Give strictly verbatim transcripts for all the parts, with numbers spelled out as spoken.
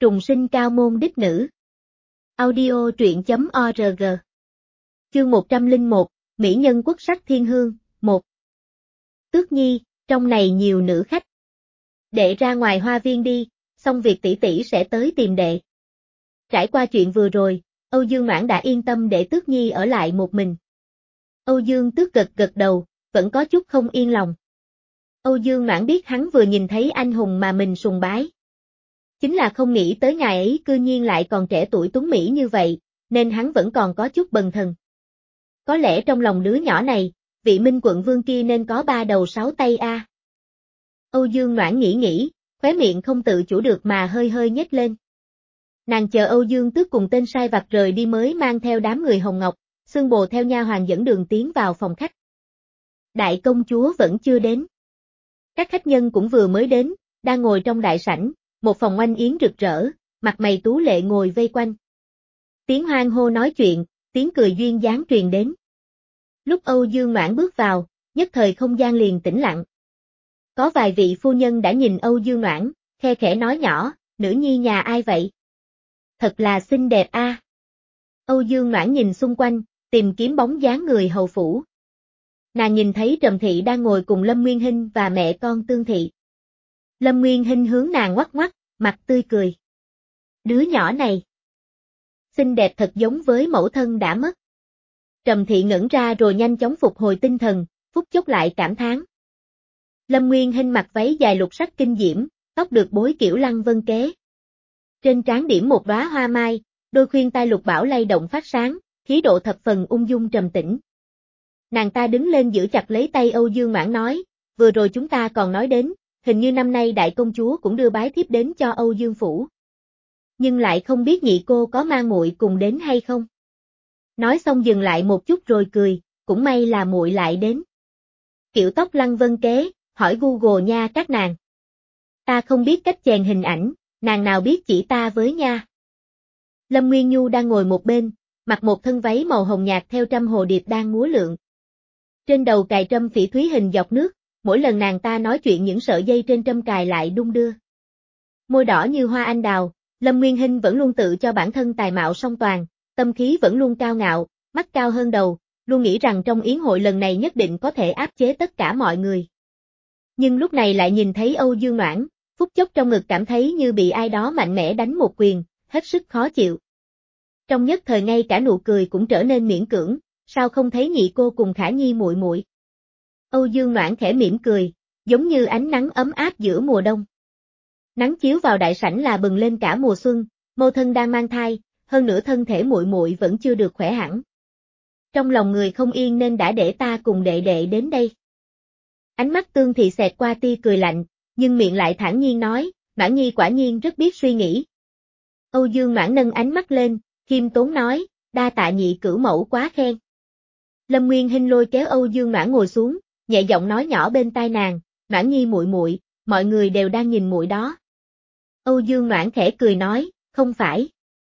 Trùng sinh cao môn đích nữ. Audio truyện chấm org. Chương một trăm lẻ một, Mỹ nhân quốc sắc thiên hương, một. Tước Nhi, trong này nhiều nữ khách. Đệ ra ngoài hoa viên đi, xong việc tỷ tỷ sẽ tới tìm đệ. Trải qua chuyện vừa rồi, Âu Dương Noãn đã yên tâm để Tước Nhi ở lại một mình. Âu Dương Tước gật gật đầu, vẫn có chút không yên lòng. Âu Dương Noãn biết hắn vừa nhìn thấy anh hùng mà mình sùng bái. Chính là không nghĩ tới ngài ấy cư nhiên lại còn trẻ tuổi tuấn mỹ như vậy, nên hắn vẫn còn có chút bần thần. Có lẽ trong lòng đứa nhỏ này, vị Minh quận vương kia nên có ba đầu sáu tay a. À. Âu Dương Noãn nghĩ nghĩ, khóe miệng không tự chủ được mà hơi hơi nhếch lên. Nàng chờ Âu Dương Tước cùng tên sai vặt rời đi mới mang theo đám người Hồng Ngọc, Xương Bồ theo nha hoàn dẫn đường tiến vào phòng khách. Đại công chúa vẫn chưa đến. Các khách nhân cũng vừa mới đến, đang ngồi trong đại sảnh, một phòng oanh yến rực rỡ, mặt mày tú lệ ngồi vây quanh. Tiếng hoan hô nói chuyện, tiếng cười duyên dáng truyền đến. Lúc Âu Dương Noãn bước vào, nhất thời không gian liền tĩnh lặng. Có vài vị phu nhân đã nhìn Âu Dương Noãn, khe khẽ nói nhỏ, nữ nhi nhà ai vậy? Thật là xinh đẹp a. À. Âu Dương Noãn nhìn xung quanh, tìm kiếm bóng dáng người hầu phủ. Nàng nhìn thấy Trầm Thị đang ngồi cùng Lâm Nguyên Hinh và mẹ con Tương Thị. Lâm Nguyên Hinh hướng nàng ngoắc ngoắc, mặt tươi cười. Đứa nhỏ này, xinh đẹp thật giống với mẫu thân đã mất. Trầm Thị ngẩn ra rồi nhanh chóng phục hồi tinh thần, phút chốc lại cảm thán. Lâm Nguyên Hinh mặc váy dài lục sắc kinh diễm, tóc được bối kiểu lăng vân kế. Trên trán điểm một đóa hoa mai, đôi khuyên tai lục bảo lay động phát sáng, khí độ thập phần ung dung trầm tĩnh. Nàng ta đứng lên giữ chặt lấy tay Âu Dương Noãn nói, vừa rồi chúng ta còn nói đến, hình như năm nay đại công chúa cũng đưa bái thiếp đến cho Âu Dương phủ. Nhưng lại không biết nhị cô có mang muội cùng đến hay không. Nói xong dừng lại một chút rồi cười, cũng may là muội lại đến. Kiểu tóc lăng vân kế, hỏi Google nha các nàng. Ta không biết cách chèn hình ảnh, nàng nào biết chỉ ta với nha. Lâm Nguyên Nhu đang ngồi một bên, mặc một thân váy màu hồng nhạt theo trăm hồ điệp đang múa lượn. Trên đầu cài trâm phỉ thúy hình dọc nước, mỗi lần nàng ta nói chuyện những sợi dây trên trâm cài lại đung đưa. Môi đỏ như hoa anh đào, Lâm Nguyên Hinh vẫn luôn tự cho bản thân tài mạo song toàn, tâm khí vẫn luôn cao ngạo, mắt cao hơn đầu, luôn nghĩ rằng trong yến hội lần này nhất định có thể áp chế tất cả mọi người. Nhưng lúc này lại nhìn thấy Âu Dương Noãn, phút chốc trong ngực cảm thấy như bị ai đó mạnh mẽ đánh một quyền, hết sức khó chịu. Trong nhất thời ngay cả nụ cười cũng trở nên miễn cưỡng, sao không thấy nhị cô cùng Khả Nhi muội muội? Âu Dương Noãn khẽ mỉm cười, giống như ánh nắng ấm áp giữa mùa đông. Nắng chiếu vào đại sảnh là bừng lên cả mùa xuân, mâu thân đang mang thai, hơn nữa thân thể muội muội vẫn chưa được khỏe hẳn. Trong lòng người không yên nên đã để ta cùng đệ đệ đến đây. Ánh mắt Tương Thị xẹt qua tia cười lạnh, nhưng miệng lại thản nhiên nói, Noãn Nhi quả nhiên rất biết suy nghĩ. Âu Dương Noãn nâng ánh mắt lên, khiêm tốn nói, đa tạ nhị cửu mẫu quá khen. Lâm Nguyên Hinh lôi kéo Âu Dương Noãn ngồi xuống, nhẹ giọng nói nhỏ bên tai nàng, Noãn Nhi muội muội, mọi người đều đang nhìn muội đó. Âu Dương Noãn khẽ cười nói, không phải.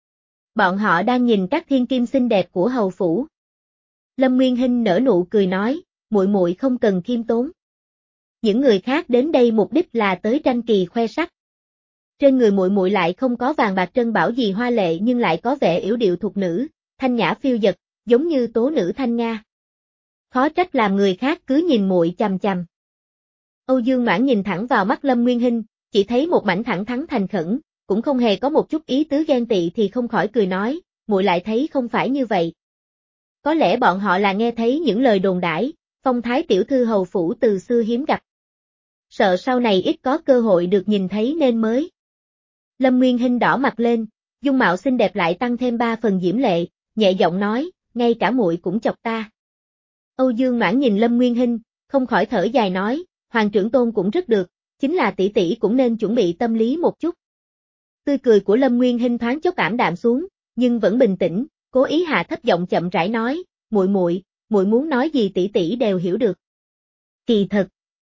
Bọn họ đang nhìn các thiên kim xinh đẹp của hầu phủ. Lâm Nguyên Hinh nở nụ cười nói, muội muội không cần khiêm tốn. Những người khác đến đây mục đích là tới tranh kỳ khoe sắc. Trên người muội muội lại không có vàng bạc trân bảo gì hoa lệ nhưng lại có vẻ yểu điệu thục nữ, thanh nhã phiêu dật, giống như tố nữ thanh nga. Khó trách làm người khác cứ nhìn muội chằm chằm. Âu Dương Noãn nhìn thẳng vào mắt Lâm Nguyên Hinh, chỉ thấy một mảnh thẳng thắn thành khẩn, cũng không hề có một chút ý tứ ghen tị thì không khỏi cười nói, muội lại thấy không phải như vậy. Có lẽ bọn họ là nghe thấy những lời đồn đãi, phong thái tiểu thư hầu phủ từ xưa hiếm gặp. Sợ sau này ít có cơ hội được nhìn thấy nên mới. Lâm Nguyên Hinh đỏ mặt lên, dung mạo xinh đẹp lại tăng thêm ba phần diễm lệ, nhẹ giọng nói, ngay cả muội cũng chọc ta. Âu Dương Noãn nhìn Lâm Nguyên Hinh, không khỏi thở dài nói, hoàng trưởng tôn cũng rất được, chính là tỷ tỷ cũng nên chuẩn bị tâm lý một chút. Tươi cười của Lâm Nguyên Hinh thoáng chốc ảm đạm xuống, nhưng vẫn bình tĩnh, cố ý hạ thấp giọng chậm rãi nói, muội muội, muội muốn nói gì tỷ tỷ đều hiểu được. Kỳ thật,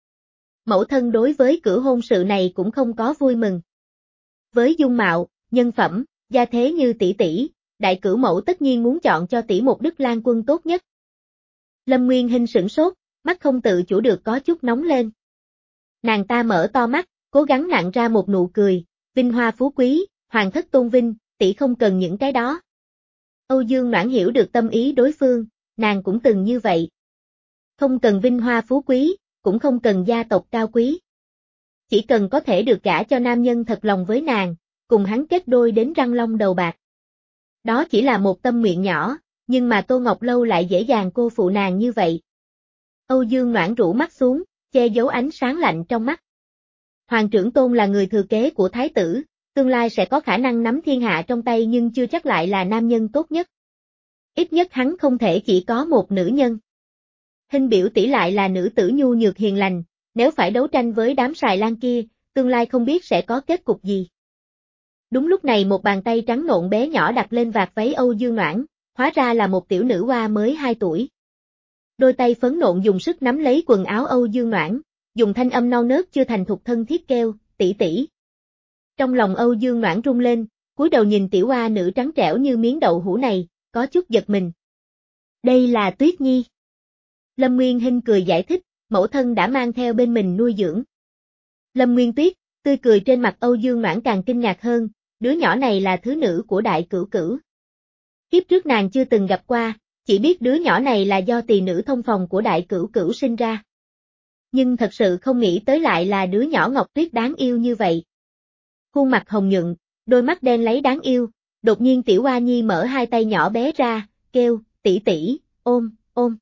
mẫu thân đối với cử hôn sự này cũng không có vui mừng. Với dung mạo, nhân phẩm, gia thế như tỷ tỷ, đại cửu mẫu tất nhiên muốn chọn cho tỷ một đức lang quân tốt nhất. Lâm Nguyên Hinh sửng sốt, mắt không tự chủ được có chút nóng lên. Nàng ta mở to mắt, cố gắng nặn ra một nụ cười, vinh hoa phú quý, Hoàng thất tôn vinh, tỷ không cần những cái đó. Âu Dương Noãn hiểu được tâm ý đối phương, nàng cũng từng như vậy. Không cần vinh hoa phú quý, cũng không cần gia tộc cao quý. Chỉ cần có thể được gả cho nam nhân thật lòng với nàng, cùng hắn kết đôi đến răng long đầu bạc. Đó chỉ là một tâm nguyện nhỏ, nhưng mà Tô Ngọc Lâu lại dễ dàng cô phụ nàng như vậy. Âu Dương Noãn rũ mắt xuống, che giấu ánh sáng lạnh trong mắt. Hoàng trưởng Tôn là người thừa kế của thái tử, tương lai sẽ có khả năng nắm thiên hạ trong tay nhưng chưa chắc lại là nam nhân tốt nhất. Ít nhất hắn không thể chỉ có một nữ nhân. Hình biểu tỷ lại là nữ tử nhu nhược hiền lành, nếu phải đấu tranh với đám xài lan kia, tương lai không biết sẽ có kết cục gì. Đúng lúc này một bàn tay trắng nộn bé nhỏ đặt lên vạt váy Âu Dương Noãn, hóa ra là một tiểu nữ hoa mới hai tuổi. Đôi tay phấn nộn dùng sức nắm lấy quần áo Âu Dương Noãn, dùng thanh âm non nớt chưa thành thục thân thiết kêu, tỷ tỷ. Trong lòng Âu Dương Noãn rung lên, cúi đầu nhìn tiểu hoa nữ trắng trẻo như miếng đậu hũ này, có chút giật mình. Đây là Tuyết Nhi. Lâm Nguyên Hinh cười giải thích, mẫu thân đã mang theo bên mình nuôi dưỡng. Lâm Nguyên Tuyết, tươi cười trên mặt Âu Dương Noãn càng kinh ngạc hơn, đứa nhỏ này là thứ nữ của đại cửu cửu. Kiếp trước nàng chưa từng gặp qua, chỉ biết đứa nhỏ này là do tỳ nữ thông phòng của đại cửu cửu sinh ra. Nhưng thật sự không nghĩ tới lại là đứa nhỏ Ngọc Tuyết đáng yêu như vậy. Khuôn mặt hồng nhuận, đôi mắt đen lấy đáng yêu, đột nhiên tiểu Hoa Nhi mở hai tay nhỏ bé ra, kêu, tỷ tỷ, ôm, ôm.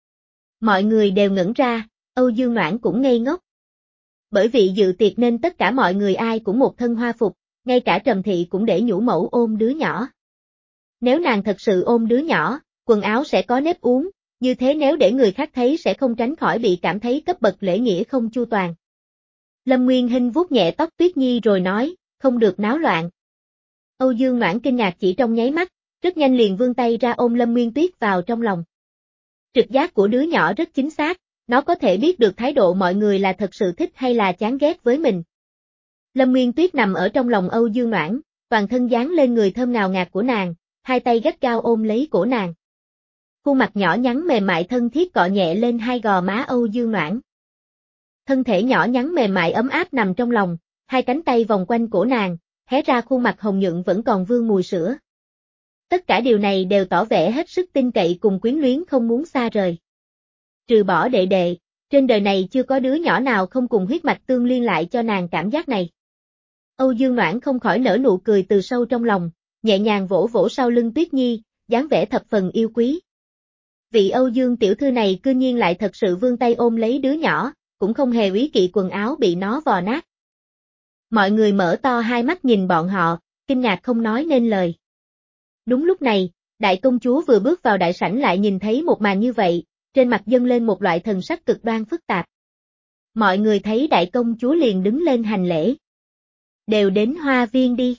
Mọi người đều ngẩn ra, Âu Dương Noãn cũng ngây ngốc. Bởi vì dự tiệc nên tất cả mọi người ai cũng một thân hoa phục, ngay cả Trầm Thị cũng để nhũ mẫu ôm đứa nhỏ. Nếu nàng thật sự ôm đứa nhỏ, quần áo sẽ có nếp uốn, như thế nếu để người khác thấy sẽ không tránh khỏi bị cảm thấy cấp bậc lễ nghĩa không chu toàn. Lâm Nguyên Hinh vuốt nhẹ tóc Tuyết Nhi rồi nói, không được náo loạn. Âu Dương Noãn kinh ngạc chỉ trong nháy mắt, rất nhanh liền vươn tay ra ôm Lâm Nguyên Tuyết vào trong lòng. Trực giác của đứa nhỏ rất chính xác, nó có thể biết được thái độ mọi người là thật sự thích hay là chán ghét với mình. Lâm Nguyên Tuyết nằm ở trong lòng Âu Dương Noãn, toàn thân dán lên người thơm ngào ngạt của nàng, hai tay gắt gao ôm lấy cổ nàng. Khuôn mặt nhỏ nhắn mềm mại thân thiết cọ nhẹ lên hai gò má Âu Dương Noãn. Thân thể nhỏ nhắn mềm mại ấm áp nằm trong lòng, hai cánh tay vòng quanh cổ nàng, hé ra khuôn mặt hồng nhuận vẫn còn vương mùi sữa. Tất cả điều này đều tỏ vẻ hết sức tin cậy cùng quyến luyến không muốn xa rời. Trừ bỏ đệ đệ, trên đời này chưa có đứa nhỏ nào không cùng huyết mạch tương liên lại cho nàng cảm giác này. Âu Dương Noãn không khỏi nở nụ cười từ sâu trong lòng, nhẹ nhàng vỗ vỗ sau lưng Tuyết Nhi, dáng vẻ thập phần yêu quý. Vị Âu Dương tiểu thư này cư nhiên lại thật sự vươn tay ôm lấy đứa nhỏ, cũng không hề úy kỵ quần áo bị nó vò nát. Mọi người mở to hai mắt nhìn bọn họ, kinh ngạc không nói nên lời. Đúng lúc này, đại công chúa vừa bước vào đại sảnh lại nhìn thấy một màn như vậy, trên mặt dâng lên một loại thần sắc cực đoan phức tạp. Mọi người thấy đại công chúa liền đứng lên hành lễ. Đều đến hoa viên đi.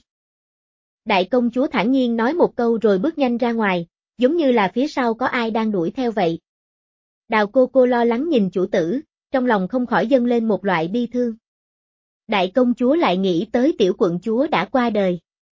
Đại công chúa thản nhiên nói một câu rồi bước nhanh ra ngoài, giống như là phía sau có ai đang đuổi theo vậy. Đào cô cô lo lắng nhìn chủ tử, trong lòng không khỏi dâng lên một loại bi thương. Đại công chúa lại nghĩ tới tiểu quận chúa đã qua đời.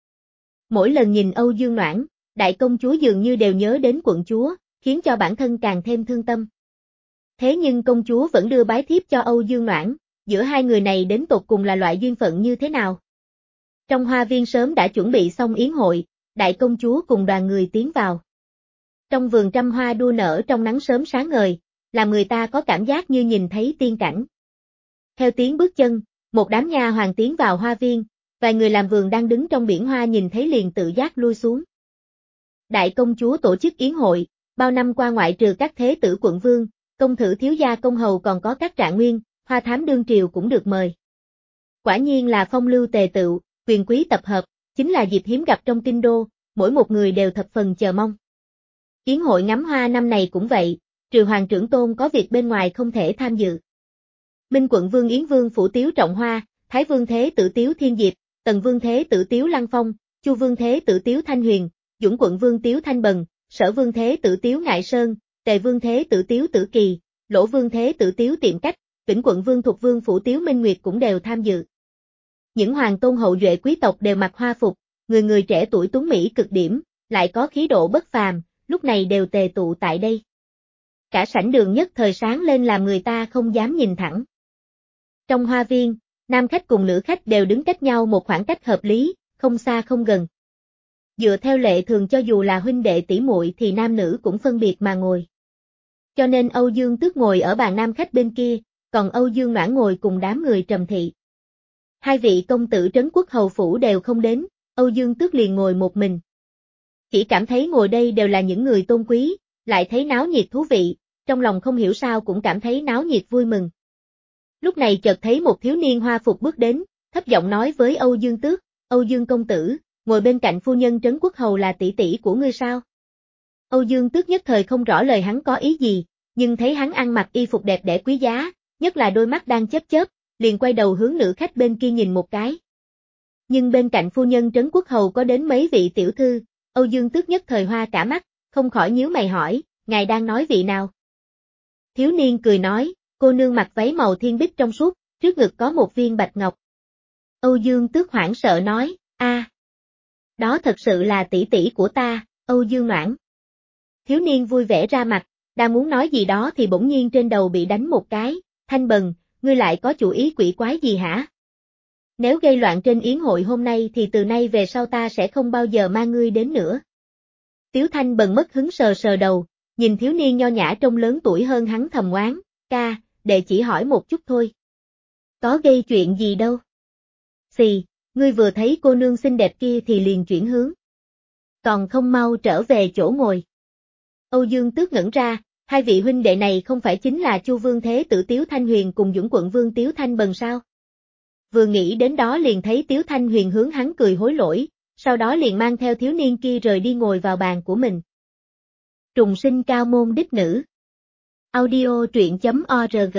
Mỗi lần nhìn Âu Dương Noãn, đại công chúa dường như đều nhớ đến quận chúa, khiến cho bản thân càng thêm thương tâm. Thế nhưng công chúa vẫn đưa bái thiếp cho Âu Dương Noãn, giữa hai người này đến tột cùng là loại duyên phận như thế nào? Trong hoa viên sớm đã chuẩn bị xong yến hội, đại công chúa cùng đoàn người tiến vào. Trong vườn trăm hoa đua nở trong nắng sớm sáng ngời, làm người ta có cảm giác như nhìn thấy tiên cảnh. Theo tiếng bước chân, một đám nha hoàn tiến vào hoa viên, vài người làm vườn đang đứng trong biển hoa nhìn thấy liền tự giác lui xuống. Đại công chúa tổ chức yến hội, bao năm qua ngoại trừ các thế tử quận vương, công thử thiếu gia công hầu còn có các trạng nguyên, hoa thám đương triều cũng được mời. Quả nhiên là phong lưu tề tựu, quyền quý tập hợp, chính là dịp hiếm gặp trong kinh đô, mỗi một người đều thập phần chờ mong. Yến hội ngắm hoa năm này cũng vậy, trừ hoàng trưởng tôn có việc bên ngoài không thể tham dự. Minh quận vương Yến vương phủ Tiếu Trọng Hoa, Thái vương thế tử Tiếu Thiên Diệp, Tần vương thế tử Tiếu Lăng Phong, Chu vương thế tử Tiếu Thanh Huyền, Dũng quận vương Tiếu Thanh Bần, Sở vương thế tử Tiếu Ngại Sơn, Tề vương thế tử Tiếu Tử Kỳ, Lỗ vương thế tử Tiếu Tiệm Cách, Vĩnh quận vương thuộc vương phủ Tiếu Minh Nguyệt cũng đều tham dự. Những hoàng tôn hậu duệ quý tộc đều mặc hoa phục, người người trẻ tuổi tuấn mỹ cực điểm, lại có khí độ bất phàm, lúc này đều tề tụ tại đây. Cả sảnh đường nhất thời sáng lên làm người ta không dám nhìn thẳng. Trong hoa viên, nam khách cùng nữ khách đều đứng cách nhau một khoảng cách hợp lý, không không xa không gần. Dựa theo lệ thường cho dù là huynh đệ tỷ muội thì nam nữ cũng phân biệt mà ngồi. Cho nên Âu Dương Tước ngồi ở bàn nam khách bên kia, còn Âu Dương Noãn ngồi cùng đám người Trầm Thị. Hai vị công tử trấn quốc hầu phủ đều không đến, Âu Dương Tước liền ngồi một mình. Chỉ cảm thấy ngồi đây đều là những người tôn quý, lại thấy náo nhiệt thú vị, trong lòng không hiểu sao cũng cảm thấy náo nhiệt vui mừng. Lúc này chợt thấy một thiếu niên hoa phục bước đến, thấp giọng nói với Âu Dương Tước, Âu Dương công tử, ngồi bên cạnh phu nhân trấn quốc hầu là tỷ tỷ của ngươi sao? Âu Dương Tước nhất thời không rõ lời hắn có ý gì, nhưng thấy hắn ăn mặc y phục đẹp đẽ quý giá, nhất là đôi mắt đang chớp chớp, liền quay đầu hướng nữ khách bên kia nhìn một cái. Nhưng bên cạnh phu nhân trấn quốc hầu có đến mấy vị tiểu thư, Âu Dương Tước nhất thời hoa cả mắt, không khỏi nhíu mày hỏi, ngài đang nói vị nào? Thiếu niên cười nói, cô nương mặc váy màu thiên bích trong suốt, trước ngực có một viên bạch ngọc. Âu Dương Tước hoảng sợ nói, a, đó thật sự là tỷ tỷ của ta, Âu Dương Noãn. Thiếu niên vui vẻ ra mặt, đang muốn nói gì đó thì bỗng nhiên trên đầu bị đánh một cái, Thanh Bần, ngươi lại có chủ ý quỷ quái gì hả? Nếu gây loạn trên yến hội hôm nay thì từ nay về sau ta sẽ không bao giờ mang ngươi đến nữa. Tiếu Thanh Bần mất hứng sờ sờ đầu, nhìn thiếu niên nho nhã trông lớn tuổi hơn hắn thầm oán, ca, đệ chỉ hỏi một chút thôi. Có gây chuyện gì đâu. Xì, ngươi vừa thấy cô nương xinh đẹp kia thì liền chuyển hướng. Còn không mau trở về chỗ ngồi. Âu Dương Tước ngẩn ra, hai vị huynh đệ này không phải chính là Chu Vương Thế Tử Tiếu Thanh Huyền cùng Dũng Quận Vương Tiếu Thanh Bần sao? Vừa nghĩ đến đó liền thấy Tiếu Thanh Huyền hướng hắn cười hối lỗi, sau đó liền mang theo thiếu niên kia rời đi ngồi vào bàn của mình. Trùng sinh cao môn đích nữ. Audio truyện chấm org.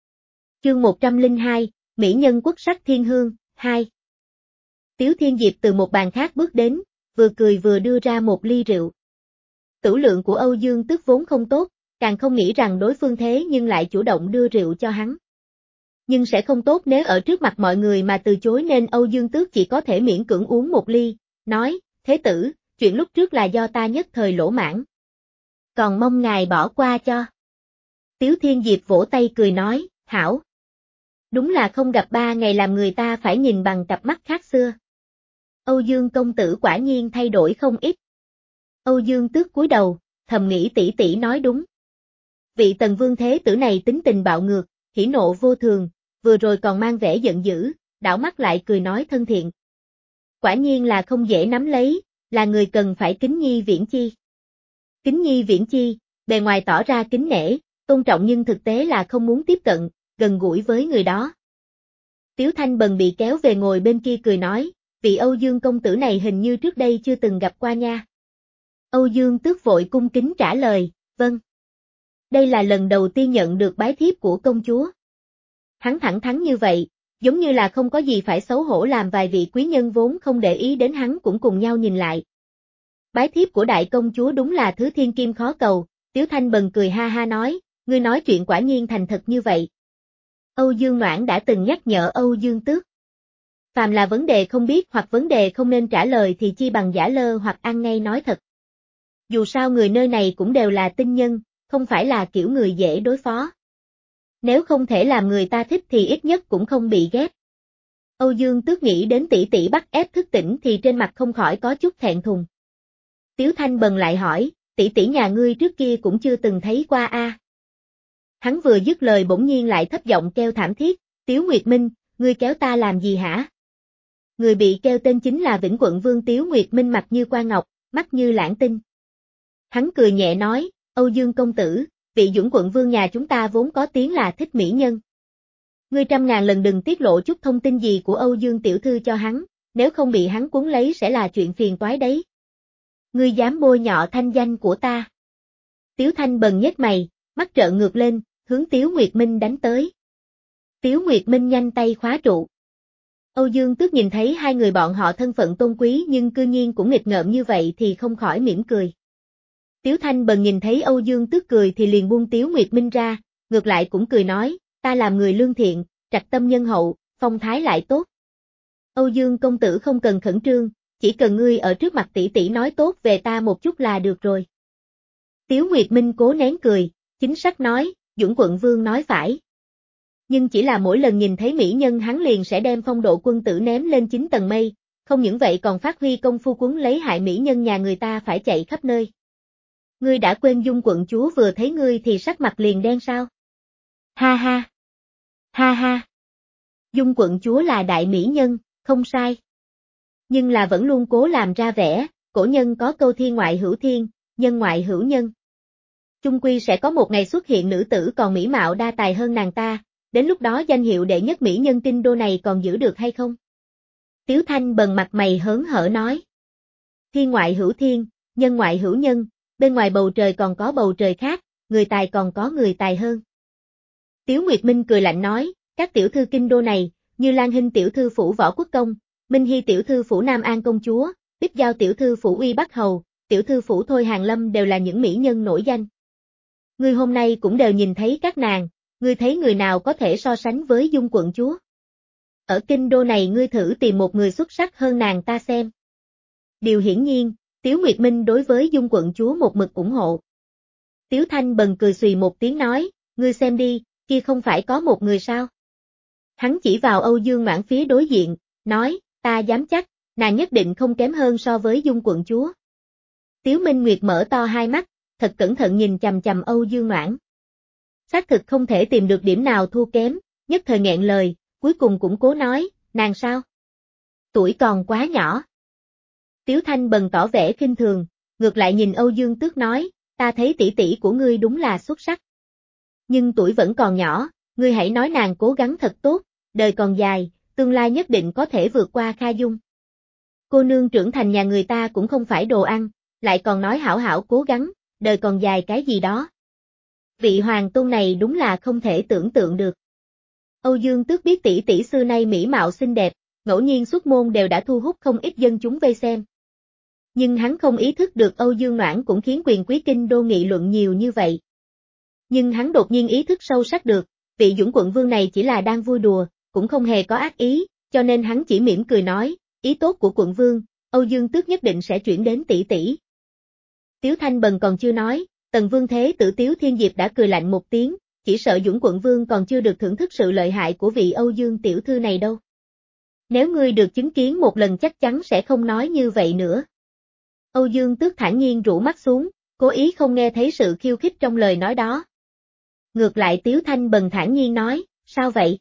Chương một trăm lẻ hai, Mỹ nhân quốc sắc thiên hương, hai. Tiếu Thiên Diệp từ một bàn khác bước đến, vừa cười vừa đưa ra một ly rượu. Tửu lượng của Âu Dương Tước vốn không tốt, càng không nghĩ rằng đối phương thế nhưng lại chủ động đưa rượu cho hắn. Nhưng sẽ không tốt nếu ở trước mặt mọi người mà từ chối nên Âu Dương Tước chỉ có thể miễn cưỡng uống một ly, nói, thế tử, chuyện lúc trước là do ta nhất thời lỗ mãn. Còn mong ngài bỏ qua cho. Tiếu Thiên Diệp vỗ tay cười nói, hảo. Đúng là không gặp ba ngày làm người ta phải nhìn bằng cặp mắt khác xưa. Âu Dương công tử quả nhiên thay đổi không ít. Âu Dương Tước cúi đầu, thầm nghĩ tỷ tỷ nói đúng. Vị Tần Vương Thế Tử này tính tình bạo ngược, hỉ nộ vô thường, vừa rồi còn mang vẻ giận dữ, đảo mắt lại cười nói thân thiện. Quả nhiên là không dễ nắm lấy, là người cần phải kính nhi viễn chi. Kính nhi viễn chi, bề ngoài tỏ ra kính nể, tôn trọng nhưng thực tế là không muốn tiếp cận, gần gũi với người đó. Tiếu Thanh Bần bị kéo về ngồi bên kia cười nói, vị Âu Dương công tử này hình như trước đây chưa từng gặp qua nha. Âu Dương Tước vội cung kính trả lời, vâng. Đây là lần đầu tiên nhận được bái thiếp của công chúa. Hắn thẳng thắn như vậy, giống như là không có gì phải xấu hổ làm vài vị quý nhân vốn không để ý đến hắn cũng cùng nhau nhìn lại. Bái thiếp của đại công chúa đúng là thứ thiên kim khó cầu, Tiếu Thanh Bần cười ha ha nói, ngươi nói chuyện quả nhiên thành thật như vậy. Âu Dương Noãn đã từng nhắc nhở Âu Dương Tước. Phàm là vấn đề không biết hoặc vấn đề không nên trả lời thì chi bằng giả lơ hoặc ăn ngay nói thật. Dù sao người nơi này cũng đều là tinh nhân, không phải là kiểu người dễ đối phó. Nếu không thể làm người ta thích thì ít nhất cũng không bị ghét. Âu Dương Tước nghĩ đến tỷ tỷ bắt ép thức tỉnh thì trên mặt không khỏi có chút thẹn thùng. Tiếu Thanh Bần lại hỏi, tỷ tỷ nhà ngươi trước kia cũng chưa từng thấy qua a. À. Hắn vừa dứt lời bỗng nhiên lại thấp giọng kêu thảm thiết, Tiếu Nguyệt Minh, ngươi kéo ta làm gì hả? Người bị kêu tên chính là Vĩnh Quận Vương Tiếu Nguyệt Minh, mặt như quan ngọc, mắt như lãng tinh. Hắn cười nhẹ nói, Âu Dương công tử, vị Dũng Quận Vương nhà chúng ta vốn có tiếng là thích mỹ nhân. Ngươi trăm ngàn lần đừng tiết lộ chút thông tin gì của Âu Dương tiểu thư cho hắn, nếu không bị hắn cuốn lấy sẽ là chuyện phiền toái đấy. Ngươi dám bôi nhọ thanh danh của ta. Tiếu Thanh Bần nhếch mày, mắt trợn ngược lên, hướng Tiếu Nguyệt Minh đánh tới. Tiếu Nguyệt Minh nhanh tay khóa trụ. Âu Dương Tước nhìn thấy hai người bọn họ thân phận tôn quý nhưng cư nhiên cũng nghịch ngợm như vậy thì không khỏi mỉm cười. Tiếu Thanh Bần nhìn thấy Âu Dương Tước cười thì liền buông Tiếu Nguyệt Minh ra, ngược lại cũng cười nói, ta làm người lương thiện, trạch tâm nhân hậu, phong thái lại tốt. Âu Dương công tử không cần khẩn trương, chỉ cần ngươi ở trước mặt tỷ tỷ nói tốt về ta một chút là được rồi. Tiếu Nguyệt Minh cố nén cười, chính xác nói, Dũng Quận Vương nói phải. Nhưng chỉ là mỗi lần nhìn thấy mỹ nhân hắn liền sẽ đem phong độ quân tử ném lên chín tầng mây, không những vậy còn phát huy công phu quấn lấy hại mỹ nhân nhà người ta phải chạy khắp nơi. Ngươi đã quên Dung quận chúa vừa thấy ngươi thì sắc mặt liền đen sao? Ha ha! Ha ha! Dung quận chúa là đại mỹ nhân, không sai. Nhưng là vẫn luôn cố làm ra vẻ, cổ nhân có câu thiên ngoại hữu thiên, nhân ngoại hữu nhân. Chung quy sẽ có một ngày xuất hiện nữ tử còn mỹ mạo đa tài hơn nàng ta, đến lúc đó danh hiệu đệ nhất mỹ nhân kinh đô này còn giữ được hay không? Tiếu Thanh bần mặt mày hớn hở nói. Thiên ngoại hữu thiên, nhân ngoại hữu nhân, bên ngoài bầu trời còn có bầu trời khác, người tài còn có người tài hơn. Tiếu Nguyệt Minh cười lạnh nói, các tiểu thư kinh đô này, như Lan Hinh tiểu thư phủ Võ Quốc Công, Minh Hy tiểu thư phủ Nam An công chúa, Bích Giao tiểu thư phủ Uy Bắc Hầu, tiểu thư phủ Thôi Hàng Lâm đều là những mỹ nhân nổi danh. Ngươi hôm nay cũng đều nhìn thấy các nàng, ngươi thấy người nào có thể so sánh với Dung quận chúa? Ở kinh đô này ngươi thử tìm một người xuất sắc hơn nàng ta xem. Điều hiển nhiên, Tiếu Nguyệt Minh đối với Dung quận chúa một mực ủng hộ. Tiếu Thanh bần cười xùy một tiếng nói, ngươi xem đi, kia không phải có một người sao? Hắn chỉ vào Âu Dương Noãn phía đối diện, nói, ta dám chắc, nàng nhất định không kém hơn so với Dung quận chúa. Tiếu Minh Nguyệt mở to hai mắt, thật cẩn thận nhìn chằm chằm Âu Dương Noãn. Xác thực không thể tìm được điểm nào thua kém, nhất thời nghẹn lời, cuối cùng cũng cố nói, nàng sao? Tuổi còn quá nhỏ. Tiếu Thanh bần tỏ vẻ khinh thường, ngược lại nhìn Âu Dương Tước nói, ta thấy tỷ tỷ của ngươi đúng là xuất sắc. Nhưng tuổi vẫn còn nhỏ, ngươi hãy nói nàng cố gắng thật tốt, đời còn dài, tương lai nhất định có thể vượt qua Kha Dung. Cô nương trưởng thành nhà người ta cũng không phải đồ ăn, lại còn nói hảo hảo cố gắng, đời còn dài cái gì đó. Vị hoàng tôn này đúng là không thể tưởng tượng được. Âu Dương Tước biết tỷ tỷ xưa nay mỹ mạo xinh đẹp, ngẫu nhiên xuất môn đều đã thu hút không ít dân chúng vây xem. Nhưng hắn không ý thức được Âu Dương Noãn cũng khiến quyền quý kinh đô nghị luận nhiều như vậy. Nhưng hắn đột nhiên ý thức sâu sắc được, vị Dũng quận vương này chỉ là đang vui đùa, cũng không hề có ác ý, cho nên hắn chỉ mỉm cười nói, ý tốt của quận vương, Âu Dương Tước nhất định sẽ chuyển đến tỷ tỷ. Tiếu Thanh bần còn chưa nói, Tần Vương Thế tử Tiếu Thiên Diệp đã cười lạnh một tiếng, chỉ sợ Dũng quận vương còn chưa được thưởng thức sự lợi hại của vị Âu Dương tiểu thư này đâu. Nếu ngươi được chứng kiến một lần chắc chắn sẽ không nói như vậy nữa. Âu Dương Tước thản nhiên rũ mắt xuống, cố ý không nghe thấy sự khiêu khích trong lời nói đó. Ngược lại Tiếu Thanh bần thản nhiên nói, sao vậy?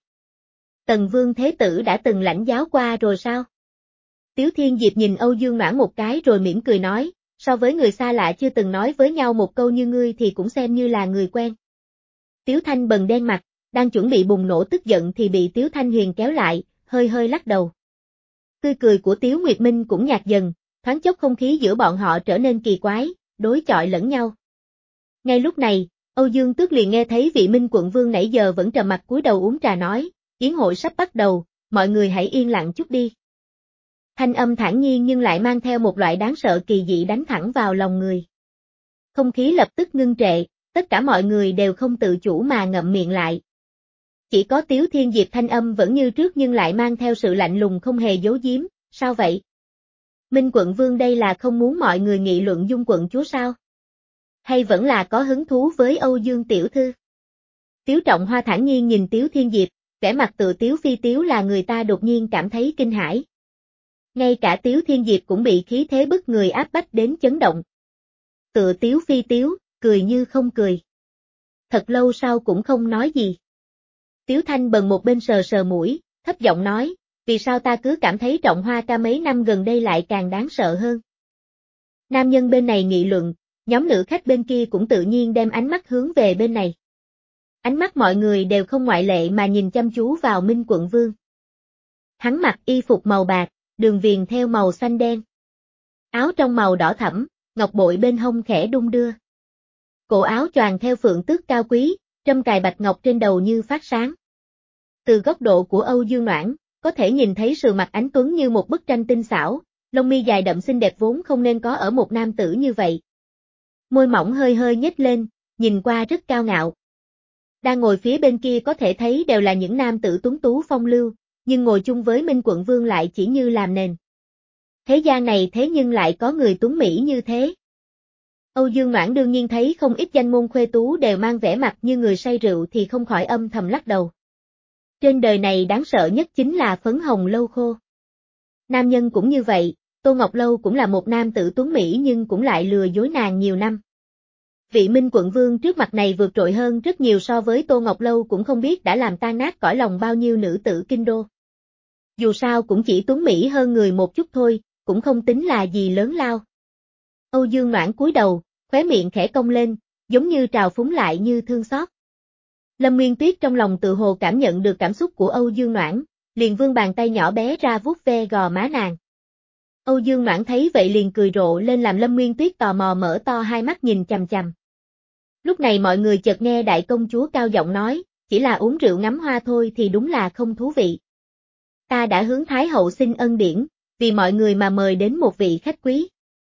Tần Vương Thế tử đã từng lãnh giáo qua rồi sao? Tiếu Thiên Diệp nhìn Âu Dương Noãn một cái rồi mỉm cười nói, so với người xa lạ chưa từng nói với nhau một câu như ngươi thì cũng xem như là người quen. Tiếu Thanh bần đen mặt, đang chuẩn bị bùng nổ tức giận thì bị Tiếu Thanh Huyền kéo lại, hơi hơi lắc đầu. Tươi cười của Tiếu Nguyệt Minh cũng nhạt dần, thoáng chốc không khí giữa bọn họ trở nên kỳ quái, đối chọi lẫn nhau. Ngay lúc này, Âu Dương Tước liền nghe thấy vị Minh quận vương nãy giờ vẫn trầm mặt cúi đầu uống trà nói, yến hội sắp bắt đầu, mọi người hãy yên lặng chút đi. Thanh âm thản nhiên nhưng lại mang theo một loại đáng sợ kỳ dị đánh thẳng vào lòng người. Không khí lập tức ngưng trệ, tất cả mọi người đều không tự chủ mà ngậm miệng lại. Chỉ có Tiếu Thiên Diệp thanh âm vẫn như trước nhưng lại mang theo sự lạnh lùng không hề giấu giếm, sao vậy? Minh quận vương đây là không muốn mọi người nghị luận Dung quận chúa sao? Hay vẫn là có hứng thú với Âu Dương tiểu thư? Tiếu Trọng Hoa thản nhiên nhìn Tiếu Thiên Diệp, vẻ mặt tự tiếu phi tiếu là người ta đột nhiên cảm thấy kinh hãi. Ngay cả Tiếu Thiên Diệp cũng bị khí thế bức người áp bách đến chấn động. Tự tiếu phi tiếu, cười như không cười. Thật lâu sau cũng không nói gì. Tiếu Thanh bần một bên sờ sờ mũi, thấp giọng nói, vì sao ta cứ cảm thấy Trọng Hoa ca mấy năm gần đây lại càng đáng sợ hơn. Nam nhân bên này nghị luận, nhóm nữ khách bên kia cũng tự nhiên đem ánh mắt hướng về bên này. Ánh mắt mọi người đều không ngoại lệ mà nhìn chăm chú vào Minh quận vương. Hắn mặc y phục màu bạc, đường viền theo màu xanh đen. Áo trong màu đỏ thẫm, ngọc bội bên hông khẽ đung đưa. Cổ áo choàng theo phượng tước cao quý, trâm cài bạch ngọc trên đầu như phát sáng. Từ góc độ của Âu Dương Noãn, có thể nhìn thấy sự mặt ánh tuấn như một bức tranh tinh xảo, lông mi dài đậm xinh đẹp vốn không nên có ở một nam tử như vậy. Môi mỏng hơi hơi nhếch lên, nhìn qua rất cao ngạo. Đang ngồi phía bên kia có thể thấy đều là những nam tử tuấn tú phong lưu, nhưng ngồi chung với Minh quận vương lại chỉ như làm nền. Thế gian này thế nhưng lại có người tuấn mỹ như thế. Âu Dương Noãn đương nhiên thấy không ít danh môn khuê tú đều mang vẻ mặt như người say rượu thì không khỏi âm thầm lắc đầu. Trên đời này đáng sợ nhất chính là phấn hồng lâu khô. Nam nhân cũng như vậy, Tô Ngọc Lâu cũng là một nam tử tuấn mỹ nhưng cũng lại lừa dối nàng nhiều năm. Vị Minh quận vương trước mặt này vượt trội hơn rất nhiều so với Tô Ngọc Lâu cũng không biết đã làm tan nát cõi lòng bao nhiêu nữ tử kinh đô. Dù sao cũng chỉ tuấn mỹ hơn người một chút thôi, cũng không tính là gì lớn lao. Âu Dương Noãn cúi đầu, khóe miệng khẽ cong lên, giống như trào phúng lại như thương xót. Lâm Nguyên Tuyết trong lòng tự hồ cảm nhận được cảm xúc của Âu Dương Noãn, liền vươn bàn tay nhỏ bé ra vuốt ve gò má nàng. Âu Dương Noãn thấy vậy liền cười rộ lên làm Lâm Nguyên Tuyết tò mò mở to hai mắt nhìn chằm chằm. Lúc này mọi người chợt nghe đại công chúa cao giọng nói, chỉ là uống rượu ngắm hoa thôi thì đúng là không thú vị. Ta đã hướng Thái hậu xin ân điển, vì mọi người mà mời đến một vị khách quý.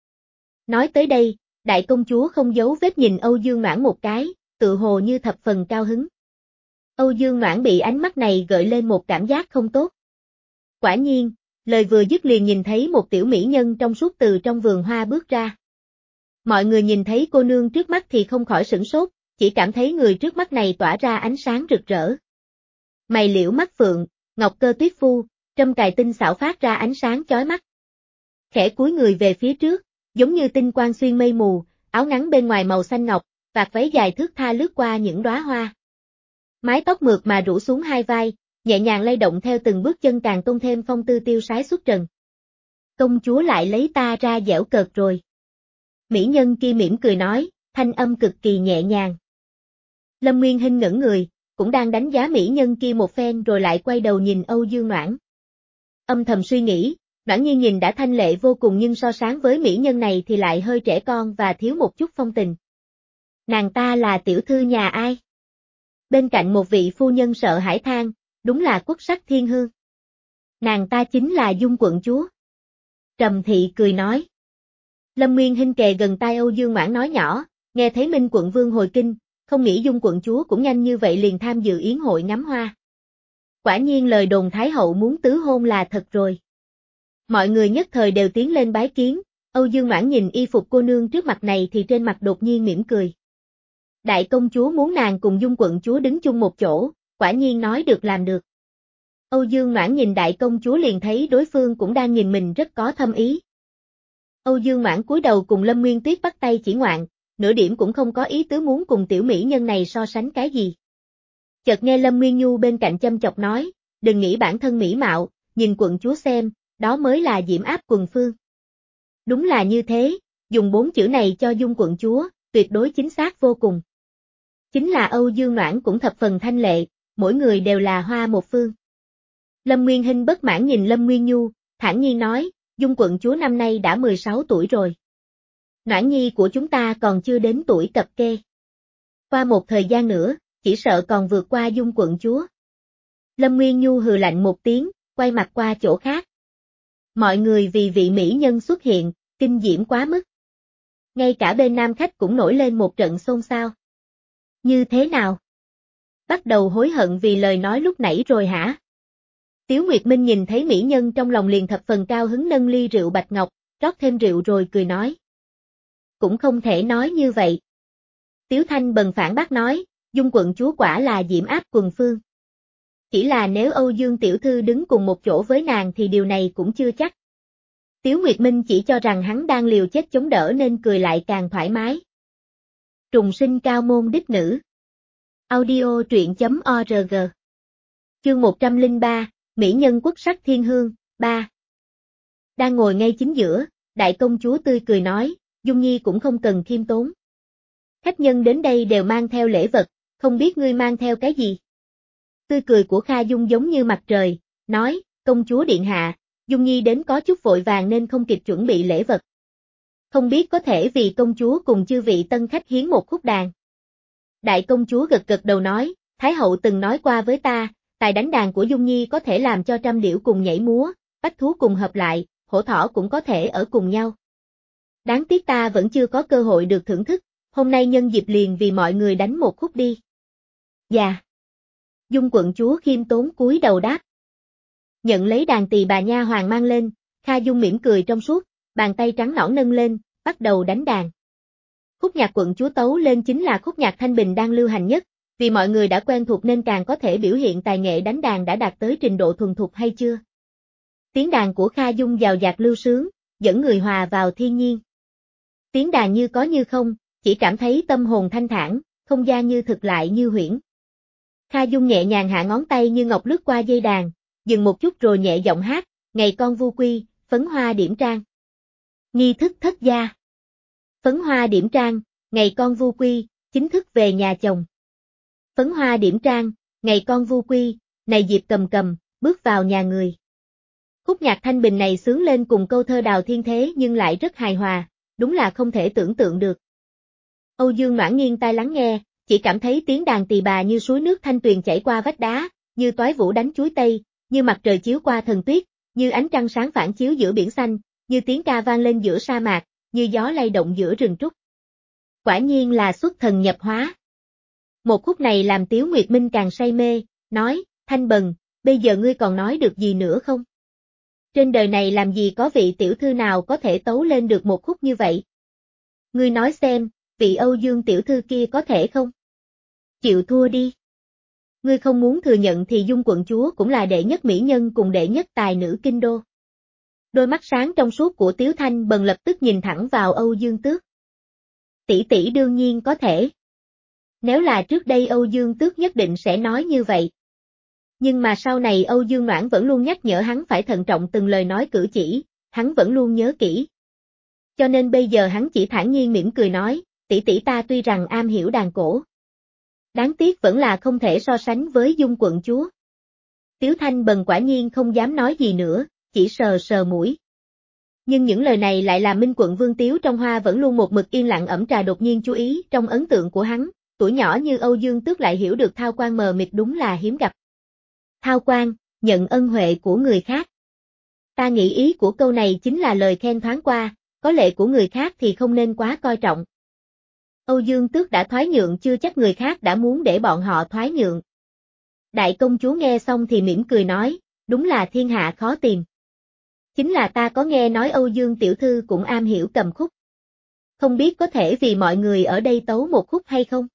Nói tới đây, đại công chúa không giấu vết nhìn Âu Dương Noãn một cái, tự hồ như thập phần cao hứng. Âu Dương Noãn bị ánh mắt này gợi lên một cảm giác không tốt. Quả nhiên, lời vừa dứt liền nhìn thấy một tiểu mỹ nhân trong suốt từ trong vườn hoa bước ra. Mọi người nhìn thấy cô nương trước mắt thì không khỏi sửng sốt, chỉ cảm thấy người trước mắt này tỏa ra ánh sáng rực rỡ. Mày liễu mắt phượng, ngọc cơ tuyết phu, trâm cài tinh xảo phát ra ánh sáng chói mắt. Khẽ cúi người về phía trước, giống như tinh quang xuyên mây mù, áo ngắn bên ngoài màu xanh ngọc, vạt váy dài thướt tha lướt qua những đóa hoa. Mái tóc mượt mà rủ xuống hai vai, nhẹ nhàng lay động theo từng bước chân càng tôn thêm phong tư tiêu sái xuất trần. Công chúa lại lấy ta ra giễu cợt rồi. Mỹ nhân kia mỉm cười nói, thanh âm cực kỳ nhẹ nhàng. Lâm Nguyên Hinh ngẩn người, cũng đang đánh giá mỹ nhân kia một phen rồi lại quay đầu nhìn Âu Dương Noãn. Âm thầm suy nghĩ, Noãn Nhi nhìn đã thanh lệ vô cùng nhưng so sánh với mỹ nhân này thì lại hơi trẻ con và thiếu một chút phong tình. Nàng ta là tiểu thư nhà ai? Bên cạnh một vị phu nhân sợ hãi than, đúng là quốc sắc thiên hương. Nàng ta chính là Dung quận chúa. Trầm Thị cười nói. Lâm Nguyên Hinh kề gần tai Âu Dương Noãn nói nhỏ, nghe thấy Minh quận vương hồi kinh, không nghĩ Dung quận chúa cũng nhanh như vậy liền tham dự yến hội ngắm hoa. Quả nhiên lời đồn Thái hậu muốn tứ hôn là thật rồi. Mọi người nhất thời đều tiến lên bái kiến, Âu Dương Noãn nhìn y phục cô nương trước mặt này thì trên mặt đột nhiên mỉm cười. Đại công chúa muốn nàng cùng Dung quận chúa đứng chung một chỗ, quả nhiên nói được làm được. Âu Dương Noãn nhìn đại công chúa liền thấy đối phương cũng đang nhìn mình rất có thâm ý. Âu Dương Noãn cúi đầu cùng Lâm Nguyên Tuyết bắt tay chỉ ngoạn, nửa điểm cũng không có ý tứ muốn cùng tiểu mỹ nhân này so sánh cái gì. Chợt nghe Lâm Nguyên Nhu bên cạnh châm chọc nói, đừng nghĩ bản thân mỹ mạo, nhìn quận chúa xem, đó mới là diễm áp quần phương. Đúng là như thế, dùng bốn chữ này cho Dung quận chúa, tuyệt đối chính xác vô cùng. Chính là Âu Dương Noãn cũng thập phần thanh lệ, mỗi người đều là hoa một phương. Lâm Nguyên Hinh bất mãn nhìn Lâm Nguyên Nhu, thản nhiên nói, Dung quận chúa năm nay đã mười sáu tuổi rồi. Noãn nhi của chúng ta còn chưa đến tuổi cập kê. Qua một thời gian nữa, chỉ sợ còn vượt qua Dung quận chúa. Lâm Nguyên Nhu hừ lạnh một tiếng, quay mặt qua chỗ khác. Mọi người vì vị mỹ nhân xuất hiện, kinh diễm quá mức. Ngay cả bên nam khách cũng nổi lên một trận xôn xao. Như thế nào? Bắt đầu hối hận vì lời nói lúc nãy rồi hả? Tiếu Nguyệt Minh nhìn thấy mỹ nhân trong lòng liền thập phần cao hứng nâng ly rượu bạch ngọc, rót thêm rượu rồi cười nói. Cũng không thể nói như vậy. Tiếu Thanh bần phản bác nói, Dung quận chúa quả là diễm áp quần phương. Chỉ là nếu Âu Dương tiểu thư đứng cùng một chỗ với nàng thì điều này cũng chưa chắc. Tiếu Nguyệt Minh chỉ cho rằng hắn đang liều chết chống đỡ nên cười lại càng thoải mái. Trùng sinh cao môn đích nữ. Audio truyện chấm org. Chương một trăm lẻ ba, Mỹ nhân quốc sắc thiên hương, ba. Đang ngồi ngay chính giữa, đại công chúa tươi cười nói, Dung Nhi cũng không cần khiêm tốn. Khách nhân đến đây đều mang theo lễ vật, không biết ngươi mang theo cái gì. Tươi cười của Kha Dung giống như mặt trời, nói, công chúa điện hạ, Dung Nhi đến có chút vội vàng nên không kịp chuẩn bị lễ vật. Không biết có thể vì công chúa cùng chư vị tân khách hiến một khúc đàn. Đại công chúa gật gật đầu nói, Thái hậu từng nói qua với ta, tài đánh đàn của Dung Nhi có thể làm cho trăm điểu cùng nhảy múa, bách thú cùng hợp lại, hổ thỏ cũng có thể ở cùng nhau. Đáng tiếc ta vẫn chưa có cơ hội được thưởng thức, hôm nay nhân dịp liền vì mọi người đánh một khúc đi. Dạ. Dung quận chúa khiêm tốn cúi đầu đáp. Nhận lấy đàn tỳ bà nha hoàng mang lên, Kha Dung mỉm cười trong suốt, bàn tay trắng nõn nâng lên, bắt đầu đánh đàn. Khúc nhạc quận chúa tấu lên chính là khúc nhạc thanh bình đang lưu hành nhất, vì mọi người đã quen thuộc nên càng có thể biểu hiện tài nghệ đánh đàn đã đạt tới trình độ thuần thục hay chưa. Tiếng đàn của Kha Dung dào dạt lưu sướng, dẫn người hòa vào thiên nhiên. Tiếng đàn như có như không, chỉ cảm thấy tâm hồn thanh thản, không gian như thực lại như huyễn. Kha Dung nhẹ nhàng hạ ngón tay như ngọc lướt qua dây đàn, dừng một chút rồi nhẹ giọng hát, ngày con vu quy, phấn hoa điểm trang. Nghi thức thất gia. Phấn hoa điểm trang, ngày con vu quy, chính thức về nhà chồng. Phấn hoa điểm trang, ngày con vu quy, này dịp cầm cầm, bước vào nhà người. Khúc nhạc thanh bình này xướng lên cùng câu thơ đào thiên thế nhưng lại rất hài hòa, đúng là không thể tưởng tượng được. Âu Dương Noãn nghiêng tai lắng nghe, chỉ cảm thấy tiếng đàn tỳ bà như suối nước thanh tuyền chảy qua vách đá, như toái vũ đánh chuối tây, như mặt trời chiếu qua thần tuyết, như ánh trăng sáng phản chiếu giữa biển xanh, như tiếng ca vang lên giữa sa mạc, như gió lay động giữa rừng trúc. Quả nhiên là xuất thần nhập hóa. Một khúc này làm Tiếu Nguyệt Minh càng say mê, nói, Thanh Bần, bây giờ ngươi còn nói được gì nữa không? Trên đời này làm gì có vị tiểu thư nào có thể tấu lên được một khúc như vậy? Ngươi nói xem, vị Âu Dương tiểu thư kia có thể không? Chịu thua đi. Ngươi không muốn thừa nhận thì Dung quận chúa cũng là đệ nhất mỹ nhân cùng đệ nhất tài nữ kinh đô. Đôi mắt sáng trong suốt của Tiếu Thanh Bần lập tức nhìn thẳng vào Âu Dương Tước. Tỷ tỷ đương nhiên có thể. Nếu là trước đây Âu Dương Tước nhất định sẽ nói như vậy. Nhưng mà sau này Âu Dương Noãn vẫn luôn nhắc nhở hắn phải thận trọng từng lời nói cử chỉ, hắn vẫn luôn nhớ kỹ. Cho nên bây giờ hắn chỉ thản nhiên mỉm cười nói, tỷ tỷ ta tuy rằng am hiểu đàn cổ. Đáng tiếc vẫn là không thể so sánh với Dung quận chúa. Tiếu Thanh Bần quả nhiên không dám nói gì nữa, chỉ sờ sờ mũi. Nhưng những lời này lại làm Minh quận Vương Tiếu trong Hoa vẫn luôn một mực yên lặng ẩm trà đột nhiên chú ý trong ấn tượng của hắn, tuổi nhỏ như Âu Dương Tước lại hiểu được thao quan mờ mịt đúng là hiếm gặp. Thao quan, nhận ân huệ của người khác. Ta nghĩ ý của câu này chính là lời khen thoáng qua, có lệ của người khác thì không nên quá coi trọng. Âu Dương Tước đã thoái nhượng chưa chắc người khác đã muốn để bọn họ thoái nhượng. Đại công chúa nghe xong thì mỉm cười nói, đúng là thiên hạ khó tìm. Chính là ta có nghe nói Âu Dương tiểu thư cũng am hiểu cầm khúc. Không biết có thể vì mọi người ở đây tấu một khúc hay không?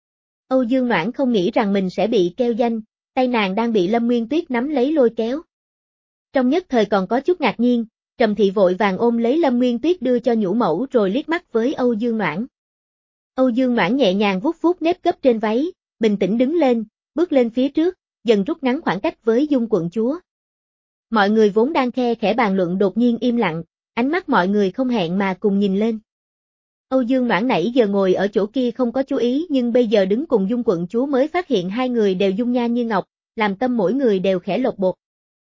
Âu Dương Noãn không nghĩ rằng mình sẽ bị kêu danh, tay nàng đang bị Lâm Nguyên Tuyết nắm lấy lôi kéo. Trong nhất thời còn có chút ngạc nhiên, Trầm Thị vội vàng ôm lấy Lâm Nguyên Tuyết đưa cho nhũ mẫu rồi liếc mắt với Âu Dương Noãn. Âu Dương Noãn nhẹ nhàng vuốt vuốt nếp gấp trên váy, bình tĩnh đứng lên, bước lên phía trước, dần rút ngắn khoảng cách với Dung quận chúa. Mọi người vốn đang khe khẽ bàn luận đột nhiên im lặng, ánh mắt mọi người không hẹn mà cùng nhìn lên. Âu Dương Noãn nãy giờ ngồi ở chỗ kia không có chú ý nhưng bây giờ đứng cùng Dung quận chúa mới phát hiện hai người đều dung nhan như ngọc, làm tâm mỗi người đều khẽ lột bột.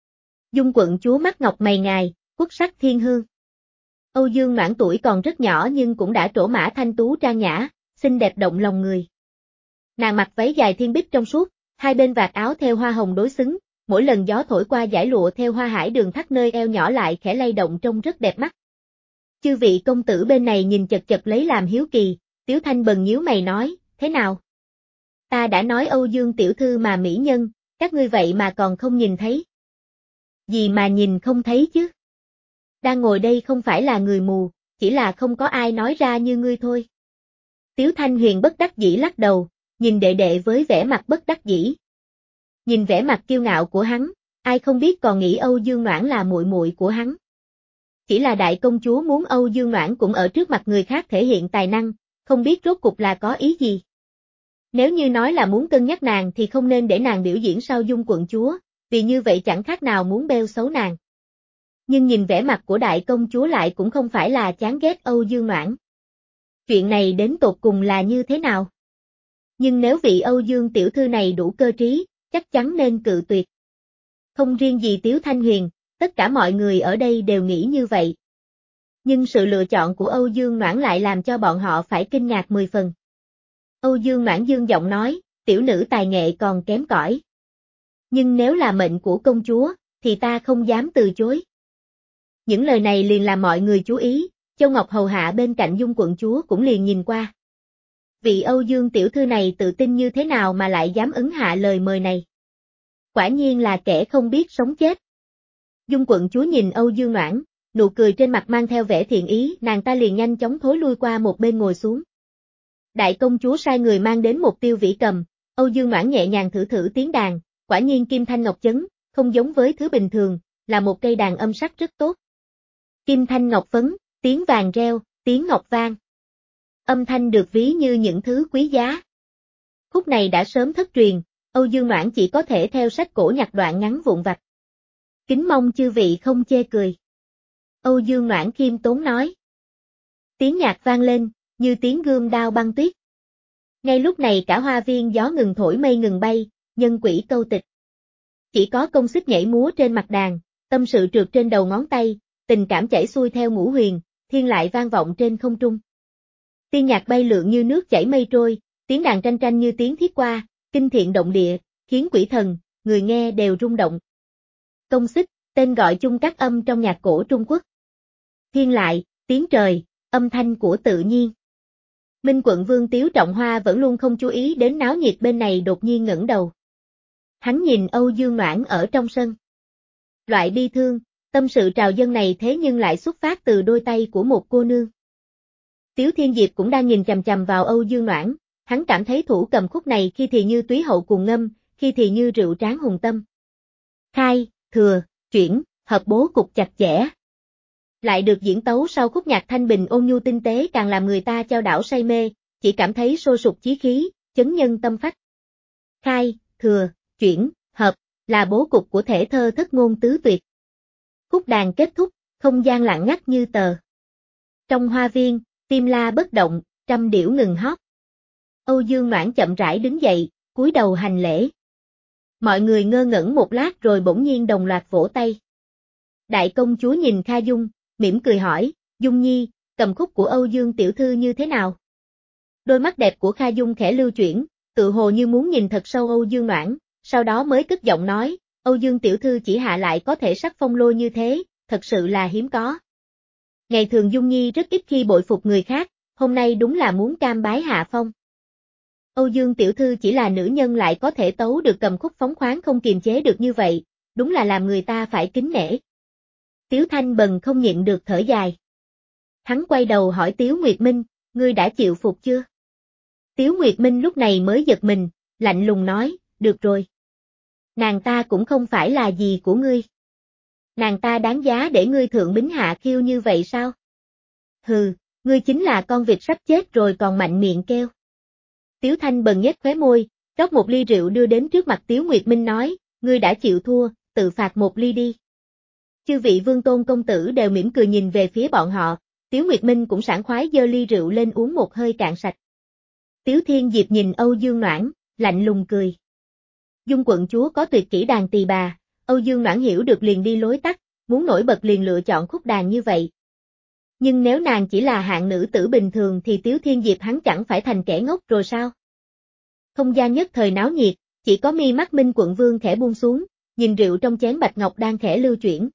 Dung quận chúa mắt ngọc mày ngài, quốc sắc thiên hương. Âu Dương Noãn tuổi còn rất nhỏ nhưng cũng đã trổ mã thanh tú trang nhã, xinh đẹp động lòng người. Nàng mặc váy dài thiên bích trong suốt, hai bên vạt áo theo hoa hồng đối xứng, mỗi lần gió thổi qua dải lụa theo hoa hải đường thắt nơi eo nhỏ lại khẽ lay động trông rất đẹp mắt. Chư vị công tử bên này nhìn chật chật lấy làm hiếu kỳ, Tiếu Thanh Bần nhíu mày nói, thế nào? Ta đã nói Âu Dương tiểu thư mà mỹ nhân, các ngươi vậy mà còn không nhìn thấy. Gì mà nhìn không thấy chứ? Đang ngồi đây không phải là người mù, chỉ là không có ai nói ra như ngươi thôi. Tiếu Thanh Huyền bất đắc dĩ lắc đầu, nhìn đệ đệ với vẻ mặt bất đắc dĩ. Nhìn vẻ mặt kiêu ngạo của hắn, ai không biết còn nghĩ Âu Dương Noãn là muội muội của hắn. Chỉ là đại công chúa muốn Âu Dương Noãn cũng ở trước mặt người khác thể hiện tài năng, không biết rốt cục là có ý gì. Nếu như nói là muốn cân nhắc nàng thì không nên để nàng biểu diễn sau Dung quận chúa, vì như vậy chẳng khác nào muốn bêu xấu nàng. Nhưng nhìn vẻ mặt của đại công chúa lại cũng không phải là chán ghét Âu Dương Noãn. Chuyện này đến tột cùng là như thế nào? Nhưng nếu vị Âu Dương tiểu thư này đủ cơ trí, chắc chắn nên cự tuyệt. Không riêng gì Tiếu Thanh Huyền, tất cả mọi người ở đây đều nghĩ như vậy. Nhưng sự lựa chọn của Âu Dương Noãn lại làm cho bọn họ phải kinh ngạc mười phần. Âu Dương Noãn dương giọng nói, tiểu nữ tài nghệ còn kém cỏi. Nhưng nếu là mệnh của công chúa, thì ta không dám từ chối. Những lời này liền làm mọi người chú ý, Châu Ngọc hầu hạ bên cạnh Dung quận chúa cũng liền nhìn qua. Vị Âu Dương tiểu thư này tự tin như thế nào mà lại dám ứng hạ lời mời này? Quả nhiên là kẻ không biết sống chết. Dung quận chúa nhìn Âu Dương Noãn, nụ cười trên mặt mang theo vẻ thiện ý, nàng ta liền nhanh chóng thối lui qua một bên ngồi xuống. Đại công chúa sai người mang đến một tiêu vĩ cầm, Âu Dương Noãn nhẹ nhàng thử thử tiếng đàn, quả nhiên kim thanh ngọc chấn, không giống với thứ bình thường, là một cây đàn âm sắc rất tốt. Kim thanh ngọc phấn, tiếng vàng reo, tiếng ngọc vang. Âm thanh được ví như những thứ quý giá. Khúc này đã sớm thất truyền, Âu Dương Noãn chỉ có thể theo sách cổ nhặt đoạn ngắn vụn vặt. Kính mong chư vị không chê cười. Âu Dương Noãn khiêm tốn nói. Tiếng nhạc vang lên, như tiếng gươm đao băng tuyết. Ngay lúc này cả hoa viên gió ngừng thổi mây ngừng bay, nhân quỷ câu tịch. Chỉ có công xích nhảy múa trên mặt đàn, tâm sự trượt trên đầu ngón tay, tình cảm chảy xuôi theo ngũ huyền, thiên lại vang vọng trên không trung. Tiên nhạc bay lượn như nước chảy mây trôi, tiếng đàn tranh tranh như tiếng thiết qua, kinh thiện động địa, khiến quỷ thần, người nghe đều rung động. Công xích, tên gọi chung các âm trong nhạc cổ Trung Quốc. Thiên lại, tiếng trời, âm thanh của tự nhiên. Minh quận vương Tiếu Trọng Hoa vẫn luôn không chú ý đến náo nhiệt bên này đột nhiên ngẩng đầu. Hắn nhìn Âu Dương Noãn ở trong sân. Loại bi thương, tâm sự trào dâng này thế nhưng lại xuất phát từ đôi tay của một cô nương. Tiếu Thiên Diệp cũng đang nhìn chằm chằm vào Âu Dương Noãn, hắn cảm thấy thủ cầm khúc này khi thì như túy hậu cuồng ngâm, khi thì như rượu tráng hùng tâm. Khai, thừa, chuyển, hợp bố cục chặt chẽ. Lại được diễn tấu sau khúc nhạc thanh bình ôn nhu tinh tế càng làm người ta chao đảo say mê, chỉ cảm thấy sôi sục chí khí, chấn nhân tâm phách. Khai, thừa, chuyển, hợp, là bố cục của thể thơ thất ngôn tứ tuyệt. Khúc đàn kết thúc, không gian lặng ngắt như tờ. Trong hoa viên, tim la bất động, trăm điểu ngừng hót. Âu Dương Noãn chậm rãi đứng dậy, cúi đầu hành lễ. Mọi người ngơ ngẩn một lát rồi bỗng nhiên đồng loạt vỗ tay. Đại công chúa nhìn Kha Dung, mỉm cười hỏi, Dung Nhi, cầm khúc của Âu Dương tiểu thư như thế nào? Đôi mắt đẹp của Kha Dung khẽ lưu chuyển, tự hồ như muốn nhìn thật sâu Âu Dương Noãn, sau đó mới cất giọng nói, Âu Dương tiểu thư chỉ hạ lại có thể sắc phong lôi như thế, thật sự là hiếm có. Ngày thường Dung Nhi rất ít khi bội phục người khác, hôm nay đúng là muốn cam bái hạ phong. Âu Dương tiểu thư chỉ là nữ nhân lại có thể tấu được cầm khúc phóng khoáng không kiềm chế được như vậy, đúng là làm người ta phải kính nể. Tiếu Thanh Bần không nhịn được thở dài. Hắn quay đầu hỏi Tiếu Nguyệt Minh, ngươi đã chịu phục chưa? Tiếu Nguyệt Minh lúc này mới giật mình, lạnh lùng nói, được rồi. Nàng ta cũng không phải là gì của ngươi. Nàng ta đáng giá để ngươi thượng bính hạ khiêu như vậy sao? Hừ, ngươi chính là con vịt sắp chết rồi còn mạnh miệng kêu. Tiếu Thanh Bần nhếch khóe môi, rót một ly rượu đưa đến trước mặt Tiếu Nguyệt Minh nói, ngươi đã chịu thua, tự phạt một ly đi. Chư vị vương tôn công tử đều mỉm cười nhìn về phía bọn họ, Tiếu Nguyệt Minh cũng sảng khoái giơ ly rượu lên uống một hơi cạn sạch. Tiếu Thiên Diệp nhìn Âu Dương Noãn, lạnh lùng cười. Dung quận chúa có tuyệt kỹ đàn tỳ bà, Âu Dương Noãn hiểu được liền đi lối tắt, muốn nổi bật liền lựa chọn khúc đàn như vậy. Nhưng nếu nàng chỉ là hạng nữ tử bình thường thì Tiếu Thiên Diệp hắn chẳng phải thành kẻ ngốc rồi sao? Không gian nhất thời náo nhiệt, chỉ có mi mắt Minh quận vương khẽ buông xuống, nhìn rượu trong chén bạch ngọc đang khẽ lưu chuyển.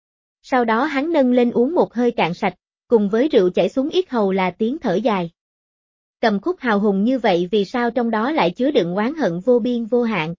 Sau đó hắn nâng lên uống một hơi cạn sạch, cùng với rượu chảy xuống yết hầu là tiếng thở dài. Cầm khúc hào hùng như vậy vì sao trong đó lại chứa đựng oán hận vô biên vô hạn?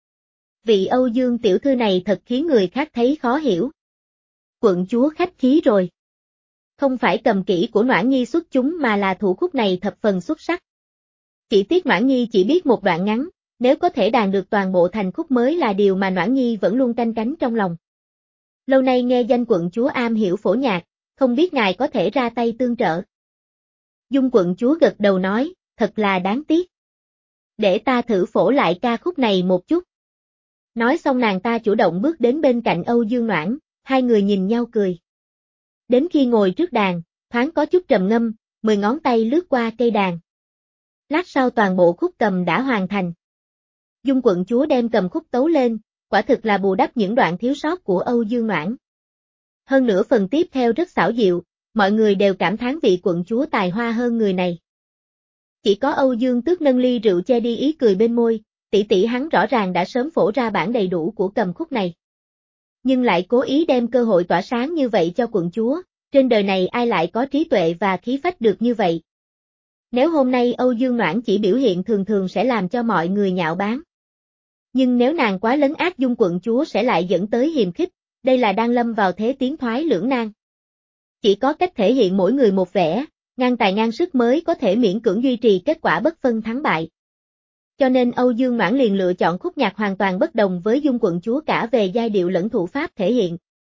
Vị Âu Dương tiểu thư này thật khiến người khác thấy khó hiểu. Quận chúa khách khí rồi. Không phải cầm kỹ của Noãn Nhi xuất chúng mà là thủ khúc này thập phần xuất sắc. Chỉ tiếc Noãn Nhi chỉ biết một đoạn ngắn, nếu có thể đàn được toàn bộ thành khúc mới là điều mà Noãn Nhi vẫn luôn canh cánh trong lòng. Lâu nay nghe danh quận chúa am hiểu phổ nhạc, không biết ngài có thể ra tay tương trợ. Dung quận chúa gật đầu nói, thật là đáng tiếc. Để ta thử phổ lại ca khúc này một chút. Nói xong nàng ta chủ động bước đến bên cạnh Âu Dương Noãn, hai người nhìn nhau cười. Đến khi ngồi trước đàn, thoáng có chút trầm ngâm, mười ngón tay lướt qua cây đàn. Lát sau toàn bộ khúc cầm đã hoàn thành. Dung quận chúa đem cầm khúc tấu lên, quả thực là bù đắp những đoạn thiếu sót của Âu Dương Noãn. Hơn nữa phần tiếp theo rất xảo diệu, mọi người đều cảm thán vị quận chúa tài hoa hơn người này. Chỉ có Âu Dương Tước nâng ly rượu che đi ý cười bên môi, tỷ tỷ hắn rõ ràng đã sớm phổ ra bản đầy đủ của cầm khúc này. Nhưng lại cố ý đem cơ hội tỏa sáng như vậy cho quận chúa, trên đời này ai lại có trí tuệ và khí phách được như vậy. Nếu hôm nay Âu Dương Noãn chỉ biểu hiện thường thường sẽ làm cho mọi người nhạo báng. Nhưng nếu nàng quá lấn át Dung quận chúa sẽ lại dẫn tới hiềm khích, đây là đang lâm vào thế tiến thoái lưỡng nan. Chỉ có cách thể hiện mỗi người một vẻ, ngang tài ngang sức mới có thể miễn cưỡng duy trì kết quả bất phân thắng bại. Cho nên Âu Dương Noãn liền lựa chọn khúc nhạc hoàn toàn bất đồng với Dung quận chúa cả về giai điệu lẫn thủ pháp thể hiện.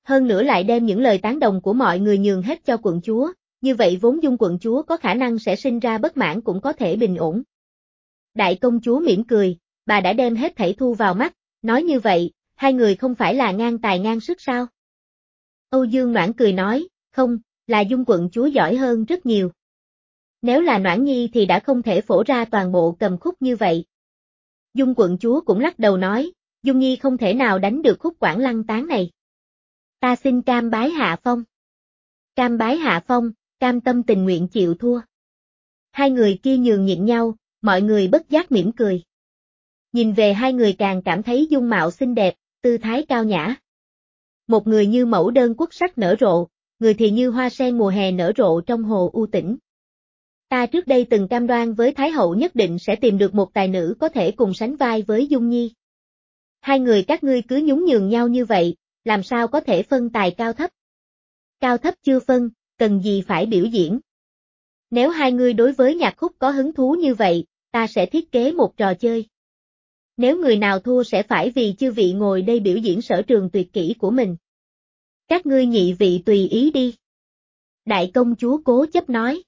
hơn nữa lại đem những lời tán đồng của mọi người nhường hết cho quận chúa, như vậy vốn Dung quận chúa có khả năng sẽ sinh ra bất mãn cũng có thể bình ổn. Đại công chúa mỉm cười, bà đã đem hết thảy thu vào mắt, nói như vậy, hai người không phải là ngang tài ngang sức sao? Âu Dương Noãn cười nói, không, là Dung quận chúa giỏi hơn rất nhiều. Nếu là Noãn Nhi thì đã không thể phổ ra toàn bộ cầm khúc như vậy. Dung quận chúa cũng lắc đầu nói, Dung Nhi không thể nào đánh được khúc Quảng Lăng tán này. Ta xin cam bái hạ phong. Cam bái hạ phong, cam tâm tình nguyện chịu thua. Hai người kia nhường nhịn nhau, mọi người bất giác mỉm cười. Nhìn về hai người càng cảm thấy dung mạo xinh đẹp, tư thái cao nhã. Một người như mẫu đơn quốc sắc nở rộ, người thì như hoa sen mùa hè nở rộ trong hồ u tĩnh. Ta trước đây từng cam đoan với Thái hậu nhất định sẽ tìm được một tài nữ có thể cùng sánh vai với Dung Nhi. Hai người các ngươi cứ nhún nhường nhau như vậy, làm sao có thể phân tài cao thấp? Cao thấp chưa phân, cần gì phải biểu diễn? Nếu hai ngươi đối với nhạc khúc có hứng thú như vậy, ta sẽ thiết kế một trò chơi. Nếu người nào thua sẽ phải vì chư vị ngồi đây biểu diễn sở trường tuyệt kỹ của mình. Các ngươi nhị vị tùy ý đi. Đại công chúa cố chấp nói.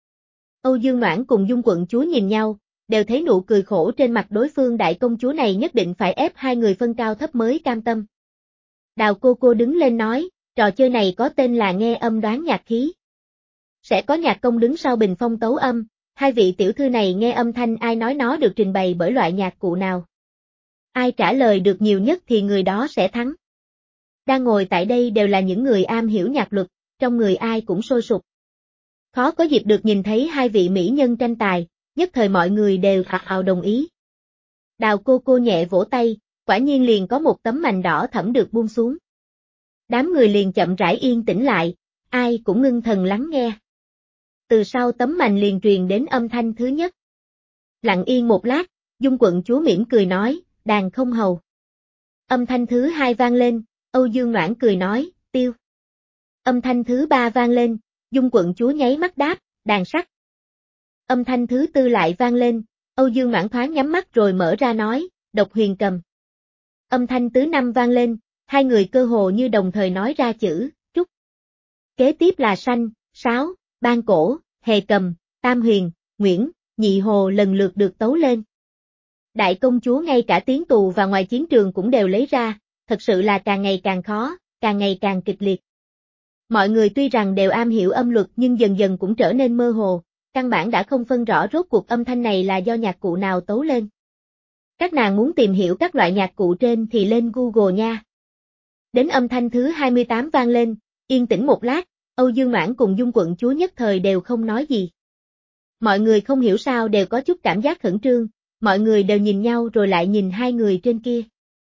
Âu Dương Noãn cùng Dung quận chúa nhìn nhau, đều thấy nụ cười khổ trên mặt đối phương. Đại công chúa này nhất định phải ép hai người phân cao thấp mới cam tâm. Đào cô cô đứng lên nói, trò chơi này có tên là nghe âm đoán nhạc khí. Sẽ có nhạc công đứng sau bình phong tấu âm, hai vị tiểu thư này nghe âm thanh ai nói nó được trình bày bởi loại nhạc cụ nào. Ai trả lời được nhiều nhất thì người đó sẽ thắng. Đang ngồi tại đây đều là những người am hiểu nhạc luật, trong người ai cũng sôi sục. Khó có dịp được nhìn thấy hai vị mỹ nhân tranh tài, nhất thời mọi người đều ào ào đồng ý. Đào cô cô nhẹ vỗ tay, quả nhiên liền có một tấm mành đỏ thẫm được buông xuống. Đám người liền chậm rãi yên tĩnh lại, ai cũng ngưng thần lắng nghe. Từ sau tấm mành liền truyền đến âm thanh thứ nhất. Lặng yên một lát, Dung quận chúa mỉm cười nói, đàn không hầu. Âm thanh thứ hai vang lên, Âu Dương Noãn cười nói, tiêu. Âm thanh thứ ba vang lên, Dung quận chúa nháy mắt đáp, đàn sắc. Âm thanh thứ tư lại vang lên, Âu Dương Noãn thoáng nhắm mắt rồi mở ra nói, độc huyền cầm. Âm thanh thứ năm vang lên, hai người cơ hồ như đồng thời nói ra chữ, trúc. Kế tiếp là sanh, sáo, ban cổ, hề cầm, tam huyền, nguyễn, nhị hồ lần lượt được tấu lên. Đại công chúa ngay cả tiếng tù và ngoài chiến trường cũng đều lấy ra, thật sự là càng ngày càng khó, càng ngày càng kịch liệt. Mọi người tuy rằng đều am hiểu âm luật nhưng dần dần cũng trở nên mơ hồ, căn bản đã không phân rõ rốt cuộc âm thanh này là do nhạc cụ nào tấu lên. Các nàng muốn tìm hiểu các loại nhạc cụ trên thì lên Google nha. Đến âm thanh thứ hai mươi tám vang lên, yên tĩnh một lát, Âu Dương Noãn cùng Dung quận chúa nhất thời đều không nói gì. Mọi người không hiểu sao đều có chút cảm giác khẩn trương, mọi người đều nhìn nhau rồi lại nhìn hai người trên kia.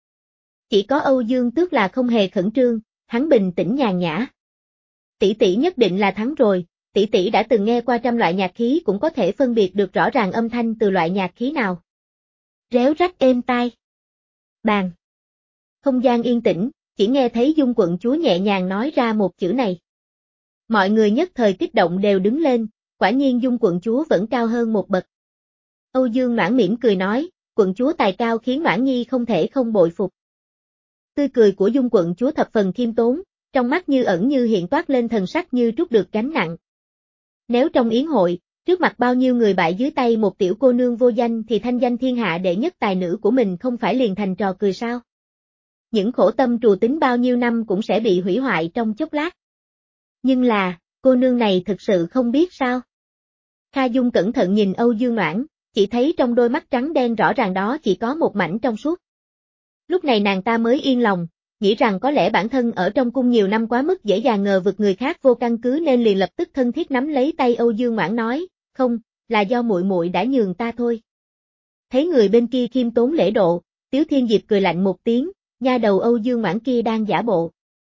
Chỉ có Âu Dương Tước là không hề khẩn trương, hắn bình tĩnh nhàn nhã. Tỷ tỷ nhất định là thắng rồi, tỷ tỷ đã từng nghe qua trăm loại nhạc khí cũng có thể phân biệt được rõ ràng âm thanh từ loại nhạc khí nào. Réo rắt êm tai. Bàn. Không gian yên tĩnh, chỉ nghe thấy Dung quận chúa nhẹ nhàng nói ra một chữ này. Mọi người nhất thời kích động đều đứng lên, quả nhiên Dung quận chúa vẫn cao hơn một bậc. Âu Dương Noãn mỉm cười nói, quận chúa tài cao khiến Noãn Nhi không thể không bội phục. Tươi cười của Dung quận chúa thập phần khiêm tốn, trong mắt như ẩn như hiện toát lên thần sắc như trút được gánh nặng. Nếu trong yến hội, trước mặt bao nhiêu người bại dưới tay một tiểu cô nương vô danh thì thanh danh thiên hạ đệ nhất tài nữ của mình không phải liền thành trò cười sao? Những khổ tâm trù tính bao nhiêu năm cũng sẽ bị hủy hoại trong chốc lát. Nhưng là, cô nương này thực sự không biết sao? Kha Dung cẩn thận nhìn Âu Dương Noãn, chỉ thấy trong đôi mắt trắng đen rõ ràng đó chỉ có một mảnh trong suốt. Lúc này nàng ta mới yên lòng, nghĩ rằng có lẽ bản thân ở trong cung nhiều năm quá mức dễ dàng ngờ vực người khác vô căn cứ nên liền lập tức thân thiết nắm lấy tay Âu Dương Noãn nói, không, là do muội muội đã nhường ta thôi. Thấy người bên kia khiêm tốn lễ độ, Tiếu Thiên Diệp cười lạnh một tiếng, nha đầu Âu Dương Noãn kia đang giả bộ.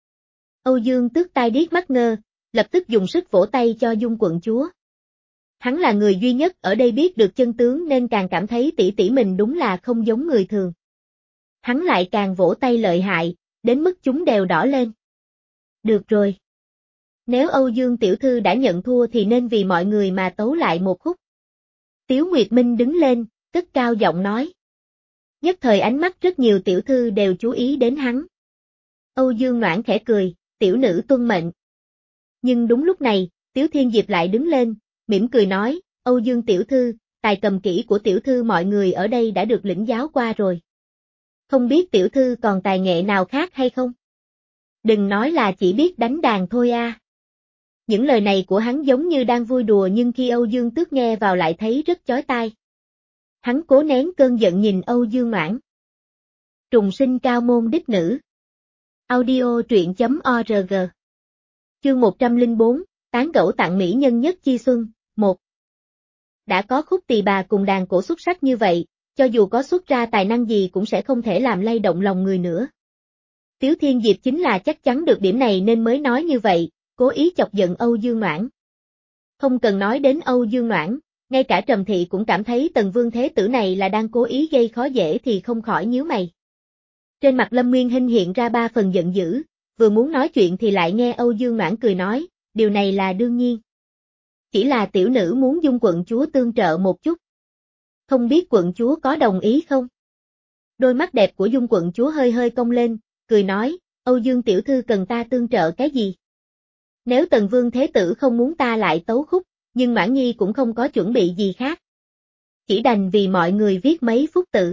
Âu Dương Tước tai điếc mắt ngơ, lập tức dùng sức vỗ tay cho Dung quận chúa. Hắn là người duy nhất ở đây biết được chân tướng nên càng cảm thấy tỷ tỷ mình đúng là không giống người thường. Hắn lại càng vỗ tay lợi hại, đến mức chúng đều đỏ lên. Được rồi. Nếu Âu Dương tiểu thư đã nhận thua thì nên vì mọi người mà tấu lại một khúc. Tiếu Nguyệt Minh đứng lên, cất cao giọng nói. Nhất thời ánh mắt rất nhiều tiểu thư đều chú ý đến hắn. Âu Dương Noãn khẽ cười, tiểu nữ tuân mệnh. Nhưng đúng lúc này, Tiếu Thiên Diệp lại đứng lên, mỉm cười nói, Âu Dương tiểu thư, tài cầm kỹ của tiểu thư mọi người ở đây đã được lĩnh giáo qua rồi. Không biết tiểu thư còn tài nghệ nào khác hay không? Đừng nói là chỉ biết đánh đàn thôi a. Những lời này của hắn giống như đang vui đùa nhưng khi Âu Dương Tước nghe vào lại thấy rất chói tai. Hắn cố nén cơn giận nhìn Âu Dương Noãn. Trùng sinh cao môn đích nữ. Audio truyện.org. Chương một trăm lẻ bốn, tán gẫu tặng mỹ nhân nhất chi xuân, một. Đã có khúc tỳ bà cùng đàn cổ xuất sắc như vậy, cho dù có xuất ra tài năng gì cũng sẽ không thể làm lay động lòng người nữa. Tiếu Thiên Diệp chính là chắc chắn được điểm này nên mới nói như vậy, cố ý chọc giận Âu Dương Noãn. Không cần nói đến Âu Dương Noãn, ngay cả Trầm Thị cũng cảm thấy Tần Vương Thế Tử này là đang cố ý gây khó dễ thì không khỏi nhíu mày. Trên mặt Lâm Nguyên Hinh hiện ra ba phần giận dữ, vừa muốn nói chuyện thì lại nghe Âu Dương Noãn cười nói, điều này là đương nhiên. Chỉ là tiểu nữ muốn Dung quận chúa tương trợ một chút. Không biết quận chúa có đồng ý không? Đôi mắt đẹp của Dung quận chúa hơi hơi cong lên, cười nói, Âu Dương tiểu thư cần ta tương trợ cái gì? Nếu Tần Vương Thế Tử không muốn ta lại tấu khúc, nhưng Noãn Nhi cũng không có chuẩn bị gì khác. Chỉ đành vì mọi người viết mấy phút tự.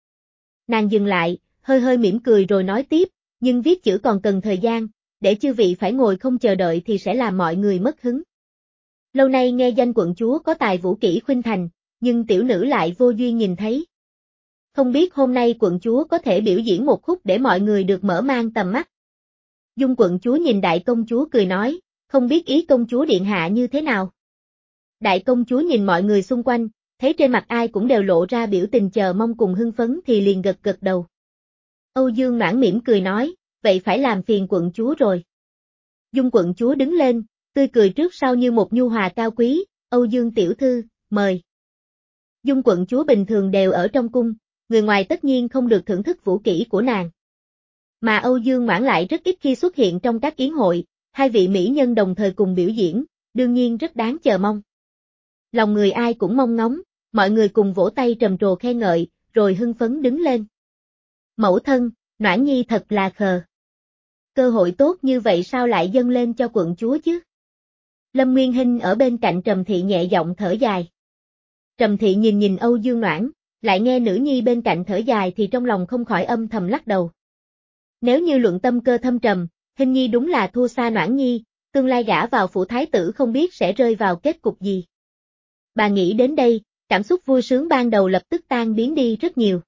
Nàng dừng lại, hơi hơi mỉm cười rồi nói tiếp, nhưng viết chữ còn cần thời gian, để chư vị phải ngồi không chờ đợi thì sẽ làm mọi người mất hứng. Lâu nay nghe danh quận chúa có tài vũ kỹ khuynh thành, nhưng tiểu nữ lại vô duyên nhìn thấy. Không biết hôm nay quận chúa có thể biểu diễn một khúc để mọi người được mở mang tầm mắt. Dung quận chúa nhìn đại công chúa cười nói, không biết ý công chúa điện hạ như thế nào. Đại công chúa nhìn mọi người xung quanh, thấy trên mặt ai cũng đều lộ ra biểu tình chờ mong cùng hưng phấn thì liền gật gật đầu. Âu Dương Noãn mỉm cười nói, vậy phải làm phiền quận chúa rồi. Dung quận chúa đứng lên, tươi cười trước sau như một nhu hòa cao quý, Âu Dương tiểu thư, mời. Dung quận chúa bình thường đều ở trong cung, người ngoài tất nhiên không được thưởng thức vũ kỹ của nàng. Mà Âu Dương Noãn lại rất ít khi xuất hiện trong các yến hội, hai vị mỹ nhân đồng thời cùng biểu diễn, đương nhiên rất đáng chờ mong. Lòng người ai cũng mong ngóng, mọi người cùng vỗ tay trầm trồ khen ngợi, rồi hưng phấn đứng lên. Mẫu thân, Noãn Nhi thật là khờ. Cơ hội tốt như vậy sao lại dâng lên cho quận chúa chứ? Lâm Nguyên Hinh ở bên cạnh Trầm Thị nhẹ giọng thở dài. Trầm Thị nhìn nhìn Âu Dương Noãn, lại nghe nữ nhi bên cạnh thở dài thì trong lòng không khỏi âm thầm lắc đầu. Nếu như luận tâm cơ thâm trầm, Hinh Nhi đúng là thua xa Noãn Nhi, tương lai gả vào phủ thái tử không biết sẽ rơi vào kết cục gì. Bà nghĩ đến đây, cảm xúc vui sướng ban đầu lập tức tan biến đi rất nhiều.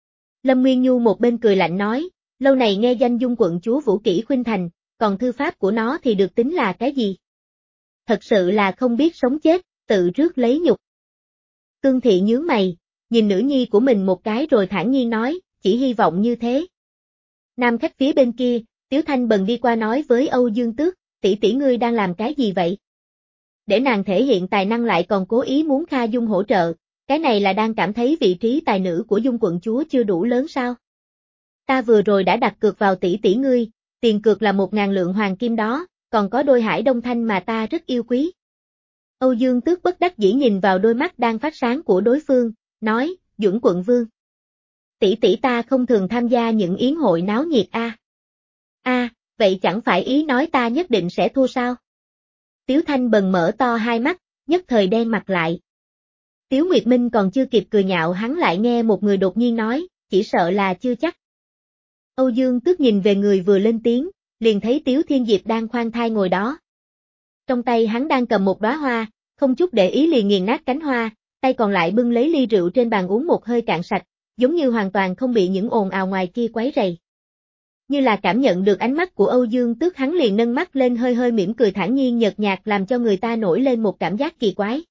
Lâm Nguyên Nhu một bên cười lạnh nói, lâu này nghe danh Dung quận chúa vũ kỹ khuynh thành, còn thư pháp của nó thì được tính là cái gì? Thật sự là không biết sống chết, tự rước lấy nhục. Tương Thị nhướng mày, nhìn nữ nhi của mình một cái rồi thản nhiên nói, chỉ hy vọng như thế. Nam khách phía bên kia, Tiếu Thanh Bần đi qua nói với Âu Dương Tước, tỷ tỷ ngươi đang làm cái gì vậy? Để nàng thể hiện tài năng lại còn cố ý muốn Kha Dung hỗ trợ, cái này là đang cảm thấy vị trí tài nữ của Dung quận chúa chưa đủ lớn sao? Ta vừa rồi đã đặt cược vào tỷ tỷ ngươi, tiền cược là một ngàn lượng hoàng kim đó, còn có đôi hải đông thanh mà ta rất yêu quý. Âu Dương Tước bất đắc dĩ nhìn vào đôi mắt đang phát sáng của đối phương, nói, Duẩn quận vương. Tỷ tỷ ta không thường tham gia những yến hội náo nhiệt a. À. A, à, vậy chẳng phải ý nói ta nhất định sẽ thua sao? Tiếu Thanh Bần mở to hai mắt, nhất thời đen mặt lại. Tiếu Nguyệt Minh còn chưa kịp cười nhạo hắn lại nghe một người đột nhiên nói, chỉ sợ là chưa chắc. Âu Dương Tước nhìn về người vừa lên tiếng, liền thấy Tiếu Thiên Diệp đang khoan thai ngồi đó. Trong tay hắn đang cầm một đóa hoa, không chút để ý liền nghiền nát cánh hoa, tay còn lại bưng lấy ly rượu trên bàn uống một hơi cạn sạch, giống như hoàn toàn không bị những ồn ào ngoài kia quấy rầy. Như là cảm nhận được ánh mắt của Âu Dương Tước hắn liền nâng mắt lên hơi hơi mỉm cười thản nhiên nhợt nhạt làm cho người ta nổi lên một cảm giác kỳ quái.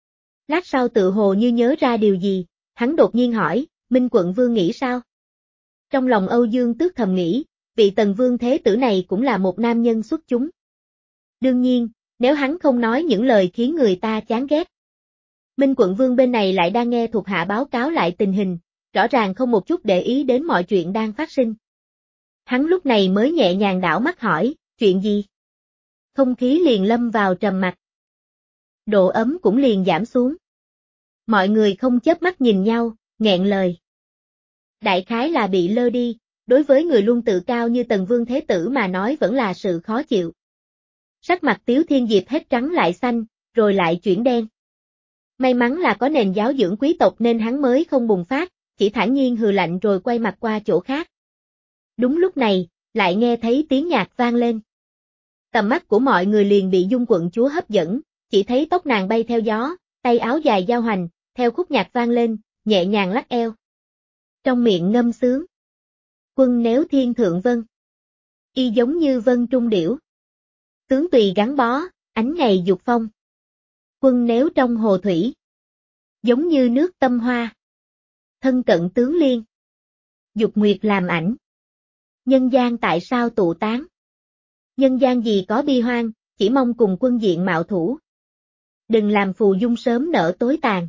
Lát sau tự hồ như nhớ ra điều gì, hắn đột nhiên hỏi, Minh quận vương nghĩ sao? Trong lòng Âu Dương Tước thầm nghĩ, vị Tần Vương Thế Tử này cũng là một nam nhân xuất chúng. Đương nhiên, nếu hắn không nói những lời khiến người ta chán ghét. Minh quận vương bên này lại đang nghe thuộc hạ báo cáo lại tình hình, rõ ràng không một chút để ý đến mọi chuyện đang phát sinh. Hắn lúc này mới nhẹ nhàng đảo mắt hỏi, chuyện gì? Không khí liền lâm vào trầm mặc. Độ ấm cũng liền giảm xuống. Mọi người không chớp mắt nhìn nhau, nghẹn lời. Đại khái là bị lơ đi, đối với người luôn tự cao như Tần Vương Thế Tử mà nói vẫn là sự khó chịu. Sắc mặt Tiếu Thiên Diệp hết trắng lại xanh, rồi lại chuyển đen. May mắn là có nền giáo dưỡng quý tộc nên hắn mới không bùng phát, chỉ thản nhiên hừ lạnh rồi quay mặt qua chỗ khác. Đúng lúc này, lại nghe thấy tiếng nhạc vang lên. Tầm mắt của mọi người liền bị Dung quận chúa hấp dẫn, chỉ thấy tóc nàng bay theo gió, tay áo dài giao hoành, theo khúc nhạc vang lên, nhẹ nhàng lắc eo. Trong miệng ngâm sướng. Quân nếu thiên thượng vân. Y giống như vân trung điểu. Tướng tùy gắn bó, ánh ngày dục phong. Quân nếu trong hồ thủy. Giống như nước tâm hoa. Thân cận tướng liên. Dục nguyệt làm ảnh. Nhân gian tại sao tụ tán? Nhân gian gì có bi hoang, chỉ mong cùng quân diện mạo thủ. Đừng làm phù dung sớm nở tối tàn.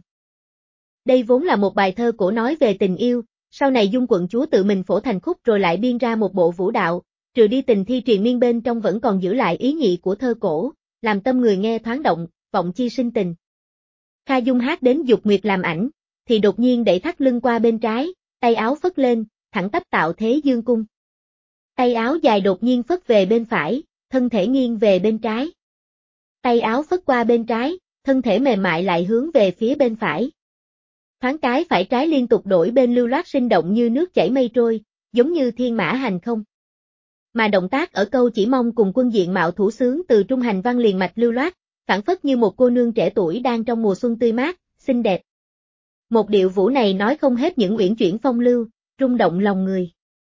Đây vốn là một bài thơ cổ nói về tình yêu, sau này Dung quận chúa tự mình phổ thành khúc rồi lại biên ra một bộ vũ đạo, trừ đi tình thi triền miên bên trong vẫn còn giữ lại ý nhị của thơ cổ, làm tâm người nghe thoáng động, vọng chi sinh tình. Kha Dung hát đến dục nguyệt làm ảnh, thì đột nhiên đẩy thắt lưng qua bên trái, tay áo phất lên, thẳng tắp tạo thế dương cung. Tay áo dài đột nhiên phất về bên phải, thân thể nghiêng về bên trái. Tay áo phất qua bên trái, thân thể mềm mại lại hướng về phía bên phải. Thoáng cái phải trái liên tục đổi bên lưu loát sinh động như nước chảy mây trôi, giống như thiên mã hành không. Mà động tác ở câu chỉ mong cùng quân diện mạo thủ sướng từ trung hành văn liền mạch lưu loát, phảng phất như một cô nương trẻ tuổi đang trong mùa xuân tươi mát, xinh đẹp. Một điệu vũ này nói không hết những uyển chuyển phong lưu, rung động lòng người.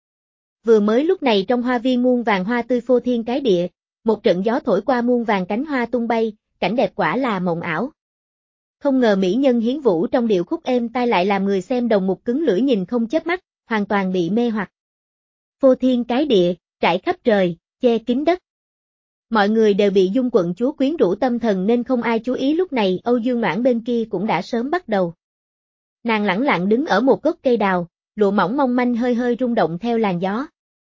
Vừa mới lúc này trong hoa viên muôn vàng hoa tươi phô thiên cái địa, một trận gió thổi qua muôn vàng cánh hoa tung bay, cảnh đẹp quả là mộng ảo. Không ngờ mỹ nhân hiến vũ trong điệu khúc êm tai lại làm người xem đồng mục cứng lưỡi nhìn không chớp mắt, hoàn toàn bị mê hoặc. Phô thiên cái địa, trải khắp trời, che kín đất. Mọi người đều bị Dung quận chúa quyến rũ tâm thần nên không ai chú ý lúc này Âu Dương Noãn bên kia cũng đã sớm bắt đầu. Nàng lẳng lặng đứng ở một gốc cây đào, lụa mỏng mong manh hơi hơi rung động theo làn gió.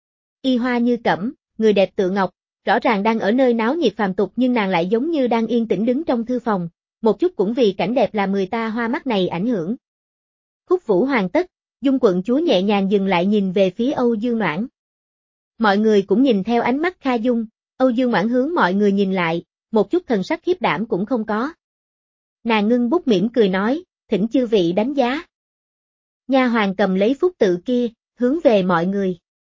Y hoa như cẩm, người đẹp tựa ngọc, rõ ràng đang ở nơi náo nhiệt phàm tục nhưng nàng lại giống như đang yên tĩnh đứng trong thư phòng, một chút cũng vì cảnh đẹp làm người ta hoa mắt này ảnh hưởng. Khúc vũ hoàn tất, Dung quận chúa nhẹ nhàng dừng lại nhìn về phía Âu Dương Noãn. Mọi người cũng nhìn theo ánh mắt Kha Dung, Âu Dương Noãn hướng mọi người nhìn lại, một chút thần sắc khiếp đảm cũng không có. Nàng ngưng bút mỉm cười nói, thỉnh chư vị đánh giá. Nha hoàn cầm lấy phúc tự kia, hướng về mọi người.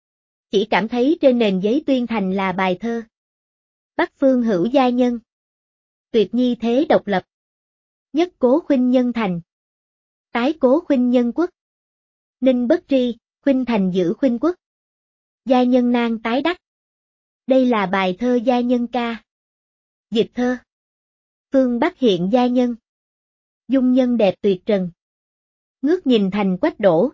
Chỉ cảm thấy trên nền giấy tuyên thành là bài thơ. Bắc phương hữu giai nhân. Tuyệt nhi thế độc lập. Nhất cố khuynh nhân thành. Tái cố khuynh nhân quốc. Ninh bất tri, khuynh thành giữ khuynh quốc. Giai nhân nan tái đắc. Đây là bài thơ giai nhân ca. Dịch thơ. Phương Bắc hiện giai nhân. Dung nhân đẹp tuyệt trần. Ngước nhìn thành quách đổ.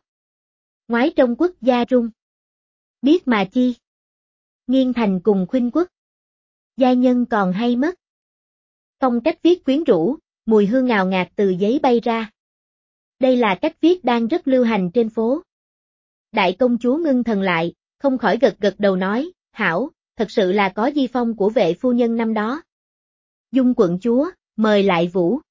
Ngoái trong quốc gia rung. Biết mà chi. Nghiên thành cùng khuynh quốc. Giai nhân còn hay mất. Phong cách viết quyến rũ, mùi hương ngào ngạt từ giấy bay ra. Đây là cách viết đang rất lưu hành trên phố. Đại công chúa ngưng thần lại, không khỏi gật gật đầu nói, hảo, thật sự là có di phong của vệ phu nhân năm đó. Dung quận chúa, mời lại vũ.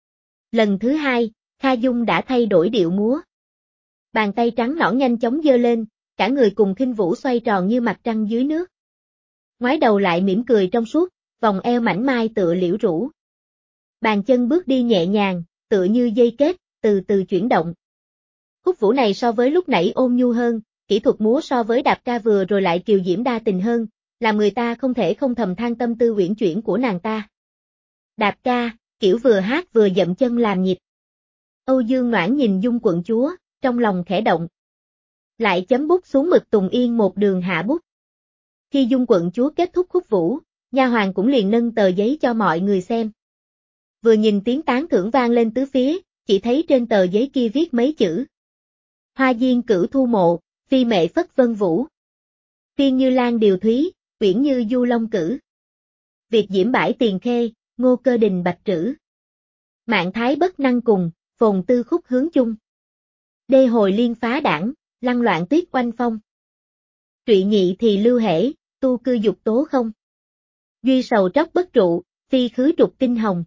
Lần thứ hai, Kha Dung đã thay đổi điệu múa. Bàn tay trắng nõn nhanh chóng giơ lên, cả người cùng khinh vũ xoay tròn như mặt trăng dưới nước. Ngoái đầu lại mỉm cười trong suốt, vòng eo mảnh mai tựa liễu rũ. Bàn chân bước đi nhẹ nhàng, tựa như dây kết, từ từ chuyển động. Khúc vũ này so với lúc nãy ôn nhu hơn, kỹ thuật múa so với đạp ca vừa rồi lại kiều diễm đa tình hơn, làm người ta không thể không thầm than tâm tư uyển chuyển của nàng ta. Đạp ca, kiểu vừa hát vừa dậm chân làm nhịp. Âu Dương Noãn nhìn Dung quận chúa, trong lòng khẽ động. Lại chấm bút xuống mực Tùng Yên một đường hạ bút. Khi Dung quận chúa kết thúc khúc vũ, nha hoàn cũng liền nâng tờ giấy cho mọi người xem. Vừa nhìn tiếng tán thưởng vang lên tứ phía, chỉ thấy trên tờ giấy kia viết mấy chữ. Hoa diên cửu thu mộ, phi mệ phất vân vũ. Tiên như lan điều thúy, uyển như du long cử. Việt diễm bãi tiền khê, ngô cơ đình bạch trữ. Mạng thái bất năng cùng, phồn tư khúc hướng chung. Đê hồi liên phá đảng, lăng loạn tuyết oanh phong. Trụy nhị thì lưu hễ, tu cư dục tố không. Duy sầu tróc bất trụ, phi khứ trục tinh hồng.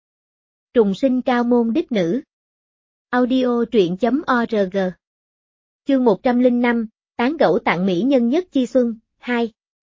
Trùng sinh cao môn đích nữ. Audio truyện chấm org. Chương một trăm lẻ năm, Tán gẫu tặng mỹ nhân nhất chi xuân, hai.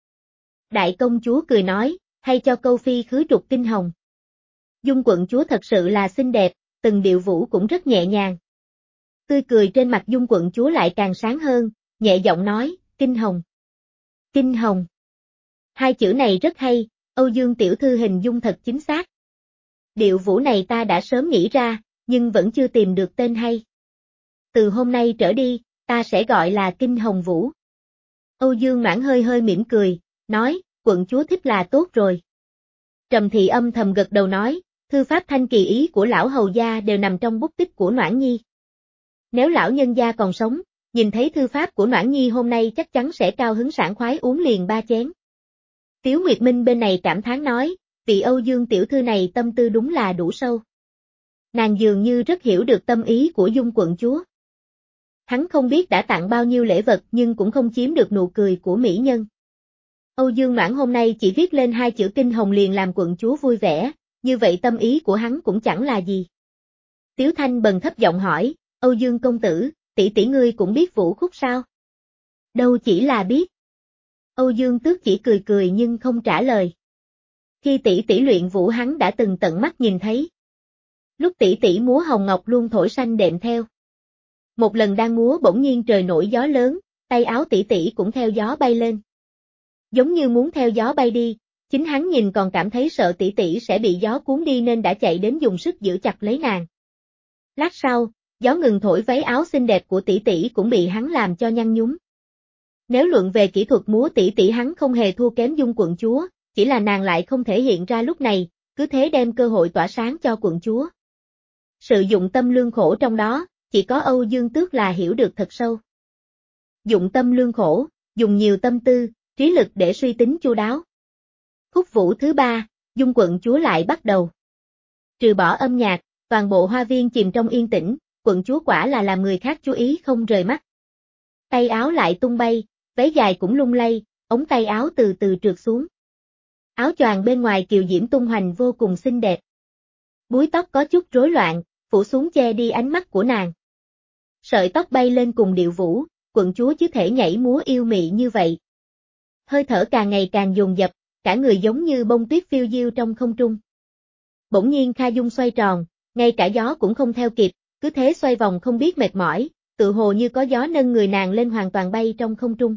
Đại công chúa cười nói, hay cho câu phi khứ trục kinh hồng. Dung quận chúa thật sự là xinh đẹp, từng điệu vũ cũng rất nhẹ nhàng. Tươi cười trên mặt Dung quận chúa lại càng sáng hơn, nhẹ giọng nói, kinh hồng. Kinh hồng. Hai chữ này rất hay, Âu Dương tiểu thư hình dung thật chính xác. Điệu vũ này ta đã sớm nghĩ ra, nhưng vẫn chưa tìm được tên hay. Từ hôm nay trở đi, ta sẽ gọi là Kinh Hồng Vũ. Âu Dương Mãn hơi hơi mỉm cười, nói, quận chúa thích là tốt rồi. Trầm Thị âm thầm gật đầu nói, thư pháp thanh kỳ ý của lão hầu gia đều nằm trong bút tích của Noãn Nhi. Nếu lão nhân gia còn sống, nhìn thấy thư pháp của Noãn Nhi hôm nay chắc chắn sẽ cao hứng sảng khoái uống liền ba chén. Tiếu Nguyệt Minh bên này cảm thán nói, vị Âu Dương tiểu thư này tâm tư đúng là đủ sâu. Nàng dường như rất hiểu được tâm ý của Dung quận chúa. Hắn không biết đã tặng bao nhiêu lễ vật nhưng cũng không chiếm được nụ cười của mỹ nhân. Âu Dương Noãn hôm nay chỉ viết lên hai chữ kinh hồng liền làm quận chúa vui vẻ, như vậy tâm ý của hắn cũng chẳng là gì. Tiếu Thanh bần thấp giọng hỏi, Âu Dương công tử, tỷ tỷ ngươi cũng biết vũ khúc sao? Đâu chỉ là biết. Âu Dương Tước chỉ cười cười nhưng không trả lời. Khi tỷ tỷ luyện vũ hắn đã từng tận mắt nhìn thấy. Lúc tỷ tỷ múa hồng ngọc luôn thổi xanh đệm theo. Một lần đang múa bỗng nhiên trời nổi gió lớn, tay áo tỷ tỷ cũng theo gió bay lên. Giống như muốn theo gió bay đi, chính hắn nhìn còn cảm thấy sợ tỷ tỷ sẽ bị gió cuốn đi nên đã chạy đến dùng sức giữ chặt lấy nàng. Lát sau, gió ngừng thổi váy áo xinh đẹp của tỷ tỷ cũng bị hắn làm cho nhăn nhúm. Nếu luận về kỹ thuật múa tỷ tỷ hắn không hề thua kém Dung quận chúa, chỉ là nàng lại không thể hiện ra lúc này, cứ thế đem cơ hội tỏa sáng cho quận chúa. Sự dụng tâm lương khổ trong đó, chỉ có Âu Dương Tước là hiểu được thật sâu. Dụng tâm lương khổ, dùng nhiều tâm tư, trí lực để suy tính chu đáo. Khúc vũ thứ ba, Dung quận chúa lại bắt đầu. Trừ bỏ âm nhạc, toàn bộ hoa viên chìm trong yên tĩnh, quận chúa quả là làm người khác chú ý không rời mắt. Tay áo lại tung bay, váy dài cũng lung lay, ống tay áo từ từ trượt xuống. Áo choàng bên ngoài kiều diễm tung hoành vô cùng xinh đẹp. Búi tóc có chút rối loạn, phủ xuống che đi ánh mắt của nàng. Sợi tóc bay lên cùng điệu vũ, quận chúa chứ thể nhảy múa yêu mị như vậy. Hơi thở càng ngày càng dồn dập, cả người giống như bông tuyết phiêu diêu trong không trung. Bỗng nhiên Kha Dung xoay tròn, ngay cả gió cũng không theo kịp, cứ thế xoay vòng không biết mệt mỏi, tự hồ như có gió nâng người nàng lên hoàn toàn bay trong không trung.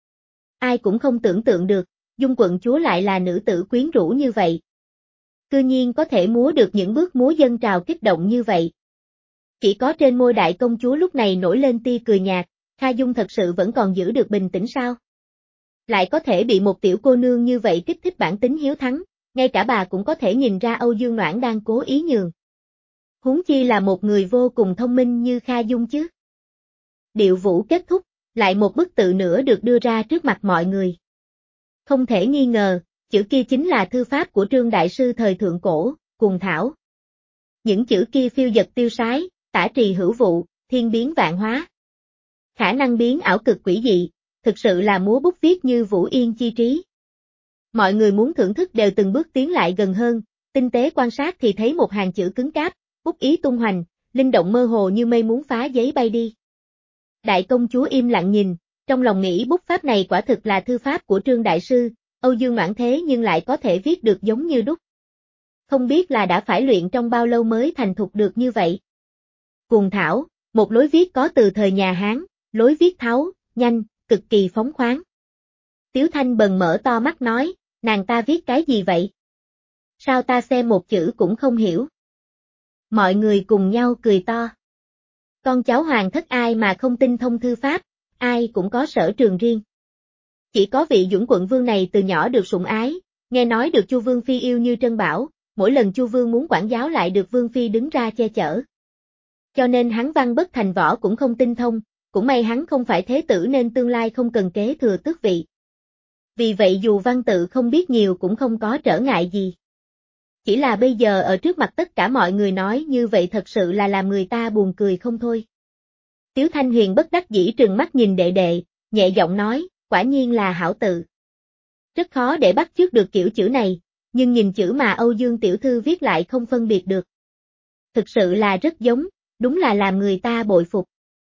Ai cũng không tưởng tượng được, Dung quận chúa lại là nữ tử quyến rũ như vậy. Cư nhiên có thể múa được những bước múa dân trào kích động như vậy. Chỉ có trên môi đại công chúa lúc này nổi lên tia cười nhạt, Kha Dung thật sự vẫn còn giữ được bình tĩnh sao? Lại có thể bị một tiểu cô nương như vậy kích thích bản tính hiếu thắng, ngay cả bà cũng có thể nhìn ra Âu Dương Noãn đang cố ý nhường. Huống chi là một người vô cùng thông minh như Kha Dung chứ. Điệu vũ kết thúc, lại một bức tự nữa được đưa ra trước mặt mọi người. Không thể nghi ngờ, chữ kia chính là thư pháp của Trương Đại Sư thời thượng cổ, Cuồng Thảo. Những chữ kia phiêu dật tiêu sái, tả trì hữu vụ, thiên biến vạn hóa. Khả năng biến ảo cực quỷ dị, thực sự là múa bút viết như Vũ Yên chi trí. Mọi người muốn thưởng thức đều từng bước tiến lại gần hơn, tinh tế quan sát thì thấy một hàng chữ cứng cáp, bút ý tung hoành, linh động mơ hồ như mây muốn phá giấy bay đi. Đại công chúa im lặng nhìn, trong lòng nghĩ bút pháp này quả thực là thư pháp của Trương Đại Sư, Âu Dương Noãn thế nhưng lại có thể viết được giống như đúc. Không biết là đã phải luyện trong bao lâu mới thành thục được như vậy. Cuồng Thảo, một lối viết có từ thời nhà Hán, lối viết tháo, nhanh, cực kỳ phóng khoáng. Tiếu Thanh bần mở to mắt nói, nàng ta viết cái gì vậy? Sao ta xem một chữ cũng không hiểu? Mọi người cùng nhau cười to. Con cháu hoàng thất ai mà không tinh thông thư pháp, ai cũng có sở trường riêng. Chỉ có vị Dũng quận vương này từ nhỏ được sủng ái, nghe nói được Chu Vương Phi yêu như trân bảo, mỗi lần Chu Vương muốn quản giáo lại được Vương Phi đứng ra che chở. Cho nên hắn văn bất thành võ cũng không tinh thông, cũng may hắn không phải thế tử nên tương lai không cần kế thừa tước vị. Vì vậy dù văn tự không biết nhiều cũng không có trở ngại gì. Chỉ là bây giờ ở trước mặt tất cả mọi người nói như vậy thật sự là làm người ta buồn cười không thôi. Tiếu Thanh Huyền bất đắc dĩ trừng mắt nhìn đệ đệ, nhẹ giọng nói, quả nhiên là hảo tự. Rất khó để bắt chước được kiểu chữ này, nhưng nhìn chữ mà Âu Dương tiểu thư viết lại không phân biệt được. Thực sự là rất giống, đúng là làm người ta bội phục.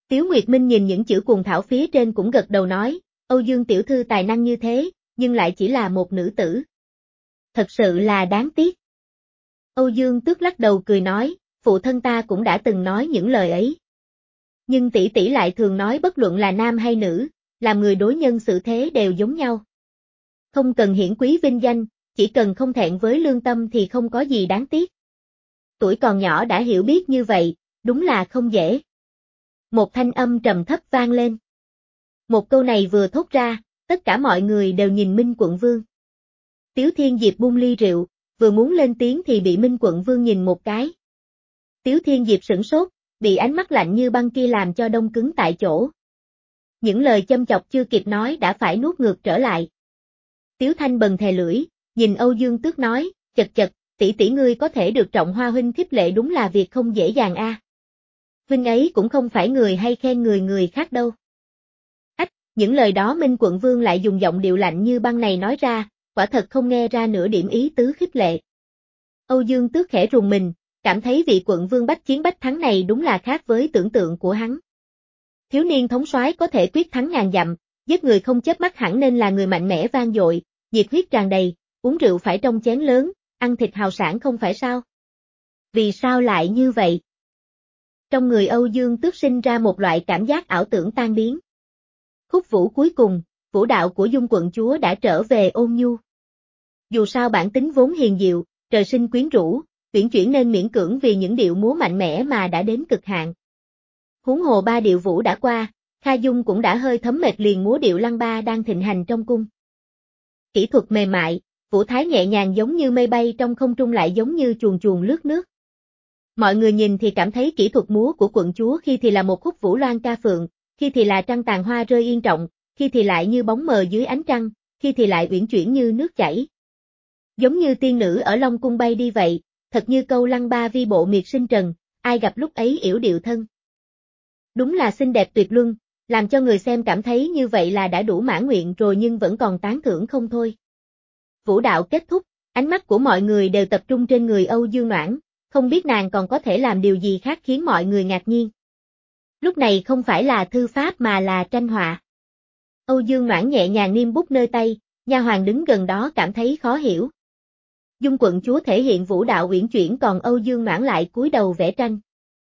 Tiếu Nguyệt Minh nhìn những chữ cuồng thảo phía trên cũng gật đầu nói, Âu Dương tiểu thư tài năng như thế, nhưng lại chỉ là một nữ tử. Thật sự là đáng tiếc. Âu Dương Tước lắc đầu cười nói, phụ thân ta cũng đã từng nói những lời ấy. Nhưng tỷ tỷ lại thường nói bất luận là nam hay nữ, làm người đối nhân xử thế đều giống nhau. Không cần hiển quý vinh danh, chỉ cần không thẹn với lương tâm thì không có gì đáng tiếc. Tuổi còn nhỏ đã hiểu biết như vậy, đúng là không dễ. Một thanh âm trầm thấp vang lên. Một câu này vừa thốt ra, tất cả mọi người đều nhìn Minh Quận Vương. Tiếu Thiên Diệp buông ly rượu, vừa muốn lên tiếng thì bị Minh Quận Vương nhìn một cái. Tiếu Thiên Diệp sửng sốt, bị ánh mắt lạnh như băng kia làm cho đông cứng tại chỗ. Những lời châm chọc chưa kịp nói đã phải nuốt ngược trở lại. Tiếu Thanh bần thè lưỡi, nhìn Âu Dương Tước nói, chật chật, tỷ tỷ ngươi có thể được Trọng Hoa huynh khích lệ đúng là việc không dễ dàng a. Huynh ấy cũng không phải người hay khen người người khác đâu. Ách, những lời đó Minh Quận Vương lại dùng giọng điệu lạnh như băng này nói ra, quả thật không nghe ra nửa điểm ý tứ khích lệ. Âu Dương Tước khẽ rùng mình, cảm thấy vị quận vương bách chiến bách thắng này đúng là khác với tưởng tượng của hắn. Thiếu niên thống soái có thể quyết thắng ngàn dặm, giết người không chớp mắt hẳn nên là người mạnh mẽ vang dội, nhiệt huyết tràn đầy, uống rượu phải trong chén lớn, ăn thịt hào sản không phải sao? Vì sao lại như vậy? Trong người Âu Dương Tước sinh ra một loại cảm giác ảo tưởng tan biến. Khúc vũ cuối cùng, vũ đạo của Dung quận chúa đã trở về ôn nhu. Dù sao bản tính vốn hiền diệu, trời sinh quyến rũ, uyển chuyển nên miễn cưỡng vì những điệu múa mạnh mẽ mà đã đến cực hạn. Huống hồ ba điệu vũ đã qua, Kha Dung cũng đã hơi thấm mệt liền múa điệu lăng ba đang thịnh hành trong cung. Kỹ thuật mềm mại, vũ thái nhẹ nhàng giống như mây bay trong không trung lại giống như chuồn chuồn lướt nước. Mọi người nhìn thì cảm thấy kỹ thuật múa của quận chúa khi thì là một khúc vũ loan ca phượng, khi thì là trăng tàn hoa rơi yên trọng, khi thì lại như bóng mờ dưới ánh trăng, khi thì lại uyển chuyển như nước chảy. Giống như tiên nữ ở Long cung bay đi vậy, thật như câu lăng ba vi bộ miệt sinh trần, ai gặp lúc ấy yểu điệu thân. Đúng là xinh đẹp tuyệt luân, làm cho người xem cảm thấy như vậy là đã đủ mãn nguyện rồi nhưng vẫn còn tán thưởng không thôi. Vũ đạo kết thúc, ánh mắt của mọi người đều tập trung trên người Âu Dương Noãn, không biết nàng còn có thể làm điều gì khác khiến mọi người ngạc nhiên. Lúc này không phải là thư pháp mà là tranh họa. Âu Dương Noãn nhẹ nhàng niêm bút nơi tay, nha hoàn đứng gần đó cảm thấy khó hiểu. Dung quận chúa thể hiện vũ đạo uyển chuyển còn Âu Dương Noãn lại cúi đầu vẽ tranh.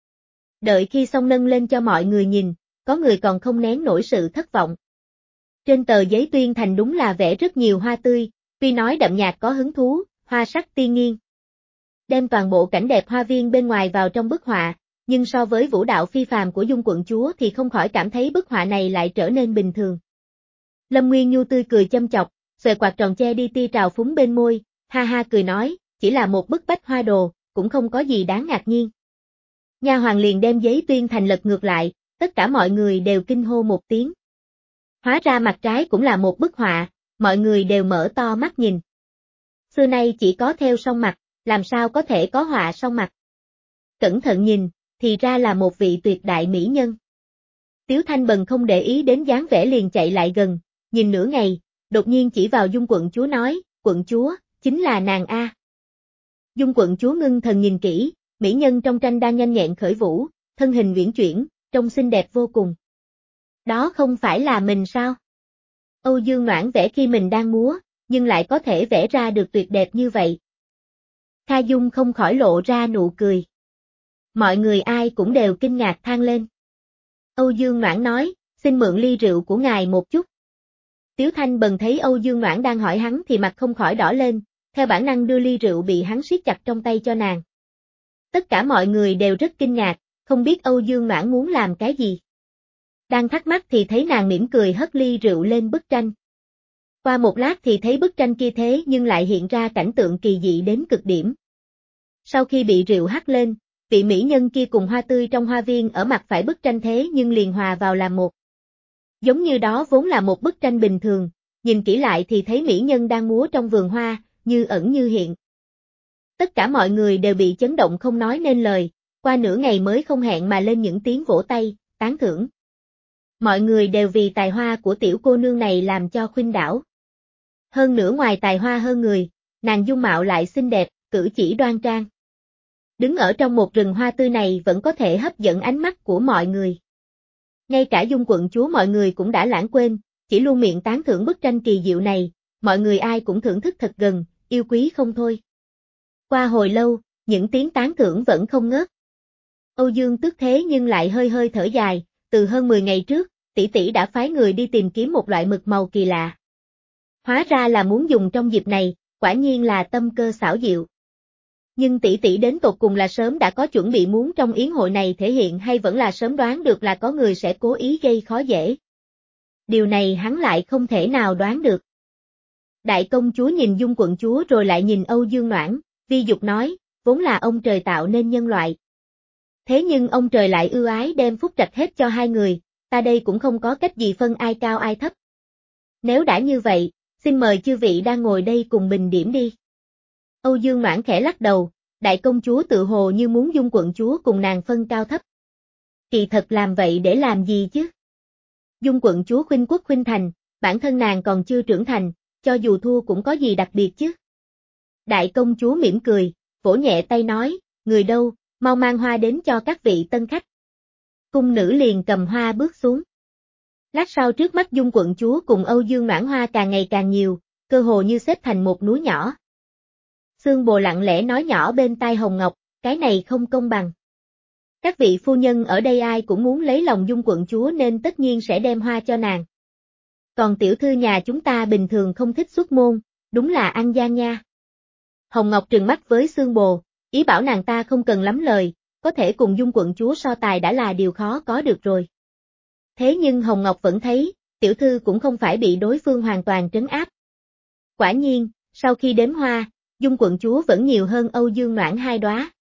Đợi khi xong nâng lên cho mọi người nhìn, có người còn không nén nổi sự thất vọng. Trên tờ giấy tuyên thành đúng là vẽ rất nhiều hoa tươi, tuy nói đậm nhạt có hứng thú, hoa sắc tiên nghiêng. Đem toàn bộ cảnh đẹp hoa viên bên ngoài vào trong bức họa, nhưng so với vũ đạo phi phàm của Dung quận chúa thì không khỏi cảm thấy bức họa này lại trở nên bình thường. Lâm Nguyên Nhu tươi cười châm chọc, xòe quạt tròn che đi tia trào phúng bên môi, ha ha cười nói, chỉ là một bức bách hoa đồ, cũng không có gì đáng ngạc nhiên. Nha hoàn liền đem giấy tuyên thành lật ngược lại, tất cả mọi người đều kinh hô một tiếng. Hóa ra mặt trái cũng là một bức họa, mọi người đều mở to mắt nhìn. Xưa nay chỉ có theo song mặt, làm sao có thể có họa song mặt. Cẩn thận nhìn, thì ra là một vị tuyệt đại mỹ nhân. Tiếu Thanh Bần không để ý đến dáng vẻ liền chạy lại gần, nhìn nửa ngày, đột nhiên chỉ vào Dung quận chúa nói, quận chúa, chính là nàng A. Dung quận chúa ngưng thần nhìn kỹ, mỹ nhân trong tranh đang nhanh nhẹn khởi vũ, thân hình uyển chuyển, trông xinh đẹp vô cùng. Đó không phải là mình sao? Âu Dương Noãn vẽ khi mình đang múa, nhưng lại có thể vẽ ra được tuyệt đẹp như vậy. Kha Dung không khỏi lộ ra nụ cười. Mọi người ai cũng đều kinh ngạc than lên. Âu Dương Noãn nói, xin mượn ly rượu của ngài một chút. Tiếu Thanh Bần thấy Âu Dương Noãn đang hỏi hắn thì mặt không khỏi đỏ lên, theo bản năng đưa ly rượu bị hắn siết chặt trong tay cho nàng. Tất cả mọi người đều rất kinh ngạc, không biết Âu Dương Noãn muốn làm cái gì. Đang thắc mắc thì thấy nàng mỉm cười hất ly rượu lên bức tranh. Qua một lát thì thấy bức tranh kia thế nhưng lại hiện ra cảnh tượng kỳ dị đến cực điểm. Sau khi bị rượu hắt lên, vị mỹ nhân kia cùng hoa tươi trong hoa viên ở mặt phải bức tranh thế nhưng liền hòa vào làm một. Giống như đó vốn là một bức tranh bình thường, nhìn kỹ lại thì thấy mỹ nhân đang múa trong vườn hoa, như ẩn như hiện. Tất cả mọi người đều bị chấn động không nói nên lời, qua nửa ngày mới không hẹn mà lên những tiếng vỗ tay, tán thưởng. Mọi người đều vì tài hoa của tiểu cô nương này làm cho khuynh đảo. Hơn nữa ngoài tài hoa hơn người, nàng dung mạo lại xinh đẹp, cử chỉ đoan trang. Đứng ở trong một rừng hoa tươi này vẫn có thể hấp dẫn ánh mắt của mọi người. Ngay cả Dung quận chúa mọi người cũng đã lãng quên, chỉ luôn miệng tán thưởng bức tranh kỳ diệu này, mọi người ai cũng thưởng thức thật gần, yêu quý không thôi. Qua hồi lâu, những tiếng tán thưởng vẫn không ngớt. Âu Dương Tước thế nhưng lại hơi hơi thở dài, từ hơn mười ngày trước, tỷ tỷ đã phái người đi tìm kiếm một loại mực màu kỳ lạ. Hóa ra là muốn dùng trong dịp này, quả nhiên là tâm cơ xảo diệu. Nhưng tỷ tỷ đến tột cùng là sớm đã có chuẩn bị muốn trong yến hội này thể hiện hay vẫn là sớm đoán được là có người sẽ cố ý gây khó dễ. Điều này hắn lại không thể nào đoán được. Đại công chúa nhìn Dung quận chúa rồi lại nhìn Âu Dương Noãn, vi dục nói, vốn là ông trời tạo nên nhân loại. Thế nhưng ông trời lại ưu ái đem phúc trạch hết cho hai người, ta đây cũng không có cách gì phân ai cao ai thấp. Nếu đã như vậy, xin mời chư vị đang ngồi đây cùng bình điểm đi. Âu Dương Noãn khẽ lắc đầu, đại công chúa tự hồ như muốn Dung quận chúa cùng nàng phân cao thấp. Kỳ thật làm vậy để làm gì chứ? Dung quận chúa khuynh quốc khuynh thành, bản thân nàng còn chưa trưởng thành, cho dù thua cũng có gì đặc biệt chứ. Đại công chúa mỉm cười, vỗ nhẹ tay nói, người đâu, mau mang hoa đến cho các vị tân khách. Cung nữ liền cầm hoa bước xuống. Lát sau trước mắt Dung quận chúa cùng Âu Dương Noãn hoa càng ngày càng nhiều, cơ hồ như xếp thành một núi nhỏ. Xương Bồ lặng lẽ nói nhỏ bên tai Hồng Ngọc, cái này không công bằng. Các vị phu nhân ở đây ai cũng muốn lấy lòng Dung quận chúa nên tất nhiên sẽ đem hoa cho nàng. Còn tiểu thư nhà chúng ta bình thường không thích xuất môn, đúng là ăn gian nha. Hồng Ngọc trừng mắt với Xương Bồ, ý bảo nàng ta không cần lắm lời, có thể cùng Dung quận chúa so tài đã là điều khó có được rồi. Thế nhưng Hồng Ngọc vẫn thấy, tiểu thư cũng không phải bị đối phương hoàn toàn trấn áp. Quả nhiên, sau khi đếm hoa, Dung quận chúa vẫn nhiều hơn Âu Dương Noãn hai đóa.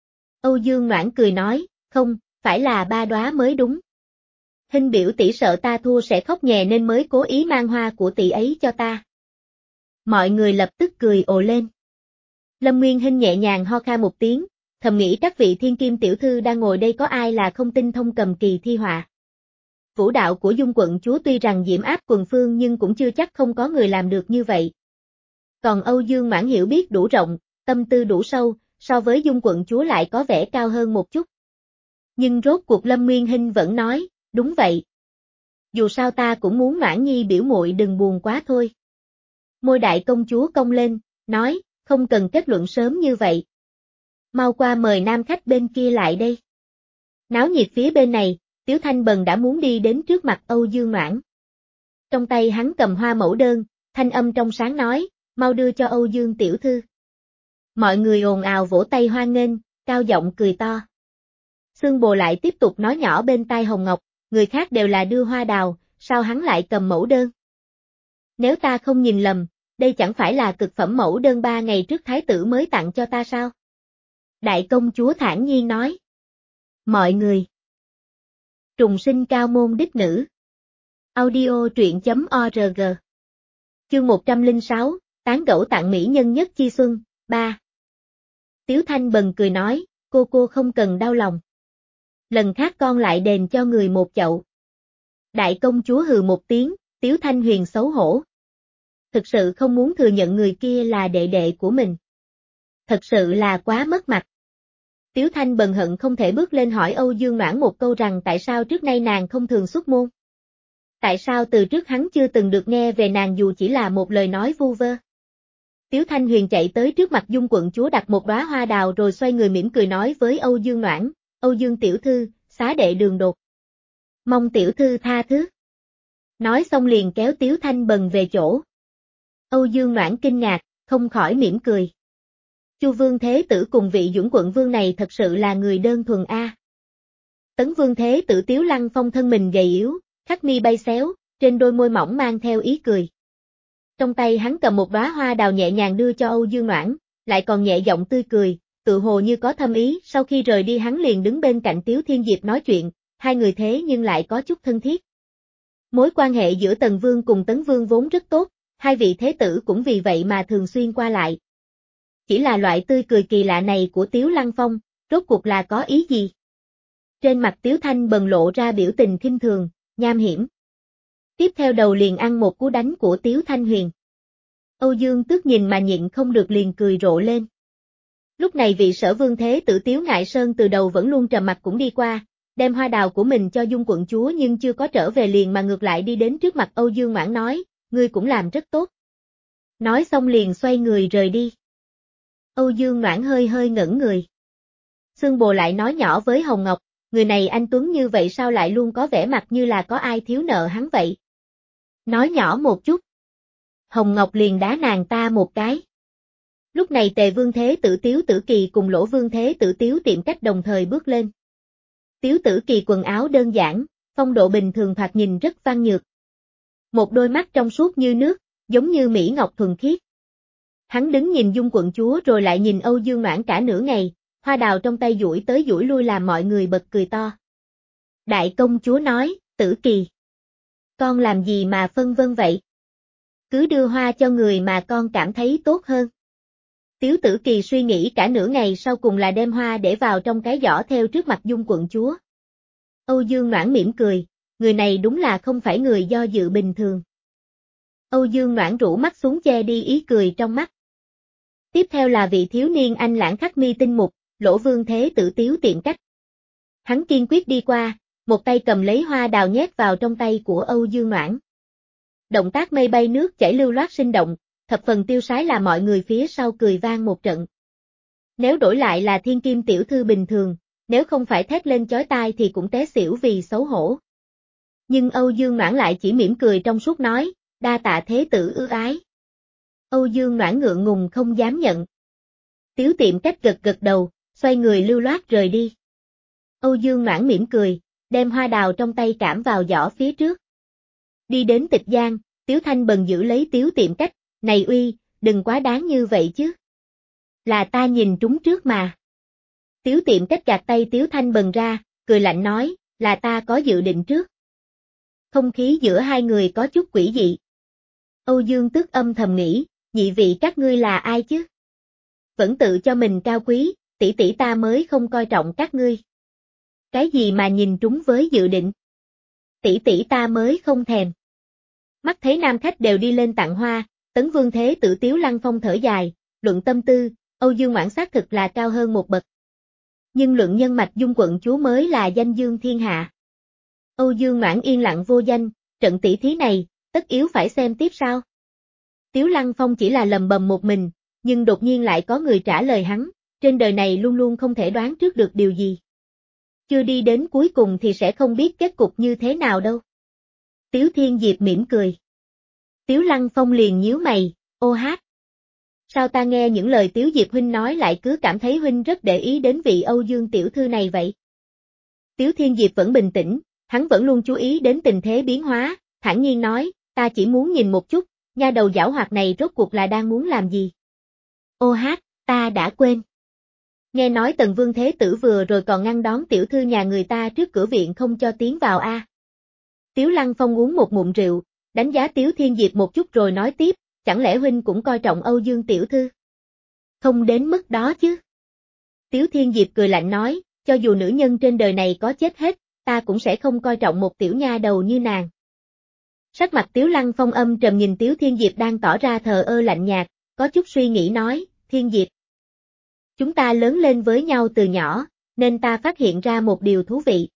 Âu Dương Noãn cười nói, không, phải là ba đóa mới đúng. Hình biểu tỷ sợ ta thua sẽ khóc nhè nên mới cố ý mang hoa của tỷ ấy cho ta. Mọi người lập tức cười ồ lên. Lâm Nguyên Hinh nhẹ nhàng ho khan một tiếng, thầm nghĩ các vị thiên kim tiểu thư đang ngồi đây có ai là không tinh thông cầm kỳ thi họa. Vũ đạo của Dung quận chúa tuy rằng diễm áp quần phương nhưng cũng chưa chắc không có người làm được như vậy. Còn Âu Dương Mãn hiểu biết đủ rộng, tâm tư đủ sâu, so với Dung quận chúa lại có vẻ cao hơn một chút. Nhưng rốt cuộc Lâm Nguyên Hinh vẫn nói, đúng vậy. Dù sao ta cũng muốn Noãn Nhi biểu muội đừng buồn quá thôi. Môi đại công chúa cong lên, nói, không cần kết luận sớm như vậy. Mau qua mời nam khách bên kia lại đây. Náo nhiệt phía bên này, Tiếu Thanh Bần đã muốn đi đến trước mặt Âu Dương Noãn. Trong tay hắn cầm hoa mẫu đơn, thanh âm trong sáng nói, mau đưa cho Âu Dương tiểu thư. Mọi người ồn ào vỗ tay hoan nghênh, cao giọng cười to. Xương Bồ lại tiếp tục nói nhỏ bên tai Hồng Ngọc, người khác đều là đưa hoa đào, sao hắn lại cầm mẫu đơn? Nếu ta không nhìn lầm, đây chẳng phải là cực phẩm mẫu đơn ba ngày trước thái tử mới tặng cho ta sao? Đại công chúa thản nhiên nói. Mọi người. Trùng sinh cao môn đích nữ. Audio truyện chấm org. Chương một trăm lẻ sáu, tán gẫu tặng mỹ nhân nhất chi xuân, ba. Tiếu Thanh Bần cười nói, cô cô không cần đau lòng. Lần khác con lại đền cho người một chậu. Đại công chúa hừ một tiếng, Tiếu Thanh Huyền xấu hổ. Thực sự không muốn thừa nhận người kia là đệ đệ của mình. Thật sự là quá mất mặt. Tiếu Thanh Bần hận không thể bước lên hỏi Âu Dương Noãn một câu rằng tại sao trước nay nàng không thường xuất môn. Tại sao từ trước hắn chưa từng được nghe về nàng dù chỉ là một lời nói vu vơ. Tiếu Thanh Huyền chạy tới trước mặt Dung quận chúa đặt một đóa hoa đào rồi xoay người mỉm cười nói với Âu Dương Noãn, Âu Dương tiểu thư, xá đệ đường đột. Mong tiểu thư tha thứ. Nói xong liền kéo Tiếu Thanh Bần về chỗ. Âu Dương Noãn kinh ngạc, không khỏi mỉm cười. Chu Vương Thế Tử cùng vị Duẩn quận vương này thật sự là người đơn thuần a. Tấn Vương Thế Tử Tiếu Lăng Phong thân mình gầy yếu, khắc mi bay xéo, trên đôi môi mỏng mang theo ý cười. Trong tay hắn cầm một đóa hoa đào nhẹ nhàng đưa cho Âu Dương Noãn, lại còn nhẹ giọng tươi cười, tự hồ như có thâm ý, sau khi rời đi hắn liền đứng bên cạnh Tiếu Thiên Diệp nói chuyện, hai người thế nhưng lại có chút thân thiết. Mối quan hệ giữa Tần Vương cùng Tấn Vương vốn rất tốt, hai vị thế tử cũng vì vậy mà thường xuyên qua lại. Chỉ là loại tươi cười kỳ lạ này của Tiếu Lăng Phong, rốt cuộc là có ý gì? Trên mặt Tiếu Thanh Bần lộ ra biểu tình khinh thường, nham hiểm. Tiếp theo đầu liền ăn một cú đánh của Tiếu Thanh Huyền. Âu Dương Tước nhìn mà nhịn không được liền cười rộ lên. Lúc này vị Sở Vương Thế Tử Tiếu Ngại Sơn từ đầu vẫn luôn trầm mặt cũng đi qua, đem hoa đào của mình cho Dung quận chúa nhưng chưa có trở về liền mà ngược lại đi đến trước mặt Âu Dương Ngoãn nói, ngươi cũng làm rất tốt. Nói xong liền xoay người rời đi. Âu Dương Ngoãn hơi hơi ngẩn người. Xương Bồ lại nói nhỏ với Hồng Ngọc, người này anh tuấn như vậy sao lại luôn có vẻ mặt như là có ai thiếu nợ hắn vậy? Nói nhỏ một chút. Hồng Ngọc liền đá nàng ta một cái. Lúc này Tề Vương Thế Tử Tiếu Tử Kỳ cùng Lỗ Vương Thế Tử Tiếu Tiệm Cách đồng thời bước lên. Tiếu Tử Kỳ quần áo đơn giản, phong độ bình thường thoạt nhìn rất văn nhược. Một đôi mắt trong suốt như nước, giống như mỹ ngọc thuần khiết. Hắn đứng nhìn Dung quận chúa rồi lại nhìn Âu Dương Ngoãn cả nửa ngày, hoa đào trong tay duỗi tới duỗi lui làm mọi người bật cười to. Đại công chúa nói, Tử Kỳ, con làm gì mà phân vân vậy? Cứ đưa hoa cho người mà con cảm thấy tốt hơn. Tiếu Tử Kỳ suy nghĩ cả nửa ngày sau cùng là đem hoa để vào trong cái giỏ theo trước mặt Dung quận chúa. Âu Dương Ngoãn mỉm cười, người này đúng là không phải người do dự bình thường. Âu Dương Ngoãn rũ mắt xuống che đi ý cười trong mắt. Tiếp theo là vị thiếu niên anh lãng khắc mi tinh mục, Lỗ Vương Thế Tử Tiếu Tiệm Cách. Hắn kiên quyết đi qua, một tay cầm lấy hoa đào nhét vào trong tay của Âu Dương Ngoãn. Động tác mây bay nước chảy lưu loát sinh động, thập phần tiêu sái là mọi người phía sau cười vang một trận. Nếu đổi lại là thiên kim tiểu thư bình thường, nếu không phải thét lên chói tai thì cũng té xỉu vì xấu hổ. Nhưng Âu Dương Ngoãn lại chỉ mỉm cười trong suốt nói, đa tạ thế tử ưu ái. Âu Dương Ngoãn ngượng ngùng không dám nhận. Tiếu Tiệm Cách gật gật đầu, xoay người lưu loát rời đi. Âu Dương Ngoãn mỉm cười, đem hoa đào trong tay cảm vào giỏ phía trước. Đi đến Tịch Giang, Tiếu Thanh Bần giữ lấy Tiếu Tiệm Cách, này uy, đừng quá đáng như vậy chứ. Là ta nhìn trúng trước mà. Tiếu Tiệm Cách gạt tay Tiếu Thanh Bần ra, cười lạnh nói, là ta có dự định trước. Không khí giữa hai người có chút quỷ dị. Âu Dương Tước âm thầm nghĩ, nhị vị các ngươi là ai chứ? Vẫn tự cho mình cao quý, tỷ tỷ ta mới không coi trọng các ngươi. Cái gì mà nhìn trúng với dự định? Tỷ tỷ ta mới không thèm. Mắt thấy nam khách đều đi lên tặng hoa, Tấn Vương Thế Tử Tiếu Lăng Phong thở dài, luận tâm tư, Âu Dương Ngoãn xác thực là cao hơn một bậc. Nhưng luận nhân mạch Dung quận chúa mới là danh dương thiên hạ. Âu Dương Ngoãn yên lặng vô danh, trận tỷ thí này, tất yếu phải xem tiếp sao? Tiếu Lăng Phong chỉ là lầm bầm một mình, nhưng đột nhiên lại có người trả lời hắn, trên đời này luôn luôn không thể đoán trước được điều gì. Chưa đi đến cuối cùng thì sẽ không biết kết cục như thế nào đâu. Tiếu Thiên Diệp mỉm cười. Tiếu Lăng Phong liền nhíu mày, ô hát. Sao ta nghe những lời Tiếu Diệp huynh nói lại cứ cảm thấy huynh rất để ý đến vị Âu Dương tiểu thư này vậy? Tiếu Thiên Diệp vẫn bình tĩnh, hắn vẫn luôn chú ý đến tình thế biến hóa, thản nhiên nói, ta chỉ muốn nhìn một chút, nha đầu giảo hoạt này rốt cuộc là đang muốn làm gì? Ô hát, ta đã quên. Nghe nói Tần Vương Thế Tử vừa rồi còn ngăn đón tiểu thư nhà người ta trước cửa viện không cho tiến vào a. À. Tiếu Lăng Phong uống một ngụm rượu, đánh giá Tiếu Thiên Diệp một chút rồi nói tiếp, chẳng lẽ huynh cũng coi trọng Âu Dương tiểu thư? Không đến mức đó chứ. Tiếu Thiên Diệp cười lạnh nói, cho dù nữ nhân trên đời này có chết hết, ta cũng sẽ không coi trọng một tiểu nha đầu như nàng. Sắc mặt Tiếu Lăng Phong âm trầm nhìn Tiếu Thiên Diệp đang tỏ ra thờ ơ lạnh nhạt, có chút suy nghĩ nói, Thiên Diệp. Chúng ta lớn lên với nhau từ nhỏ, nên ta phát hiện ra một điều thú vị.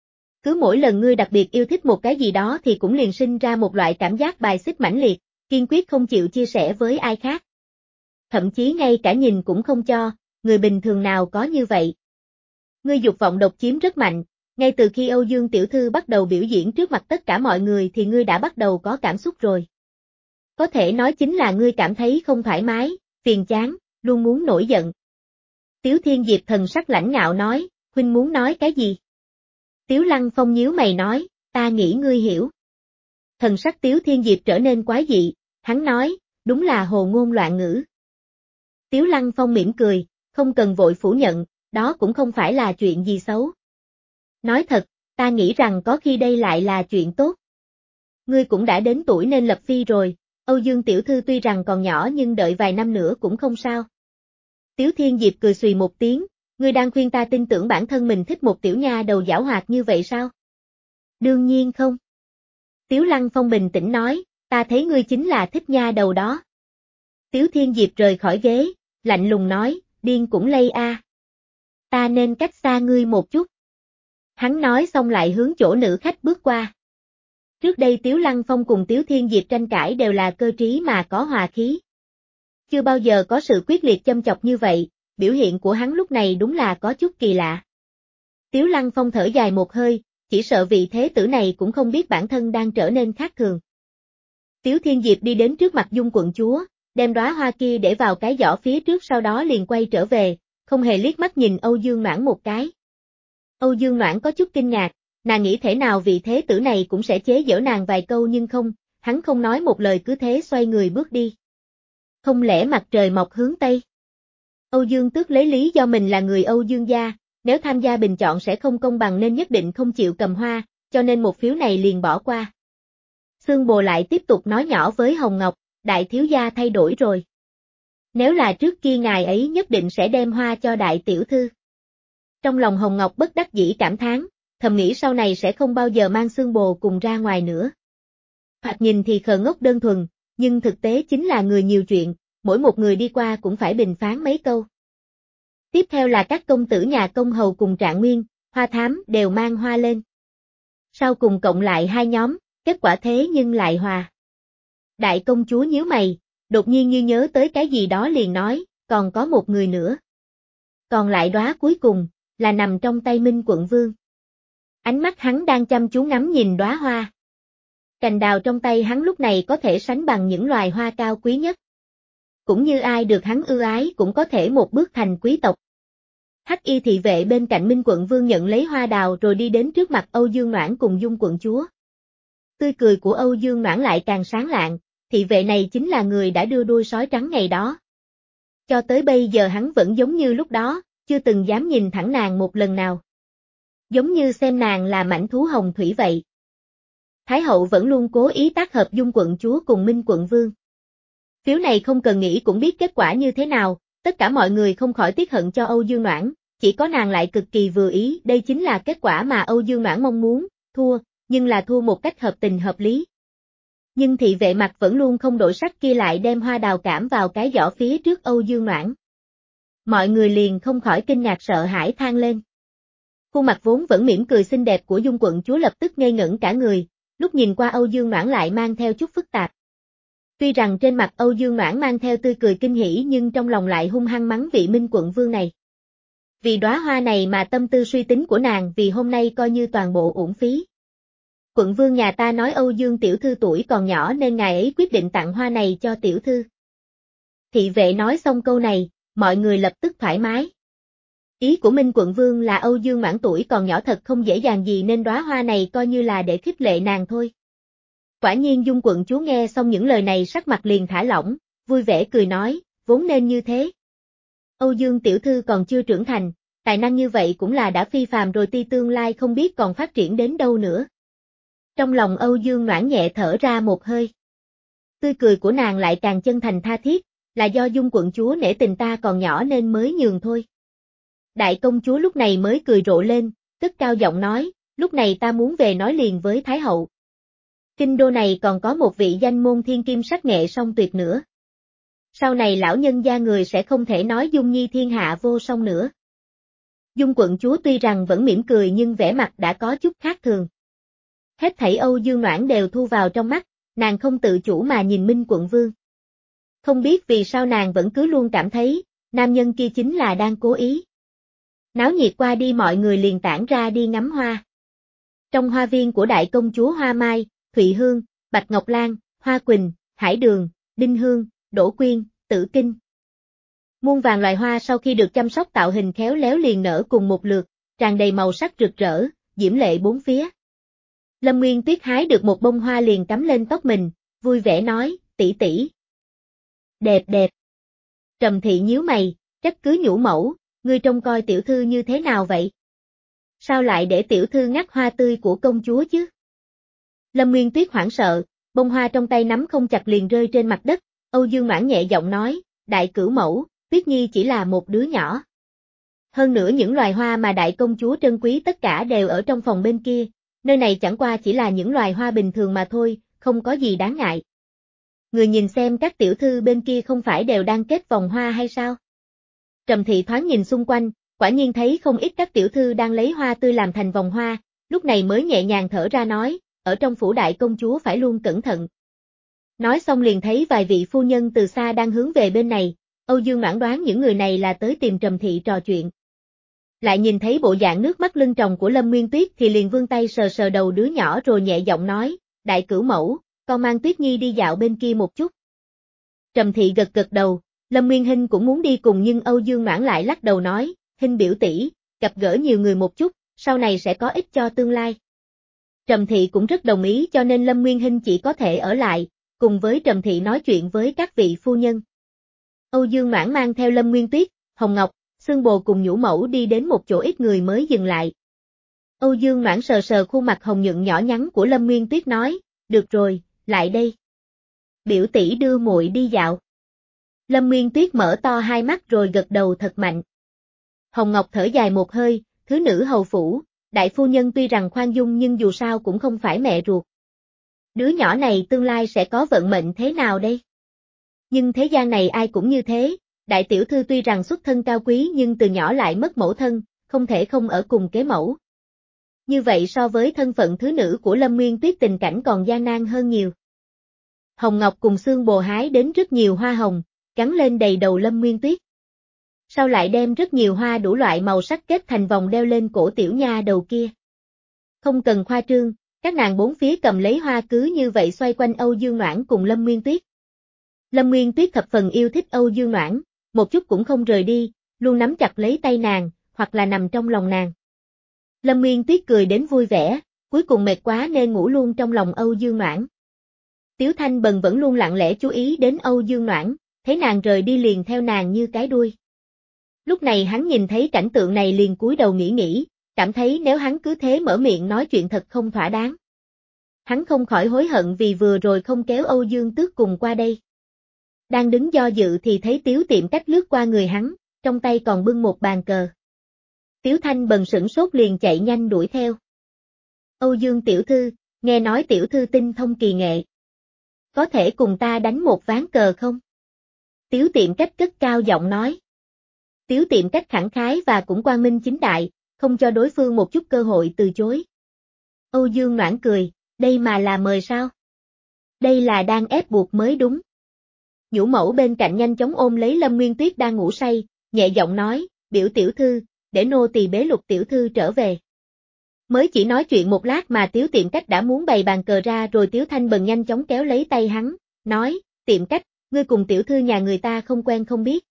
Cứ mỗi lần ngươi đặc biệt yêu thích một cái gì đó thì cũng liền sinh ra một loại cảm giác bài xích mãnh liệt, kiên quyết không chịu chia sẻ với ai khác. Thậm chí ngay cả nhìn cũng không cho, người bình thường nào có như vậy. Ngươi dục vọng độc chiếm rất mạnh, ngay từ khi Âu Dương tiểu thư bắt đầu biểu diễn trước mặt tất cả mọi người thì ngươi đã bắt đầu có cảm xúc rồi. Có thể nói chính là ngươi cảm thấy không thoải mái, phiền chán, luôn muốn nổi giận. Tiếu Thiên Diệp thần sắc lãnh ngạo nói, huynh muốn nói cái gì? Tiếu Lăng Phong nhíu mày nói, ta nghĩ ngươi hiểu. Thần sắc Tiếu Thiên Diệp trở nên quái dị, hắn nói, đúng là hồ ngôn loạn ngữ. Tiếu Lăng Phong mỉm cười, không cần vội phủ nhận, đó cũng không phải là chuyện gì xấu. Nói thật, ta nghĩ rằng có khi đây lại là chuyện tốt. Ngươi cũng đã đến tuổi nên lập phi rồi, Âu Dương tiểu thư tuy rằng còn nhỏ nhưng đợi vài năm nữa cũng không sao. Tiếu Thiên Diệp cười xùy một tiếng, ngươi đang khuyên ta tin tưởng bản thân mình thích một tiểu nha đầu giảo hoạt như vậy sao? Đương nhiên không. Tiếu Lăng Phong bình tĩnh nói, ta thấy ngươi chính là thích nha đầu đó. Tiếu Thiên Diệp rời khỏi ghế, lạnh lùng nói, điên cũng lây a. Ta nên cách xa ngươi một chút. Hắn nói xong lại hướng chỗ nữ khách bước qua. Trước đây Tiếu Lăng Phong cùng Tiếu Thiên Diệp tranh cãi đều là cơ trí mà có hòa khí. Chưa bao giờ có sự quyết liệt châm chọc như vậy, biểu hiện của hắn lúc này đúng là có chút kỳ lạ. Tiếu Lăng Phong thở dài một hơi, chỉ sợ vị thế tử này cũng không biết bản thân đang trở nên khác thường. Tiếu Thiên Diệp đi đến trước mặt Dung quận chúa, đem đóa hoa kia để vào cái giỏ phía trước, sau đó liền quay trở về, không hề liếc mắt nhìn Âu Dương Noãn một cái. Âu Dương Noãn có chút kinh ngạc, nàng nghĩ thể nào vị thế tử này cũng sẽ chế giễu nàng vài câu, nhưng không, hắn không nói một lời cứ thế xoay người bước đi. Không lẽ mặt trời mọc hướng Tây? Âu Dương Tước lấy lý do mình là người Âu Dương gia, nếu tham gia bình chọn sẽ không công bằng nên nhất định không chịu cầm hoa, cho nên một phiếu này liền bỏ qua. Xương Bồ lại tiếp tục nói nhỏ với Hồng Ngọc, đại thiếu gia thay đổi rồi. Nếu là trước kia ngài ấy nhất định sẽ đem hoa cho đại tiểu thư. Trong lòng Hồng Ngọc bất đắc dĩ cảm thán, thầm nghĩ sau này sẽ không bao giờ mang Xương Bồ cùng ra ngoài nữa. Thoạt nhìn thì khờ ngốc đơn thuần, nhưng thực tế chính là người nhiều chuyện, mỗi một người đi qua cũng phải bình phán mấy câu. Tiếp theo là các công tử nhà Công Hầu cùng Trạng Nguyên, Hoa Thám đều mang hoa lên. Sau cùng cộng lại hai nhóm, kết quả thế nhưng lại hòa. Đại công chúa nhíu mày, đột nhiên như nhớ tới cái gì đó liền nói, còn có một người nữa. Còn lại đóa cuối cùng, là nằm trong tay Minh quận vương. Ánh mắt hắn đang chăm chú ngắm nhìn đóa hoa. Cành đào trong tay hắn lúc này có thể sánh bằng những loài hoa cao quý nhất. Cũng như ai được hắn ưu ái cũng có thể một bước thành quý tộc. Hắc y thị vệ bên cạnh Minh quận vương nhận lấy hoa đào rồi đi đến trước mặt Âu Dương Noãn cùng Dung quận chúa. Tươi cười của Âu Dương Noãn lại càng sáng lạng, thị vệ này chính là người đã đưa đuôi sói trắng ngày đó. Cho tới bây giờ hắn vẫn giống như lúc đó, chưa từng dám nhìn thẳng nàng một lần nào. Giống như xem nàng là mãnh thú hồng thủy vậy. Thái hậu vẫn luôn cố ý tác hợp Dung quận chúa cùng Minh quận vương. Phiếu này không cần nghĩ cũng biết kết quả như thế nào, tất cả mọi người không khỏi tiếc hận cho Âu Dương Noãn, chỉ có nàng lại cực kỳ vừa ý, đây chính là kết quả mà Âu Dương Noãn mong muốn, thua, nhưng là thua một cách hợp tình hợp lý. Nhưng thị vệ mặt vẫn luôn không đổi sắc kia lại đem hoa đào cảm vào cái giỏ phía trước Âu Dương Noãn. Mọi người liền không khỏi kinh ngạc sợ hãi than lên. Khuôn mặt vốn vẫn mỉm cười xinh đẹp của Dung quận chúa lập tức ngây ngẩn cả người, lúc nhìn qua Âu Dương Noãn lại mang theo chút phức tạp. Tuy rằng trên mặt Âu Dương Noãn mang theo tươi cười kinh hỉ nhưng trong lòng lại hung hăng mắng vị Minh quận vương này. Vì đóa hoa này mà tâm tư suy tính của nàng vì hôm nay coi như toàn bộ uổng phí. Quận vương nhà ta nói Âu Dương tiểu thư tuổi còn nhỏ nên ngài ấy quyết định tặng hoa này cho tiểu thư. Thị vệ nói xong câu này, mọi người lập tức thoải mái. Ý của Minh quận vương là Âu Dương Noãn tuổi còn nhỏ thật không dễ dàng gì nên đóa hoa này coi như là để khích lệ nàng thôi. Quả nhiên Dung quận chúa nghe xong những lời này sắc mặt liền thả lỏng, vui vẻ cười nói, vốn nên như thế. Âu Dương tiểu thư còn chưa trưởng thành, tài năng như vậy cũng là đã phi phàm rồi, ti tương lai không biết còn phát triển đến đâu nữa. Trong lòng Âu Dương Noãn nhẹ thở ra một hơi. Tươi cười của nàng lại càng chân thành tha thiết, là do Dung quận chúa nể tình ta còn nhỏ nên mới nhường thôi. Đại công chúa lúc này mới cười rộ lên, cất cao giọng nói, lúc này ta muốn về nói liền với Thái hậu. Kinh đô này còn có một vị danh môn thiên kim sắc nghệ song tuyệt nữa. Sau này lão nhân gia người sẽ không thể nói Dung nhi thiên hạ vô song nữa. Dung quận chúa tuy rằng vẫn mỉm cười nhưng vẻ mặt đã có chút khác thường. Hết thảy Âu Dương Noãn đều thu vào trong mắt, nàng không tự chủ mà nhìn Minh quận vương. Không biết vì sao nàng vẫn cứ luôn cảm thấy, nam nhân kia chính là đang cố ý. Náo nhiệt qua đi mọi người liền tản ra đi ngắm hoa. Trong hoa viên của đại công chúa Hoa Mai, Thụy Hương, Bạch Ngọc Lan, Hoa Quỳnh, Hải Đường, Đinh Hương, Đỗ Quyên, Tử Kinh. Muôn vàng loài hoa sau khi được chăm sóc tạo hình khéo léo liền nở cùng một lượt, tràn đầy màu sắc rực rỡ, diễm lệ bốn phía. Lâm Nguyên Tuyết hái được một bông hoa liền cắm lên tóc mình, vui vẻ nói, tỷ tỷ. Đẹp đẹp. Trầm Thị nhíu mày, trách cứ nhũ mẫu, ngươi trông coi tiểu thư như thế nào vậy? Sao lại để tiểu thư ngắt hoa tươi của công chúa chứ? Lâm Nguyên Tuyết hoảng sợ, bông hoa trong tay nắm không chặt liền rơi trên mặt đất, Âu Dương Noãn nhẹ giọng nói, đại cửu mẫu, Tuyết Nhi chỉ là một đứa nhỏ. Hơn nữa những loài hoa mà đại công chúa trân quý tất cả đều ở trong phòng bên kia, nơi này chẳng qua chỉ là những loài hoa bình thường mà thôi, không có gì đáng ngại. Người nhìn xem các tiểu thư bên kia không phải đều đang kết vòng hoa hay sao? Trầm Thị thoáng nhìn xung quanh, quả nhiên thấy không ít các tiểu thư đang lấy hoa tươi làm thành vòng hoa, lúc này mới nhẹ nhàng thở ra nói, ở trong phủ đại công chúa phải luôn cẩn thận. Nói xong liền thấy vài vị phu nhân từ xa đang hướng về bên này, Âu Dương Noãn đoán những người này là tới tìm Trầm Thị trò chuyện. Lại nhìn thấy bộ dạng nước mắt lưng tròng của Lâm Nguyên Tuyết thì liền vươn tay sờ sờ đầu đứa nhỏ rồi nhẹ giọng nói, đại cửu mẫu, con mang Tuyết Nhi đi dạo bên kia một chút. Trầm Thị gật gật đầu, Lâm Nguyên Hinh cũng muốn đi cùng nhưng Âu Dương Noãn lại lắc đầu nói, Hinh biểu tỷ, gặp gỡ nhiều người một chút, sau này sẽ có ích cho tương lai. Trầm Thị cũng rất đồng ý cho nên Lâm Nguyên Hinh chỉ có thể ở lại, cùng với Trầm Thị nói chuyện với các vị phu nhân. Âu Dương Noãn mang theo Lâm Nguyên Tuyết, Hồng Ngọc, Xương Bồ cùng Nhũ Mẫu đi đến một chỗ ít người mới dừng lại. Âu Dương Noãn sờ sờ khuôn mặt hồng nhuận nhỏ nhắn của Lâm Nguyên Tuyết nói, được rồi, lại đây. Biểu tỷ đưa muội đi dạo. Lâm Nguyên Tuyết mở to hai mắt rồi gật đầu thật mạnh. Hồng Ngọc thở dài một hơi, thứ nữ hầu phủ, đại phu nhân tuy rằng khoan dung nhưng dù sao cũng không phải mẹ ruột. Đứa nhỏ này tương lai sẽ có vận mệnh thế nào đây? Nhưng thế gian này ai cũng như thế, đại tiểu thư tuy rằng xuất thân cao quý nhưng từ nhỏ lại mất mẫu thân, không thể không ở cùng kế mẫu. Như vậy so với thân phận thứ nữ của Lâm Nguyên Tuyết tình cảnh còn gian nan hơn nhiều. Hồng Ngọc cùng Xương Bồ hái đến rất nhiều hoa hồng, gắn lên đầy đầu Lâm Nguyên Tuyết. Sau lại đem rất nhiều hoa đủ loại màu sắc kết thành vòng đeo lên cổ tiểu nha đầu kia. Không cần khoa trương, các nàng bốn phía cầm lấy hoa cứ như vậy xoay quanh Âu Dương Noãn cùng Lâm Nguyên Tuyết. Lâm Nguyên Tuyết thập phần yêu thích Âu Dương Noãn, một chút cũng không rời đi, luôn nắm chặt lấy tay nàng, hoặc là nằm trong lòng nàng. Lâm Nguyên Tuyết cười đến vui vẻ, cuối cùng mệt quá nên ngủ luôn trong lòng Âu Dương Noãn. Tiếu Thanh Bần vẫn luôn lặng lẽ chú ý đến Âu Dương Noãn, thấy nàng rời đi liền theo nàng như cái đuôi. Lúc này hắn nhìn thấy cảnh tượng này liền cúi đầu nghĩ nghĩ, cảm thấy nếu hắn cứ thế mở miệng nói chuyện thật không thỏa đáng. Hắn không khỏi hối hận vì vừa rồi không kéo Âu Dương Tước cùng qua đây. Đang đứng do dự thì thấy Tiếu Tiệm Cách lướt qua người hắn, trong tay còn bưng một bàn cờ. Tiếu Thanh Bần sửng sốt liền chạy nhanh đuổi theo. Âu Dương tiểu thư, nghe nói tiểu thư tinh thông kỳ nghệ. Có thể cùng ta đánh một ván cờ không? Tiếu Tiệm Cách cất cao giọng nói. Tiếu Tiệm Cách khẳng khái và cũng quang minh chính đại, không cho đối phương một chút cơ hội từ chối. Âu Dương Noãn cười, đây mà là mời sao? Đây là đang ép buộc mới đúng. Nhũ Mẫu bên cạnh nhanh chóng ôm lấy Lâm Nguyên Tuyết đang ngủ say, nhẹ giọng nói, biểu tiểu thư, để nô tỳ bế Lục tiểu thư trở về. Mới chỉ nói chuyện một lát mà Tiếu Tiệm Cách đã muốn bày bàn cờ ra rồi Tiếu Thanh Bần nhanh chóng kéo lấy tay hắn, nói, Tiệm Cách, ngươi cùng tiểu thư nhà người ta không quen không biết.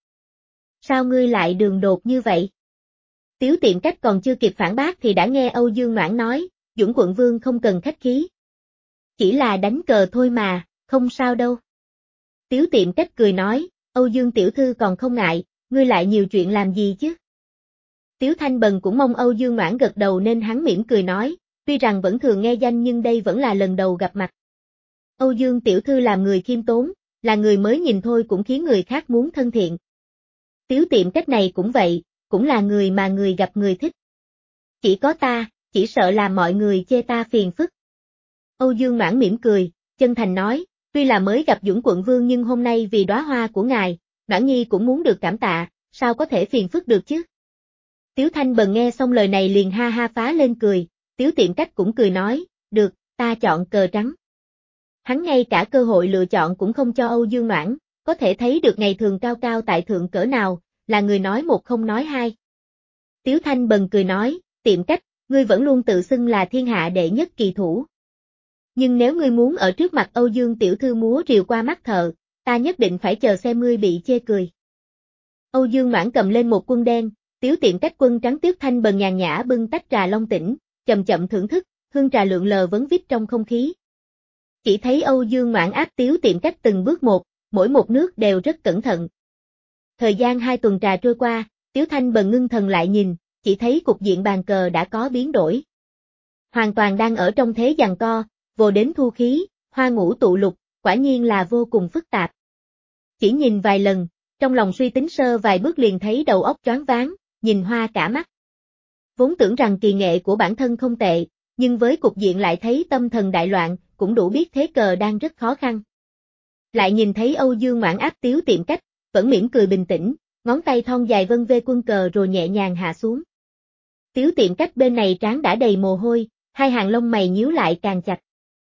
Sao ngươi lại đường đột như vậy? Tiếu Tiệm Cách còn chưa kịp phản bác thì đã nghe Âu Dương Noãn nói, Dũng quận vương không cần khách khí. Chỉ là đánh cờ thôi mà, không sao đâu. Tiếu Tiệm Cách cười nói, Âu Dương tiểu thư còn không ngại, ngươi lại nhiều chuyện làm gì chứ? Tiếu Thanh Bần cũng mong Âu Dương Noãn gật đầu nên hắn mỉm cười nói, tuy rằng vẫn thường nghe danh nhưng đây vẫn là lần đầu gặp mặt. Âu Dương tiểu thư làm người khiêm tốn, là người mới nhìn thôi cũng khiến người khác muốn thân thiện. Tiếu Tiệm Cách này cũng vậy, cũng là người mà người gặp người thích. Chỉ có ta, chỉ sợ làm mọi người chê ta phiền phức. Âu Dương Noãn mỉm cười, chân thành nói, tuy là mới gặp Dũng quận vương nhưng hôm nay vì đóa hoa của ngài, Noãn Nhi cũng muốn được cảm tạ, sao có thể phiền phức được chứ? Tiếu Thanh Bần nghe xong lời này liền ha ha phá lên cười, Tiếu Tiệm Cách cũng cười nói, được, ta chọn cờ trắng. Hắn ngay cả cơ hội lựa chọn cũng không cho Âu Dương Noãn, có thể thấy được ngày thường cao cao tại thượng cỡ nào, là người nói một không nói hai. Tiếu Thanh Bần cười nói, Tiệm Cách, ngươi vẫn luôn tự xưng là thiên hạ đệ nhất kỳ thủ. Nhưng nếu ngươi muốn ở trước mặt Âu Dương tiểu thư múa rìu qua mắt thợ, ta nhất định phải chờ xem ngươi bị chê cười. Âu Dương Noãn cầm lên một quân đen, Tiếu Tiệm Cách quân trắng. Tiếu Thanh Bần nhàn nhã bưng tách trà long tỉnh, chậm chậm thưởng thức, hương trà lượn lờ vấn vít trong không khí. Chỉ thấy Âu Dương Noãn áp Tiếu Tiệm Cách từng bước một, mỗi một nước đều rất cẩn thận. Thời gian hai tuần trà trôi qua, Tiếu Thanh Bần ngưng thần lại nhìn, chỉ thấy cục diện bàn cờ đã có biến đổi. Hoàn toàn đang ở trong thế giằng co, vô đến thu khí, hoa ngũ tụ lục, quả nhiên là vô cùng phức tạp. Chỉ nhìn vài lần, trong lòng suy tính sơ vài bước liền thấy đầu óc choáng váng, nhìn hoa cả mắt. Vốn tưởng rằng kỳ nghệ của bản thân không tệ, nhưng với cục diện lại thấy tâm thần đại loạn, cũng đủ biết thế cờ đang rất khó khăn. Lại nhìn thấy Âu Dương Noãn áp Tiếu Tiệm Cách, vẫn mỉm cười bình tĩnh, ngón tay thon dài vân vê quân cờ rồi nhẹ nhàng hạ xuống. Tiếu Tiệm Cách bên này trán đã đầy mồ hôi, hai hàng lông mày nhíu lại càng chặt.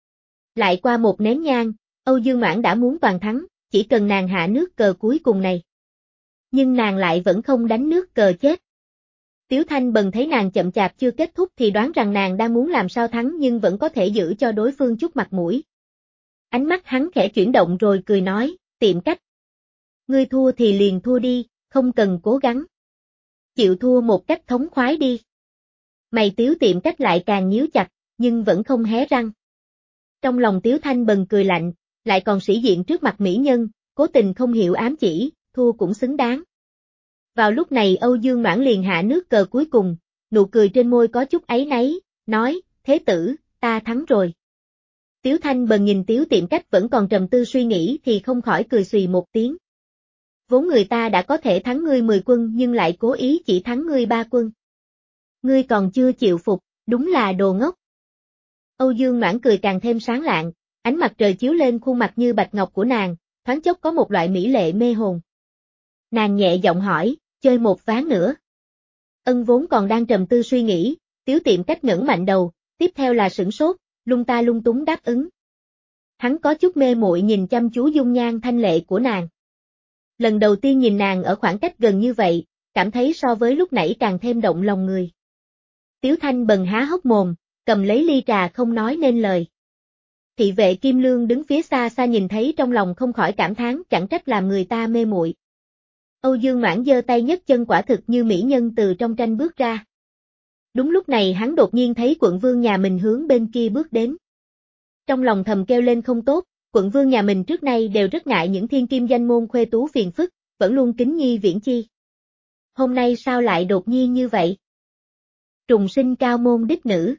Lại qua một nén nhang, Âu Dương Noãn đã muốn toàn thắng, chỉ cần nàng hạ nước cờ cuối cùng này. Nhưng nàng lại vẫn không đánh nước cờ chết. Tiếu Thanh Bần thấy nàng chậm chạp chưa kết thúc thì đoán rằng nàng đang muốn làm sao thắng nhưng vẫn có thể giữ cho đối phương chút mặt mũi. Ánh mắt hắn khẽ chuyển động rồi cười nói, Tiệm Cách. Ngươi thua thì liền thua đi, không cần cố gắng. Chịu thua một cách thống khoái đi. Mày Tiếu Tiệm Cách lại càng nhíu chặt, nhưng vẫn không hé răng. Trong lòng Tiếu Thanh Bần cười lạnh, lại còn sĩ diện trước mặt mỹ nhân, cố tình không hiểu ám chỉ, thua cũng xứng đáng. Vào lúc này Âu Dương Noãn liền hạ nước cờ cuối cùng, nụ cười trên môi có chút áy náy, nói, thế tử, ta thắng rồi. Tiếu Thanh Bần nhìn Tiếu Tiệm Cách vẫn còn trầm tư suy nghĩ thì không khỏi cười xùy một tiếng. Vốn người ta đã có thể thắng ngươi mười quân nhưng lại cố ý chỉ thắng ngươi ba quân. Ngươi còn chưa chịu phục, đúng là đồ ngốc. Âu Dương Noãn cười càng thêm sáng lạng, ánh mặt trời chiếu lên khuôn mặt như bạch ngọc của nàng, thoáng chốc có một loại mỹ lệ mê hồn. Nàng nhẹ giọng hỏi, chơi một ván nữa. Ân vốn còn đang trầm tư suy nghĩ, Tiếu Tiệm Cách ngẩng mạnh đầu, tiếp theo là sửng sốt, lung ta lung túng đáp ứng. Hắn có chút mê muội nhìn chăm chú dung nhan thanh lệ của nàng. Lần đầu tiên nhìn nàng ở khoảng cách gần như vậy, cảm thấy so với lúc nãy càng thêm động lòng người. Tiếu Thanh Bần há hốc mồm, cầm lấy ly trà không nói nên lời. Thị vệ Kim Lương đứng phía xa xa nhìn thấy trong lòng không khỏi cảm thán chẳng trách làm người ta mê muội. Âu Dương Noãn giơ tay nhấc chân quả thực như mỹ nhân từ trong tranh bước ra. Đúng lúc này hắn đột nhiên thấy quận vương nhà mình hướng bên kia bước đến. Trong lòng thầm kêu lên không tốt, quận vương nhà mình trước nay đều rất ngại những thiên kim danh môn khuê tú phiền phức, vẫn luôn kính nhi viễn chi. Hôm nay sao lại đột nhiên như vậy? Trùng sinh cao môn đích nữ.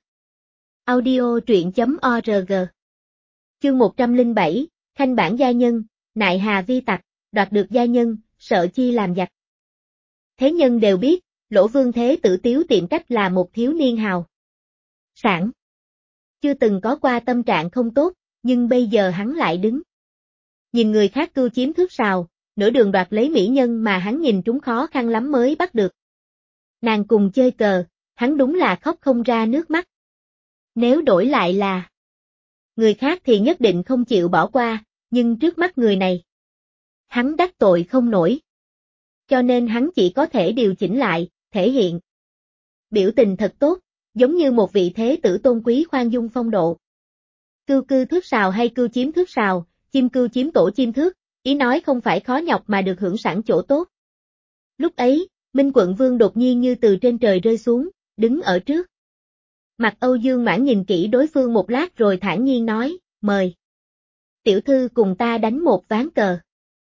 Audio truyện chấm org. Chương một trăm lẻ bảy, Khanh bản gia nhân, nại hà vi tặc, đoạt được gia nhân, sợ chi làm giặc. Thế nhân đều biết, Lỗ Vương Thế Tử Tiếu Tiệm Cách là một thiếu niên hào sản. Chưa từng có qua tâm trạng không tốt, nhưng bây giờ hắn lại đứng. Nhìn người khác cưu chiếm thước sào, nửa đường đoạt lấy mỹ nhân mà hắn nhìn trúng khó khăn lắm mới bắt được. Nàng cùng chơi cờ, hắn đúng là khóc không ra nước mắt. Nếu đổi lại là người khác thì nhất định không chịu bỏ qua, nhưng trước mắt người này, hắn đắc tội không nổi. Cho nên hắn chỉ có thể điều chỉnh lại, thể hiện. Biểu tình thật tốt, giống như một vị thế tử tôn quý khoan dung phong độ. Cưu cư thước sào hay cưu chiếm thước sào, chim cưu chiếm tổ chim thước, ý nói không phải khó nhọc mà được hưởng sẵn chỗ tốt. Lúc ấy, Minh Quận Vương đột nhiên như từ trên trời rơi xuống, đứng ở trước. Mặt Âu Dương Noãn nhìn kỹ đối phương một lát rồi thản nhiên nói, mời. Tiểu thư cùng ta đánh một ván cờ.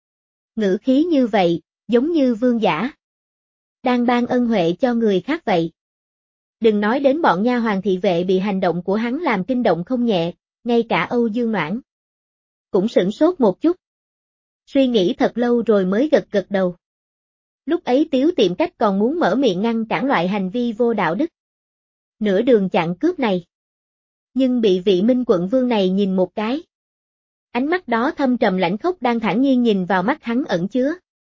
Ngữ khí như vậy, giống như vương giả. Đang ban ân huệ cho người khác vậy. Đừng nói đến bọn nha hoàng thị vệ bị hành động của hắn làm kinh động không nhẹ, ngay cả Âu Dương Noãn cũng sửng sốt một chút. Suy nghĩ thật lâu rồi mới gật gật đầu. Lúc ấy Tiếu Tiệm Cách còn muốn mở miệng ngăn cản loại hành vi vô đạo đức. Nửa đường chặn cướp này. Nhưng bị vị Minh Quận Vương này nhìn một cái. Ánh mắt đó thâm trầm lãnh khốc đang thản nhiên nhìn vào mắt hắn ẩn chứa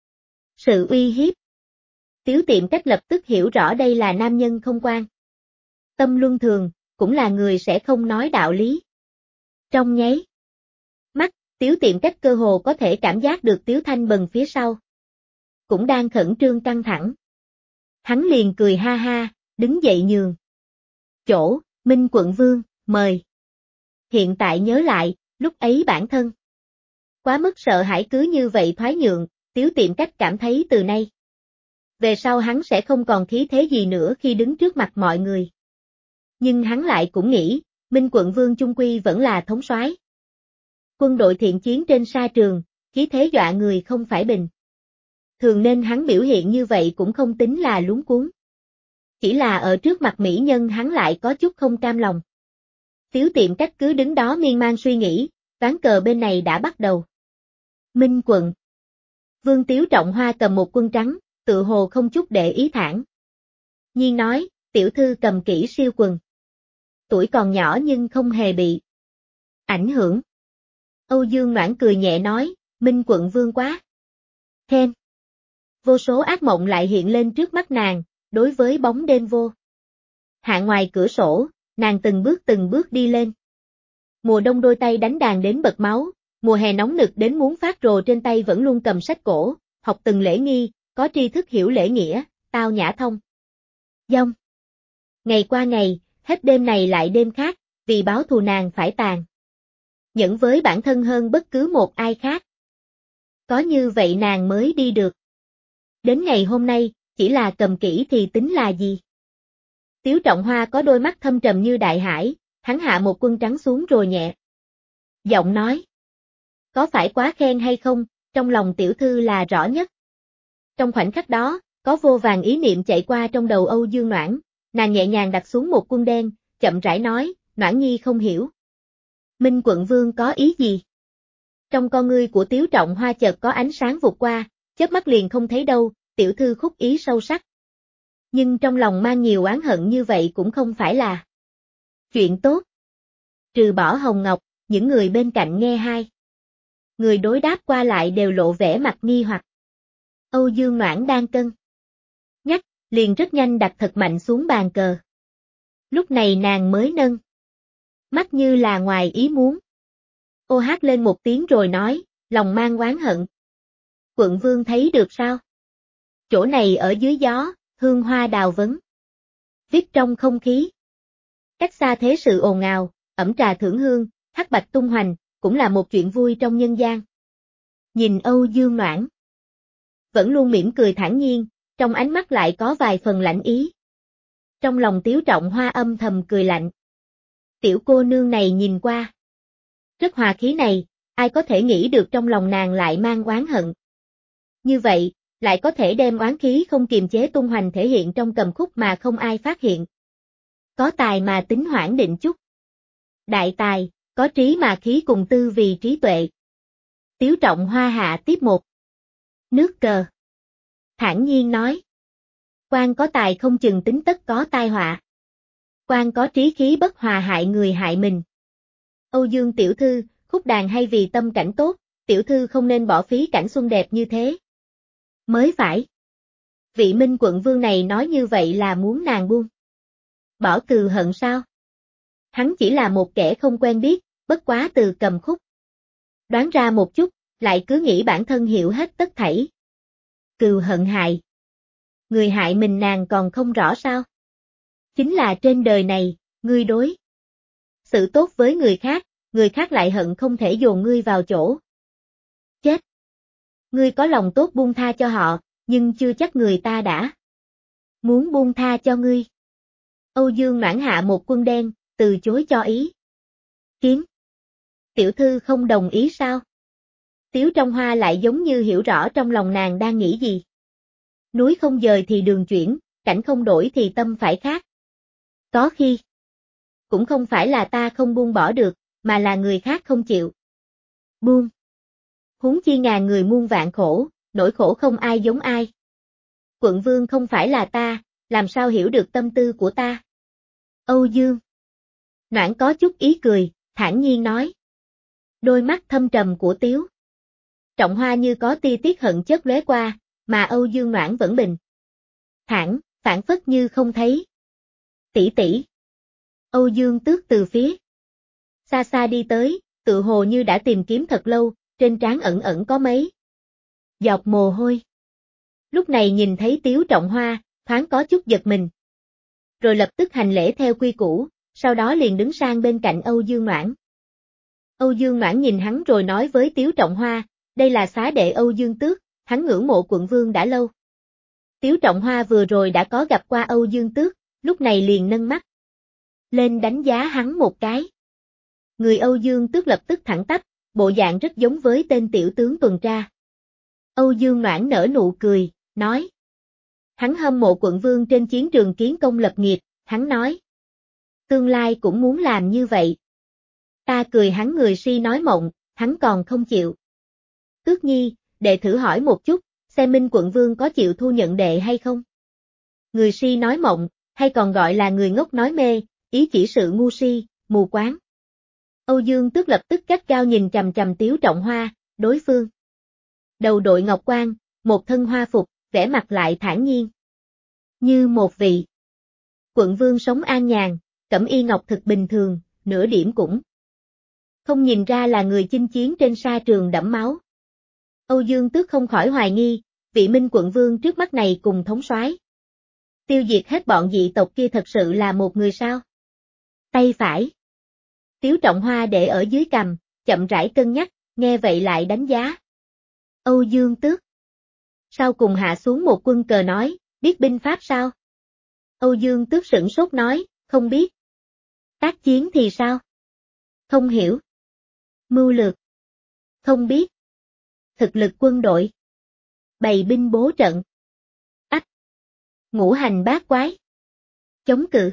sự uy hiếp. Tiếu Tiệm Cách lập tức hiểu rõ đây là nam nhân không quan tâm luân thường, cũng là người sẽ không nói đạo lý. Trong nháy mắt, Tiếu Tiệm Cách cơ hồ có thể cảm giác được Tiếu Thanh Bần phía sau cũng đang khẩn trương căng thẳng. Hắn liền cười ha ha, đứng dậy nhường chỗ, Minh Quận Vương, mời. Hiện tại nhớ lại, lúc ấy bản thân quá mức sợ hãi cứ như vậy thoái nhượng, Tiếu Tiệm Cách cảm thấy từ nay về sau hắn sẽ không còn khí thế gì nữa khi đứng trước mặt mọi người. Nhưng hắn lại cũng nghĩ, Minh Quận Vương chung quy vẫn là thống soái. Quân đội thiện chiến trên sa trường, khí thế dọa người không phải bình thường nên hắn biểu hiện như vậy cũng không tính là luống cuống. Chỉ là ở trước mặt mỹ nhân hắn lại có chút không cam lòng. Tiếu Tiệm Cách cứ đứng đó miên man suy nghĩ, ván cờ bên này đã bắt đầu. Minh Quận Vương Tiếu Trọng Hoa cầm một quân trắng, tự hồ không chút để ý thản nhiên nói, tiểu thư cầm kỹ siêu quần. Tuổi còn nhỏ nhưng không hề bị ảnh hưởng. Âu Dương Noãn cười nhẹ nói, Minh Quận Vương quá khen. vô số ác mộng lại hiện lên trước mắt nàng, đối với bóng đêm vô. Hạn ngoài cửa sổ, nàng từng bước từng bước đi lên. Mùa đông đôi tay đánh đàn đến bật máu, mùa hè nóng nực đến muốn phát rồ trên tay vẫn luôn cầm sách cổ, học từng lễ nghi, có tri thức hiểu lễ nghĩa, tao nhã thông. Dông. Ngày qua ngày, hết đêm này lại đêm khác, vì báo thù nàng phải tàn. Nhẫn với bản thân hơn bất cứ một ai khác. Có như vậy nàng mới đi được. Đến ngày hôm nay, chỉ là cầm kỹ thì tính là gì? Tiếu Trọng Hoa có đôi mắt thâm trầm như đại hải, hắn hạ một quân trắng xuống rồi nhẹ. Giọng nói. Có phải quá khen hay không, trong lòng tiểu thư là rõ nhất. Trong khoảnh khắc đó, có vô vàn ý niệm chạy qua trong đầu Âu Dương Noãn, nàng nhẹ nhàng đặt xuống một quân đen, chậm rãi nói, Noãn Nhi không hiểu. Minh quận vương có ý gì? Trong con ngươi của Tiếu Trọng Hoa chợt có ánh sáng vụt qua, chớp mắt liền không thấy đâu, tiểu thư khúc ý sâu sắc. Nhưng trong lòng mang nhiều oán hận như vậy cũng không phải là chuyện tốt. Trừ bỏ Hồng Ngọc, những người bên cạnh nghe hai người đối đáp qua lại đều lộ vẻ mặt nghi hoặc. Âu Dương Noãn đang cân nhắc, liền rất nhanh đặt thật mạnh xuống bàn cờ. Lúc này nàng mới nâng mắt như là ngoài ý muốn. Ô hát lên một tiếng rồi nói, lòng mang oán hận. Quận vương thấy được sao? Chỗ này ở dưới gió, hương hoa đào vấn. Viết trong không khí. Cách xa thế sự ồn ào, ẩm trà thưởng hương, hắc bạch tung hoành, cũng là một chuyện vui trong nhân gian. Nhìn Âu Dương Noãn. Vẫn luôn mỉm cười thản nhiên, trong ánh mắt lại có vài phần lãnh ý. Trong lòng Tiếu Trọng Hoa âm thầm cười lạnh. Tiểu cô nương này nhìn qua. Rất hòa khí này, ai có thể nghĩ được trong lòng nàng lại mang oán hận. Như vậy, lại có thể đem oán khí không kiềm chế tung hoành thể hiện trong cầm khúc mà không ai phát hiện. Có tài mà tính hoãn định chút. Đại tài, có trí mà khí cùng tư vì trí tuệ. Tiếu Trọng Hoa hạ tiếp một nước cờ. Thản nhiên nói. Quan có tài không chừng tính tất có tai họa. Quan có trí khí bất hòa hại người hại mình. Âu Dương tiểu thư, khúc đàn hay vì tâm cảnh tốt, tiểu thư không nên bỏ phí cảnh xuân đẹp như thế. Mới phải. Vị Minh quận vương này nói như vậy là muốn nàng buông bỏ cừu hận sao? Hắn chỉ là một kẻ không quen biết, bất quá từ cầm khúc. Đoán ra một chút, lại cứ nghĩ bản thân hiểu hết tất thảy. Cừu hận hại. Người hại mình nàng còn không rõ sao? Chính là trên đời này, ngươi đối sự tốt với người khác, người khác lại hận không thể dồn ngươi vào chỗ chết. Ngươi có lòng tốt buông tha cho họ, nhưng chưa chắc người ta đã muốn buông tha cho ngươi. Âu Dương Noãn hạ một quân đen, từ chối cho ý kiến. Tiểu thư không đồng ý sao? Tiếu Trong Hoa lại giống như hiểu rõ trong lòng nàng đang nghĩ gì. Núi không dời thì đường chuyển, cảnh không đổi thì tâm phải khác. Có khi, cũng không phải là ta không buông bỏ được, mà là người khác không chịu buông. Huống chi ngàn người muôn vạn khổ, nỗi khổ không ai giống ai. Quận vương không phải là ta, làm sao hiểu được tâm tư của ta? Âu Dương Noãn có chút ý cười, thản nhiên nói. Đôi mắt thâm trầm của Tiếu Trọng Hoa như có tia tiết hận chớp lóe qua, mà Âu Dương Noãn vẫn bình thản, phản phất như không thấy. Tỷ tỷ. Âu Dương Tước từ phía xa xa đi tới, tự hồ như đã tìm kiếm thật lâu, trên trán ẩn ẩn có mấy giọt mồ hôi. Lúc này nhìn thấy Tiếu Trọng Hoa, thoáng có chút giật mình. Rồi lập tức hành lễ theo quy củ, sau đó liền đứng sang bên cạnh Âu Dương Noãn. Âu Dương Noãn nhìn hắn rồi nói với Tiếu Trọng Hoa, đây là xá đệ Âu Dương Tước, hắn ngưỡng mộ quận vương đã lâu. Tiếu Trọng Hoa vừa rồi đã có gặp qua Âu Dương Tước, lúc này liền nâng mắt lên đánh giá hắn một cái. Người Âu Dương Tước lập tức thẳng tắp, bộ dạng rất giống với tên tiểu tướng tuần tra. Âu Dương Noãn nở nụ cười, nói. Hắn hâm mộ quận vương trên chiến trường kiến công lập nghiệp, hắn nói. Tương lai cũng muốn làm như vậy. Ta cười hắn người si nói mộng, hắn còn không chịu. Tước Nhi, đệ thử hỏi một chút, xem Minh quận vương có chịu thu nhận đệ hay không? Người si nói mộng, hay còn gọi là người ngốc nói mê, ý chỉ sự ngu si, mù quáng. Âu Dương Tước lập tức gắt gao nhìn chằm chằm Tiếu Trọng Hoa, đối phương. Đầu đội ngọc quan, một thân hoa phục, vẻ mặt lại thản nhiên. Như một vị quận vương sống an nhàn, cẩm y ngọc thực bình thường, nửa điểm cũng không nhìn ra là người chinh chiến trên sa trường đẫm máu. Âu Dương Tước không khỏi hoài nghi, vị Minh quận vương trước mắt này cùng thống soái tiêu diệt hết bọn dị tộc kia thật sự là một người sao? Tay phải. Tiếu Trọng Hoa để ở dưới cằm, chậm rãi cân nhắc, nghe vậy lại đánh giá. Âu Dương Tước. Sau cùng hạ xuống một quân cờ nói, biết binh pháp sao? Âu Dương Tước sửng sốt nói, không biết. Tác chiến thì sao? Không hiểu. Mưu lược? Không biết. Thực lực quân đội? Bày binh bố trận? Ách. Ngũ hành bát quái? Chống cự?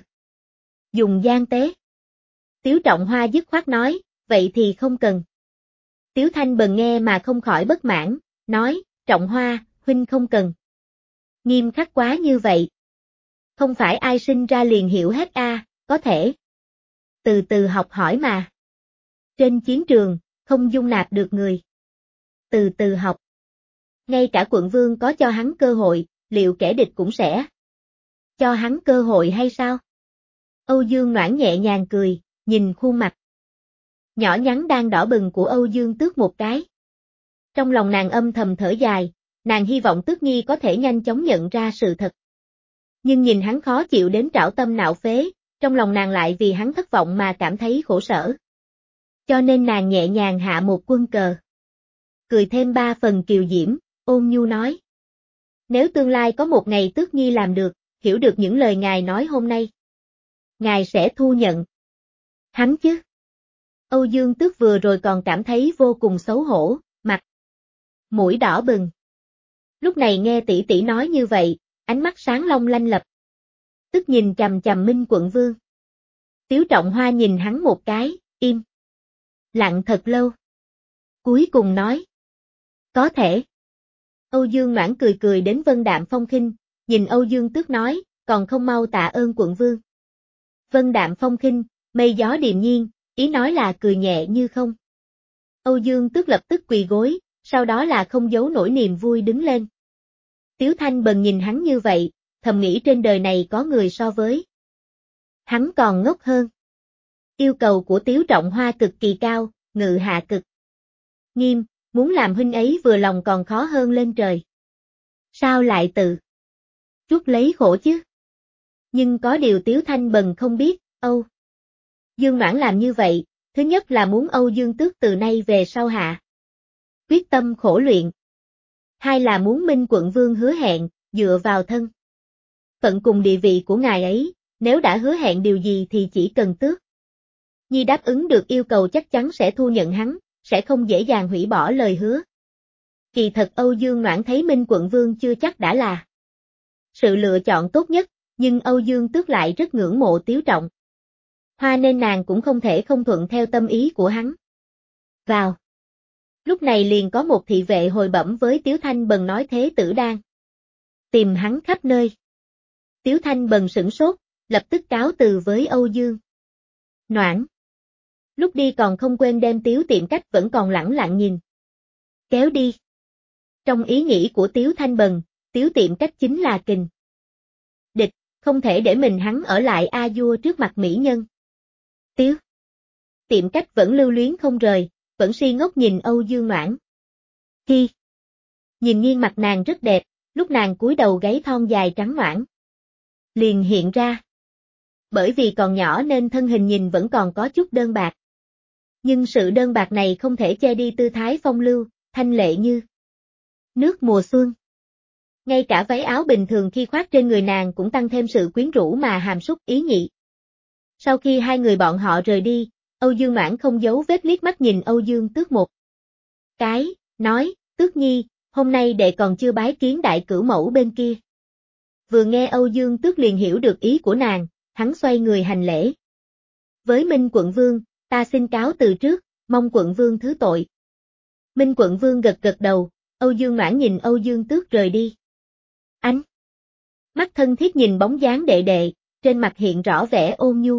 Dùng gian tế? Tiếu Trọng Hoa dứt khoát nói, vậy thì không cần. Tiếu Thanh Bần nghe mà không khỏi bất mãn, nói, Trọng Hoa, huynh không cần. Nghiêm khắc quá như vậy. Không phải ai sinh ra liền hiểu hết a, à, có thể. Từ từ học hỏi mà. Trên chiến trường, không dung nạp được người. Từ từ học. Ngay cả quận vương có cho hắn cơ hội, liệu kẻ địch cũng sẽ cho hắn cơ hội hay sao? Âu Dương Noãn nhẹ nhàng cười, nhìn khuôn mặt nhỏ nhắn đang đỏ bừng của Âu Dương Tước một cái. Trong lòng nàng âm thầm thở dài, nàng hy vọng Tước Nhi có thể nhanh chóng nhận ra sự thật. Nhưng nhìn hắn khó chịu đến trảo tâm nạo phế, trong lòng nàng lại vì hắn thất vọng mà cảm thấy khổ sở. Cho nên nàng nhẹ nhàng hạ một quân cờ. Cười thêm ba phần kiều diễm, ôn nhu nói. Nếu tương lai có một ngày Tước Nhi làm được, hiểu được những lời ngài nói hôm nay, ngài sẽ thu nhận hắn chứ? Âu Dương Tước vừa rồi còn cảm thấy vô cùng xấu hổ, mặt mũi đỏ bừng. Lúc này nghe tỷ tỷ nói như vậy, ánh mắt sáng long lanh lập. Tức nhìn chằm chằm Minh quận vương. Tiếu Trọng Hoa nhìn hắn một cái, im lặng thật lâu. Cuối cùng nói. Có thể. Âu Dương Noãn cười cười đến vân đạm phong khinh, nhìn Âu Dương Tước nói, còn không mau tạ ơn quận vương. Vân đạm phong khinh, mây gió điềm nhiên, ý nói là cười nhẹ như không. Âu Dương Tước lập tức quỳ gối, sau đó là không giấu nổi niềm vui đứng lên. Tiếu Thanh Bần nhìn hắn như vậy, thầm nghĩ trên đời này có người so với hắn còn ngốc hơn. Yêu cầu của Tiếu Trọng Hoa cực kỳ cao, ngự hạ cực nghiêm, muốn làm huynh ấy vừa lòng còn khó hơn lên trời. Sao lại tự chuốc lấy khổ chứ? Nhưng có điều Tiếu Thanh Bần không biết, Âu Dương Noãn làm như vậy, thứ nhất là muốn Âu Dương Tước từ nay về sau hạ quyết tâm khổ luyện. Hai là muốn Minh quận vương hứa hẹn, dựa vào thân phận cùng địa vị của ngài ấy, nếu đã hứa hẹn điều gì thì chỉ cần Tước Nhi đáp ứng được yêu cầu chắc chắn sẽ thu nhận hắn, sẽ không dễ dàng hủy bỏ lời hứa. Kỳ thật Âu Dương Noãn thấy Minh quận vương chưa chắc đã là sự lựa chọn tốt nhất, nhưng Âu Dương Tước lại rất ngưỡng mộ Tiếu Trọng Hoa nên nàng cũng không thể không thuận theo tâm ý của hắn. Vào lúc này liền có một thị vệ hồi bẩm với Tiếu Thanh Bần nói thế tử đang tìm hắn khắp nơi. Tiếu Thanh Bần sửng sốt, lập tức cáo từ với Âu Dương Noãn. Lúc đi còn không quên đem Tiếu Tiệm Cách vẫn còn lẳng lặng nhìn kéo đi. Trong ý nghĩ của Tiếu Thanh Bần, Tiếu Tiệm Cách chính là kình địch, không thể để mình hắn ở lại a vua trước mặt mỹ nhân. Tiếu Tiệm Cách vẫn lưu luyến không rời, vẫn si ngốc nhìn Âu Dương Noãn. Khi nhìn nghiêng mặt nàng rất đẹp, lúc nàng cúi đầu gáy thon dài trắng nõn liền hiện ra. Bởi vì còn nhỏ nên thân hình nhìn vẫn còn có chút đơn bạc. Nhưng sự đơn bạc này không thể che đi tư thái phong lưu, thanh lệ như nước mùa xuân. Ngay cả váy áo bình thường khi khoác trên người nàng cũng tăng thêm sự quyến rũ mà hàm súc ý nhị. Sau khi hai người bọn họ rời đi, Âu Dương Noãn không giấu vết liếc mắt nhìn Âu Dương Tước một cái, nói, Tước Nhi, hôm nay đệ còn chưa bái kiến đại cửu mẫu bên kia. Vừa nghe Âu Dương Tước liền hiểu được ý của nàng, hắn xoay người hành lễ. Với Minh quận vương, ta xin cáo từ trước, mong quận vương thứ tội. Minh quận vương gật gật đầu, Âu Dương Noãn nhìn Âu Dương Tước rời đi. Ánh mắt thân thiết nhìn bóng dáng đệ đệ, trên mặt hiện rõ vẻ ôn nhu.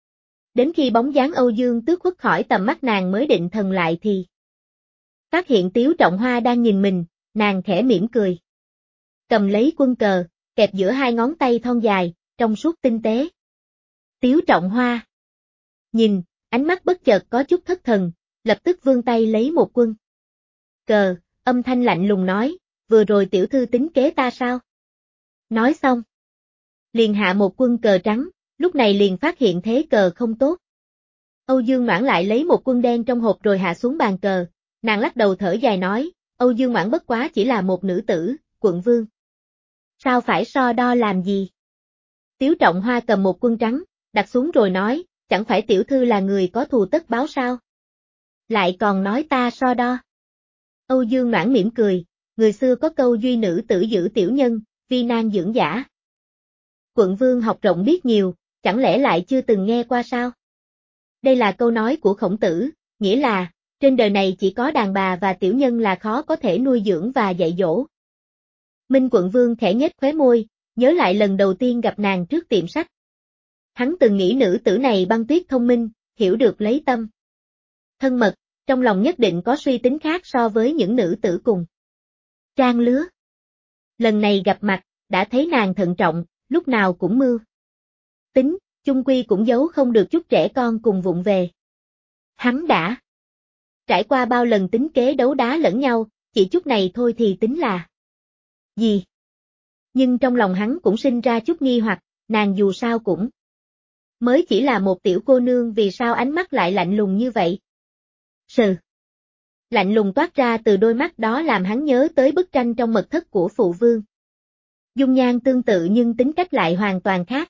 Đến khi bóng dáng Âu Dương Tước khuất khỏi tầm mắt nàng mới định thần lại thì phát hiện Tiếu Trọng Hoa đang nhìn mình, nàng khẽ mỉm cười. cầm lấy quân cờ, kẹp giữa hai ngón tay thon dài, trong suốt tinh tế. Tiếu Trọng Hoa nhìn, ánh mắt bất chợt có chút thất thần, lập tức vươn tay lấy một quân cờ, âm thanh lạnh lùng nói, vừa rồi tiểu thư tính kế ta sao? Nói xong, liền hạ một quân cờ trắng, lúc này liền phát hiện thế cờ không tốt. Âu Dương Noãn lại lấy một quân đen trong hộp rồi hạ xuống bàn cờ, nàng lắc đầu thở dài nói, Âu Dương Noãn bất quá chỉ là một nữ tử, quận vương. Sao phải so đo làm gì? Tiếu Trọng Hoa cầm một quân trắng, đặt xuống rồi nói, chẳng phải tiểu thư là người có thù tất báo sao? Lại còn nói ta so đo. Âu Dương Noãn mỉm cười, người xưa có câu duy nữ tử giữ tiểu nhân, vi nan dưỡng giả. Quận vương học rộng biết nhiều, chẳng lẽ lại chưa từng nghe qua sao? Đây là câu nói của Khổng Tử, nghĩa là, trên đời này chỉ có đàn bà và tiểu nhân là khó có thể nuôi dưỡng và dạy dỗ. Minh quận vương khẽ nhếch khóe môi, nhớ lại lần đầu tiên gặp nàng trước tiệm sách. Hắn từng nghĩ nữ tử này băng tuyết thông minh, hiểu được lấy tâm. Thân mật, trong lòng nhất định có suy tính khác so với những nữ tử cùng trang lứa. Lần này gặp mặt, đã thấy nàng thận trọng, lúc nào cũng mưu tính, chung quy cũng giấu không được chút trẻ con cùng vụng về. Hắn đã trải qua bao lần tính kế đấu đá lẫn nhau, chỉ chút này thôi thì tính là gì? Nhưng trong lòng hắn cũng sinh ra chút nghi hoặc, nàng dù sao cũng mới chỉ là một tiểu cô nương, vì sao ánh mắt lại lạnh lùng như vậy? Sừ. Lạnh lùng toát ra từ đôi mắt đó làm hắn nhớ tới bức tranh trong mật thất của phụ vương. Dung nhan tương tự nhưng tính cách lại hoàn toàn khác.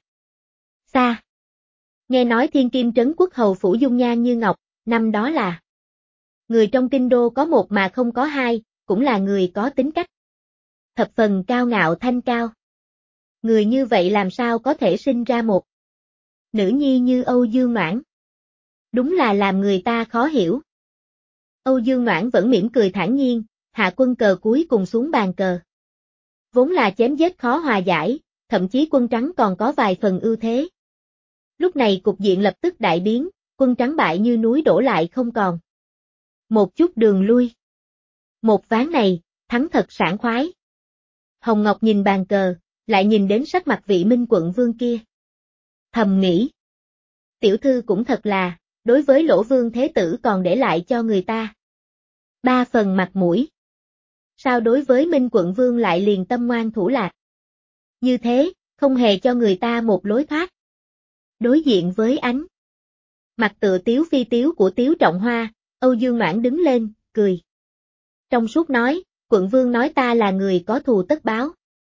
Xa. Nghe nói thiên kim trấn quốc hầu phủ dung nhan như ngọc, năm đó là người trong kinh đô có một mà không có hai, cũng là người có tính cách thập phần cao ngạo thanh cao. Người như vậy làm sao có thể sinh ra một nữ nhi như Âu Dương Noãn? Đúng là làm người ta khó hiểu. Âu Dương Noãn vẫn mỉm cười thản nhiên, hạ quân cờ cuối cùng xuống bàn cờ. Vốn là chém giết khó hòa giải, thậm chí quân trắng còn có vài phần ưu thế. Lúc này cục diện lập tức đại biến, quân trắng bại như núi đổ lại không còn một chút đường lui. Một ván này, thắng thật sảng khoái. Hồng Ngọc nhìn bàn cờ, lại nhìn đến sắc mặt vị Minh quận vương kia. Thầm nghĩ, tiểu thư cũng thật là, đối với Lỗ Vương Thế Tử còn để lại cho người ta ba phần mặt mũi. Sao đối với Minh quận vương lại liền tâm ngoan thủ lạc? Như thế, không hề cho người ta một lối thoát. Đối diện với ánh mặt tựa tiếu phi tiếu của Tiếu Trọng Hoa, Âu Dương Noãn đứng lên, cười. Trong suốt nói, quận vương nói ta là người có thù tất báo.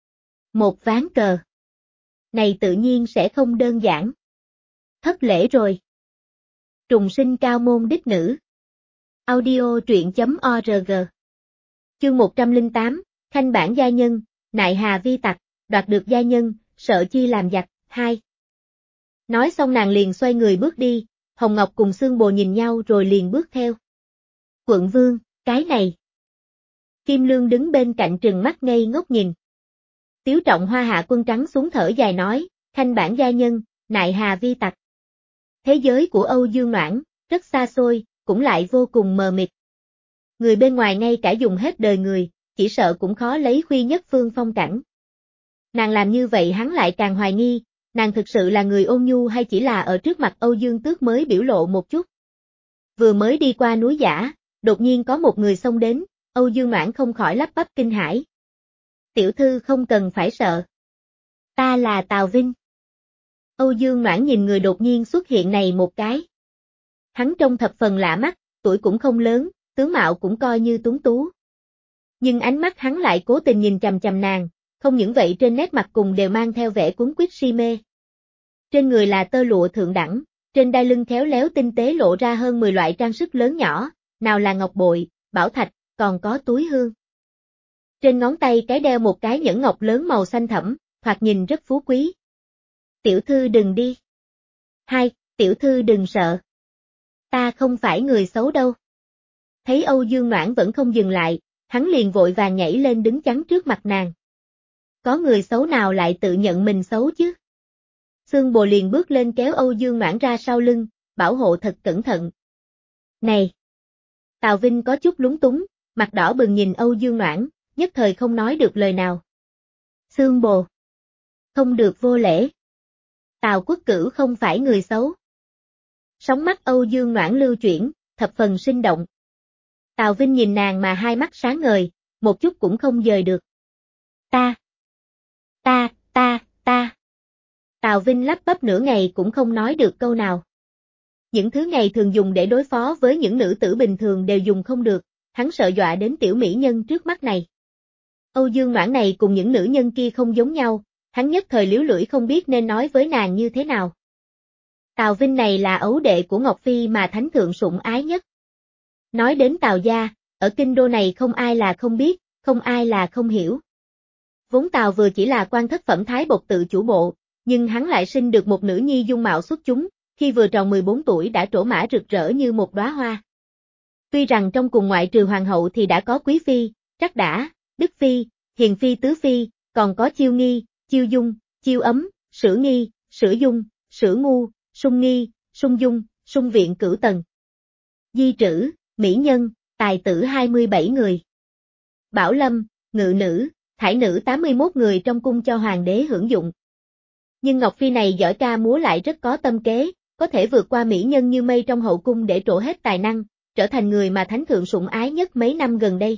Một ván cờ này tự nhiên sẽ không đơn giản. Thất lễ rồi. Trùng sinh cao môn đích nữ. Audio truyện chấm org. Chương một trăm lẻ tám, Khanh bản gia nhân, nại hà vi tặc, đoạt được gia nhân, sợ chi làm giặc, hai. Nói xong nàng liền xoay người bước đi, Hồng Ngọc cùng Xương Bồ nhìn nhau rồi liền bước theo. Quận vương, cái này. Kim Lương đứng bên cạnh trừng mắt ngây ngốc nhìn. Tiếu Trọng Hoa hạ quân trắng xuống thở dài nói, Khanh bản gia nhân, nại hà vi tặc. Thế giới của Âu Dương Noãn, rất xa xôi, cũng lại vô cùng mờ mịt. Người bên ngoài ngay cả dùng hết đời người, chỉ sợ cũng khó lấy khuy nhất phương phong cảnh. Nàng làm như vậy hắn lại càng hoài nghi, nàng thực sự là người ôn nhu hay chỉ là ở trước mặt Âu Dương Tước mới biểu lộ một chút. Vừa mới đi qua núi Giả, đột nhiên có một người xông đến, Âu Dương Noãn không khỏi lắp bắp kinh hãi. Tiểu thư không cần phải sợ. Ta là Tào Vinh. Âu Dương Noãn nhìn người đột nhiên xuất hiện này một cái. Hắn trông thập phần lạ mắt, tuổi cũng không lớn, tướng mạo cũng coi như tuấn tú. Nhưng ánh mắt hắn lại cố tình nhìn chằm chằm nàng, không những vậy trên nét mặt cùng đều mang theo vẻ cuốn quýt si mê. Trên người là tơ lụa thượng đẳng, trên đai lưng khéo léo tinh tế lộ ra hơn mười loại trang sức lớn nhỏ, nào là ngọc bội, bảo thạch, còn có túi hương. Trên ngón tay cái đeo một cái nhẫn ngọc lớn màu xanh thẫm, thoạt nhìn rất phú quý. Tiểu thư đừng đi. Hai, tiểu thư đừng sợ. Ta không phải người xấu đâu. Thấy Âu Dương Noãn vẫn không dừng lại, hắn liền vội vàng nhảy lên đứng chắn trước mặt nàng. Có người xấu nào lại tự nhận mình xấu chứ? Xương Bồ liền bước lên kéo Âu Dương Noãn ra sau lưng, bảo hộ thật cẩn thận. Này! Tào Vinh có chút lúng túng, mặt đỏ bừng nhìn Âu Dương Noãn, nhất thời không nói được lời nào. Xương bồ. Không được vô lễ. Tào Quốc Cửu không phải người xấu. Sóng mắt Âu Dương Noãn lưu chuyển, thập phần sinh động. Tào Vinh nhìn nàng mà hai mắt sáng ngời, một chút cũng không dời được. Ta. Ta, ta, ta. Tào Vinh lắp bắp nửa ngày cũng không nói được câu nào. Những thứ ngày thường dùng để đối phó với những nữ tử bình thường đều dùng không được, hắn sợ dọa đến tiểu mỹ nhân trước mắt này. Âu Dương Noãn này cùng những nữ nhân kia không giống nhau, hắn nhất thời liếu lưỡi không biết nên nói với nàng như thế nào. Tào Vinh này là ấu đệ của Ngọc Phi mà thánh thượng sủng ái nhất. Nói đến Tào gia, ở kinh đô này không ai là không biết, không ai là không hiểu. Vốn Tào vừa chỉ là quan thất phẩm thái bộc tự chủ bộ, nhưng hắn lại sinh được một nữ nhi dung mạo xuất chúng, khi vừa tròn mười bốn tuổi đã trổ mã rực rỡ như một đóa hoa. Tuy rằng trong cùng ngoại trừ hoàng hậu thì đã có quý phi, trắc đả, đức phi, hiền phi tứ phi, còn có chiêu nghi, chiêu dung, chiêu ấm, sử nghi, sử dung, sử ngu, sung nghi, sung dung, sung viện cửu tần. Di trữ, mỹ nhân, tài tử hai mươi bảy người. Bảo lâm, ngự nữ, thải nữ tám mươi mốt người trong cung cho hoàng đế hưởng dụng. Nhưng Ngọc Phi này giỏi ca múa lại rất có tâm kế, có thể vượt qua mỹ nhân như mây trong hậu cung để trổ hết tài năng, trở thành người mà thánh thượng sủng ái nhất mấy năm gần đây.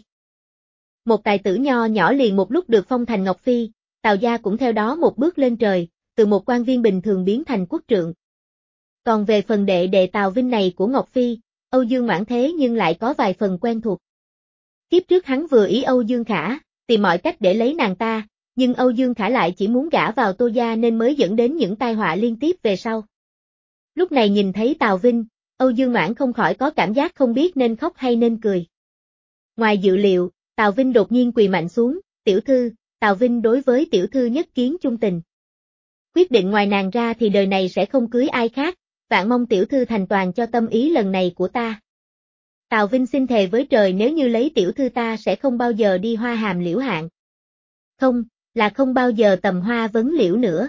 Một tài tử nho nhỏ liền một lúc được phong thành Ngọc Phi, Tào gia cũng theo đó một bước lên trời, từ một quan viên bình thường biến thành quốc trượng. Còn về phần đệ đệ Tào Vinh này của Ngọc Phi, Âu Dương Noãn thế nhưng lại có vài phần quen thuộc. Kiếp trước hắn vừa ý Âu Dương Khả, tìm mọi cách để lấy nàng ta, nhưng Âu Dương Khả lại chỉ muốn gả vào Tô gia nên mới dẫn đến những tai họa liên tiếp về sau. Lúc này nhìn thấy Tào Vinh, Âu Dương Noãn không khỏi có cảm giác không biết nên khóc hay nên cười. Ngoài dự liệu, Tào Vinh đột nhiên quỳ mạnh xuống, tiểu thư, Tào Vinh đối với tiểu thư nhất kiến chung tình. Quyết định ngoài nàng ra thì đời này sẽ không cưới ai khác, vạn mong tiểu thư thành toàn cho tâm ý lần này của ta. Tào Vinh xin thề với trời nếu như lấy tiểu thư ta sẽ không bao giờ đi hoa hàm liễu hạn. Không, là không bao giờ tầm hoa vấn liễu nữa.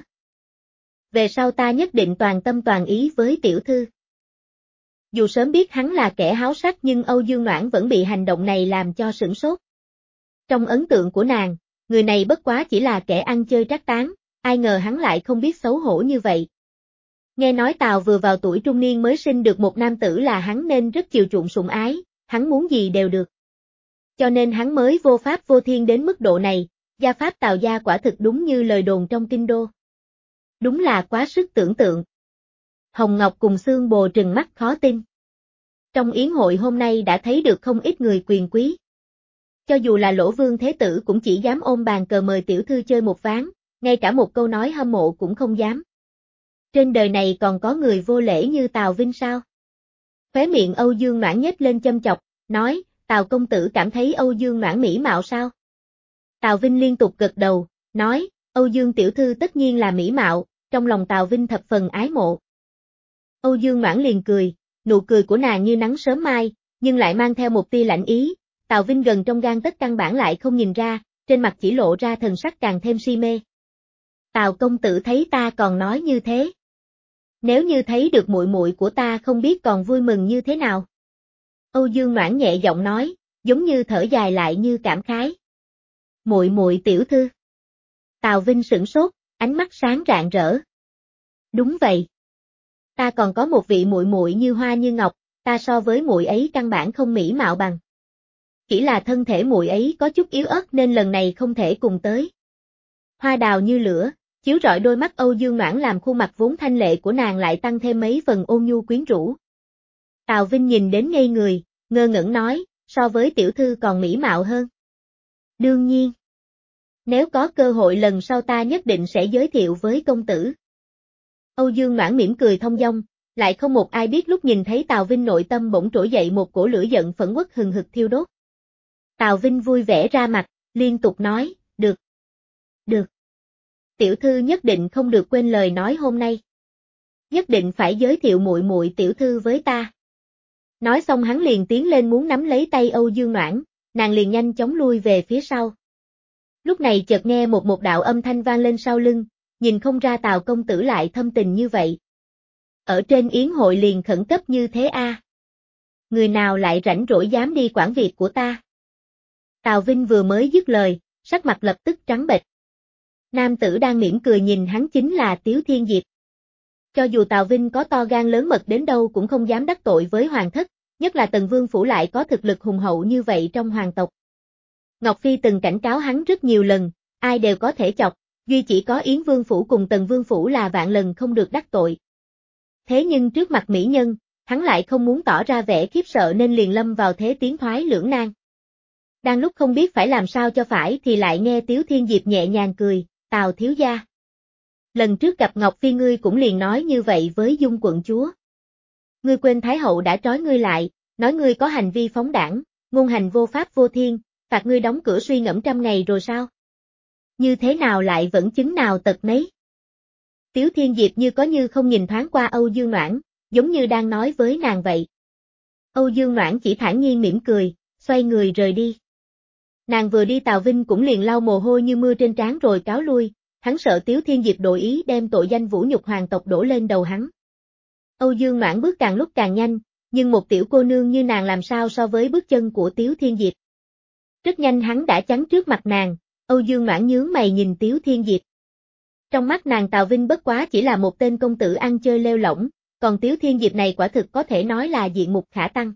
Về sau ta nhất định toàn tâm toàn ý với tiểu thư. Dù sớm biết hắn là kẻ háo sắc nhưng Âu Dương Noãn vẫn bị hành động này làm cho sửng sốt. Trong ấn tượng của nàng, người này bất quá chỉ là kẻ ăn chơi trác tán, ai ngờ hắn lại không biết xấu hổ như vậy. Nghe nói Tào vừa vào tuổi trung niên mới sinh được một nam tử là hắn nên rất chiều chuộng sủng ái, hắn muốn gì đều được. Cho nên hắn mới vô pháp vô thiên đến mức độ này, gia pháp Tào gia quả thực đúng như lời đồn trong kinh đô. Đúng là quá sức tưởng tượng. Hồng Ngọc cùng Xương Bồ trừng mắt khó tin. Trong yến hội hôm nay đã thấy được không ít người quyền quý. Cho dù là Lỗ Vương Thế Tử cũng chỉ dám ôm bàn cờ mời tiểu thư chơi một ván, ngay cả một câu nói hâm mộ cũng không dám. Trên đời này còn có người vô lễ như Tào Vinh sao? Khóe miệng Âu Dương Noãn nhếch lên châm chọc, nói, Tào công tử cảm thấy Âu Dương Noãn mỹ mạo sao? Tào Vinh liên tục gật đầu, nói, Âu Dương tiểu thư tất nhiên là mỹ mạo, trong lòng Tào Vinh thập phần ái mộ. Âu Dương Noãn liền cười, nụ cười của nàng như nắng sớm mai, nhưng lại mang theo một tia lạnh ý, Tào Vinh gần trong gang tấc căn bản lại không nhìn ra, trên mặt chỉ lộ ra thần sắc càng thêm si mê. Tào công tử thấy ta còn nói như thế. Nếu như thấy được muội muội của ta không biết còn vui mừng như thế nào. Âu Dương Noãn nhẹ giọng nói, giống như thở dài lại như cảm khái. Muội muội tiểu thư. Tào Vinh sửng sốt, ánh mắt sáng rạng rỡ. Đúng vậy. Ta còn có một vị muội muội như hoa như ngọc, ta so với muội ấy căn bản không mỹ mạo bằng. Chỉ là thân thể muội ấy có chút yếu ớt nên lần này không thể cùng tới. Hoa đào như lửa, chiếu rọi đôi mắt Âu Dương Noãn làm khuôn mặt vốn thanh lệ của nàng lại tăng thêm mấy phần ôn nhu quyến rũ. Tào Vinh nhìn đến ngây người, ngơ ngẩn nói, so với tiểu thư còn mỹ mạo hơn. Đương nhiên. Nếu có cơ hội lần sau ta nhất định sẽ giới thiệu với công tử. Âu Dương Noãn mỉm cười thông dong, lại không một ai biết lúc nhìn thấy Tào Vinh nội tâm bỗng trỗi dậy một cổ lửa giận phẫn uất hừng hực thiêu đốt. Tào Vinh vui vẻ ra mặt, liên tục nói, được. Được. Tiểu thư nhất định không được quên lời nói hôm nay. Nhất định phải giới thiệu muội muội tiểu thư với ta. Nói xong hắn liền tiến lên muốn nắm lấy tay Âu Dương Noãn, nàng liền nhanh chóng lui về phía sau. Lúc này chợt nghe một một đạo âm thanh vang lên sau lưng, nhìn không ra Tào công tử lại thâm tình như vậy. Ở trên yến hội liền khẩn cấp như thế a. À? Người nào lại rảnh rỗi dám đi quản việc của ta? Tào Vinh vừa mới dứt lời, sắc mặt lập tức trắng bệch. Nam tử đang mỉm cười nhìn hắn chính là Tiếu Thiên Diệp. Cho dù Tào Vinh có to gan lớn mật đến đâu cũng không dám đắc tội với hoàng thất, nhất là Tần Vương Phủ lại có thực lực hùng hậu như vậy trong hoàng tộc. Ngọc Phi từng cảnh cáo hắn rất nhiều lần, ai đều có thể chọc, duy chỉ có Yến Vương Phủ cùng Tần Vương Phủ là vạn lần không được đắc tội. Thế nhưng trước mặt mỹ nhân, hắn lại không muốn tỏ ra vẻ khiếp sợ nên liền lâm vào thế tiến thoái lưỡng nan. Đang lúc không biết phải làm sao cho phải thì lại nghe Tiếu Thiên Diệp nhẹ nhàng cười, Tào thiếu gia. Lần trước gặp Ngọc Phi ngươi cũng liền nói như vậy với Dung quận chúa. Ngươi quên Thái hậu đã trói ngươi lại, nói ngươi có hành vi phóng đảng, ngôn hành vô pháp vô thiên, phạt ngươi đóng cửa suy ngẫm trăm ngày rồi sao? Như thế nào lại vẫn chứng nào tật nấy? Tiếu Thiên Diệp như có như không nhìn thoáng qua Âu Dương Noãn, giống như đang nói với nàng vậy. Âu Dương Noãn chỉ thản nhiên mỉm cười, xoay người rời đi. Nàng vừa đi Tào Vinh cũng liền lau mồ hôi như mưa trên trán rồi cáo lui, hắn sợ Tiếu Thiên Diệp đổi ý đem tội danh vũ nhục hoàng tộc đổ lên đầu hắn. Âu Dương Noãn bước càng lúc càng nhanh, nhưng một tiểu cô nương như nàng làm sao so với bước chân của Tiếu Thiên Diệp. Rất nhanh hắn đã chắn trước mặt nàng, Âu Dương Noãn nhướng mày nhìn Tiếu Thiên Diệp. Trong mắt nàng Tào Vinh bất quá chỉ là một tên công tử ăn chơi lêu lỏng, còn Tiếu Thiên Diệp này quả thực có thể nói là diện mục khả tăng.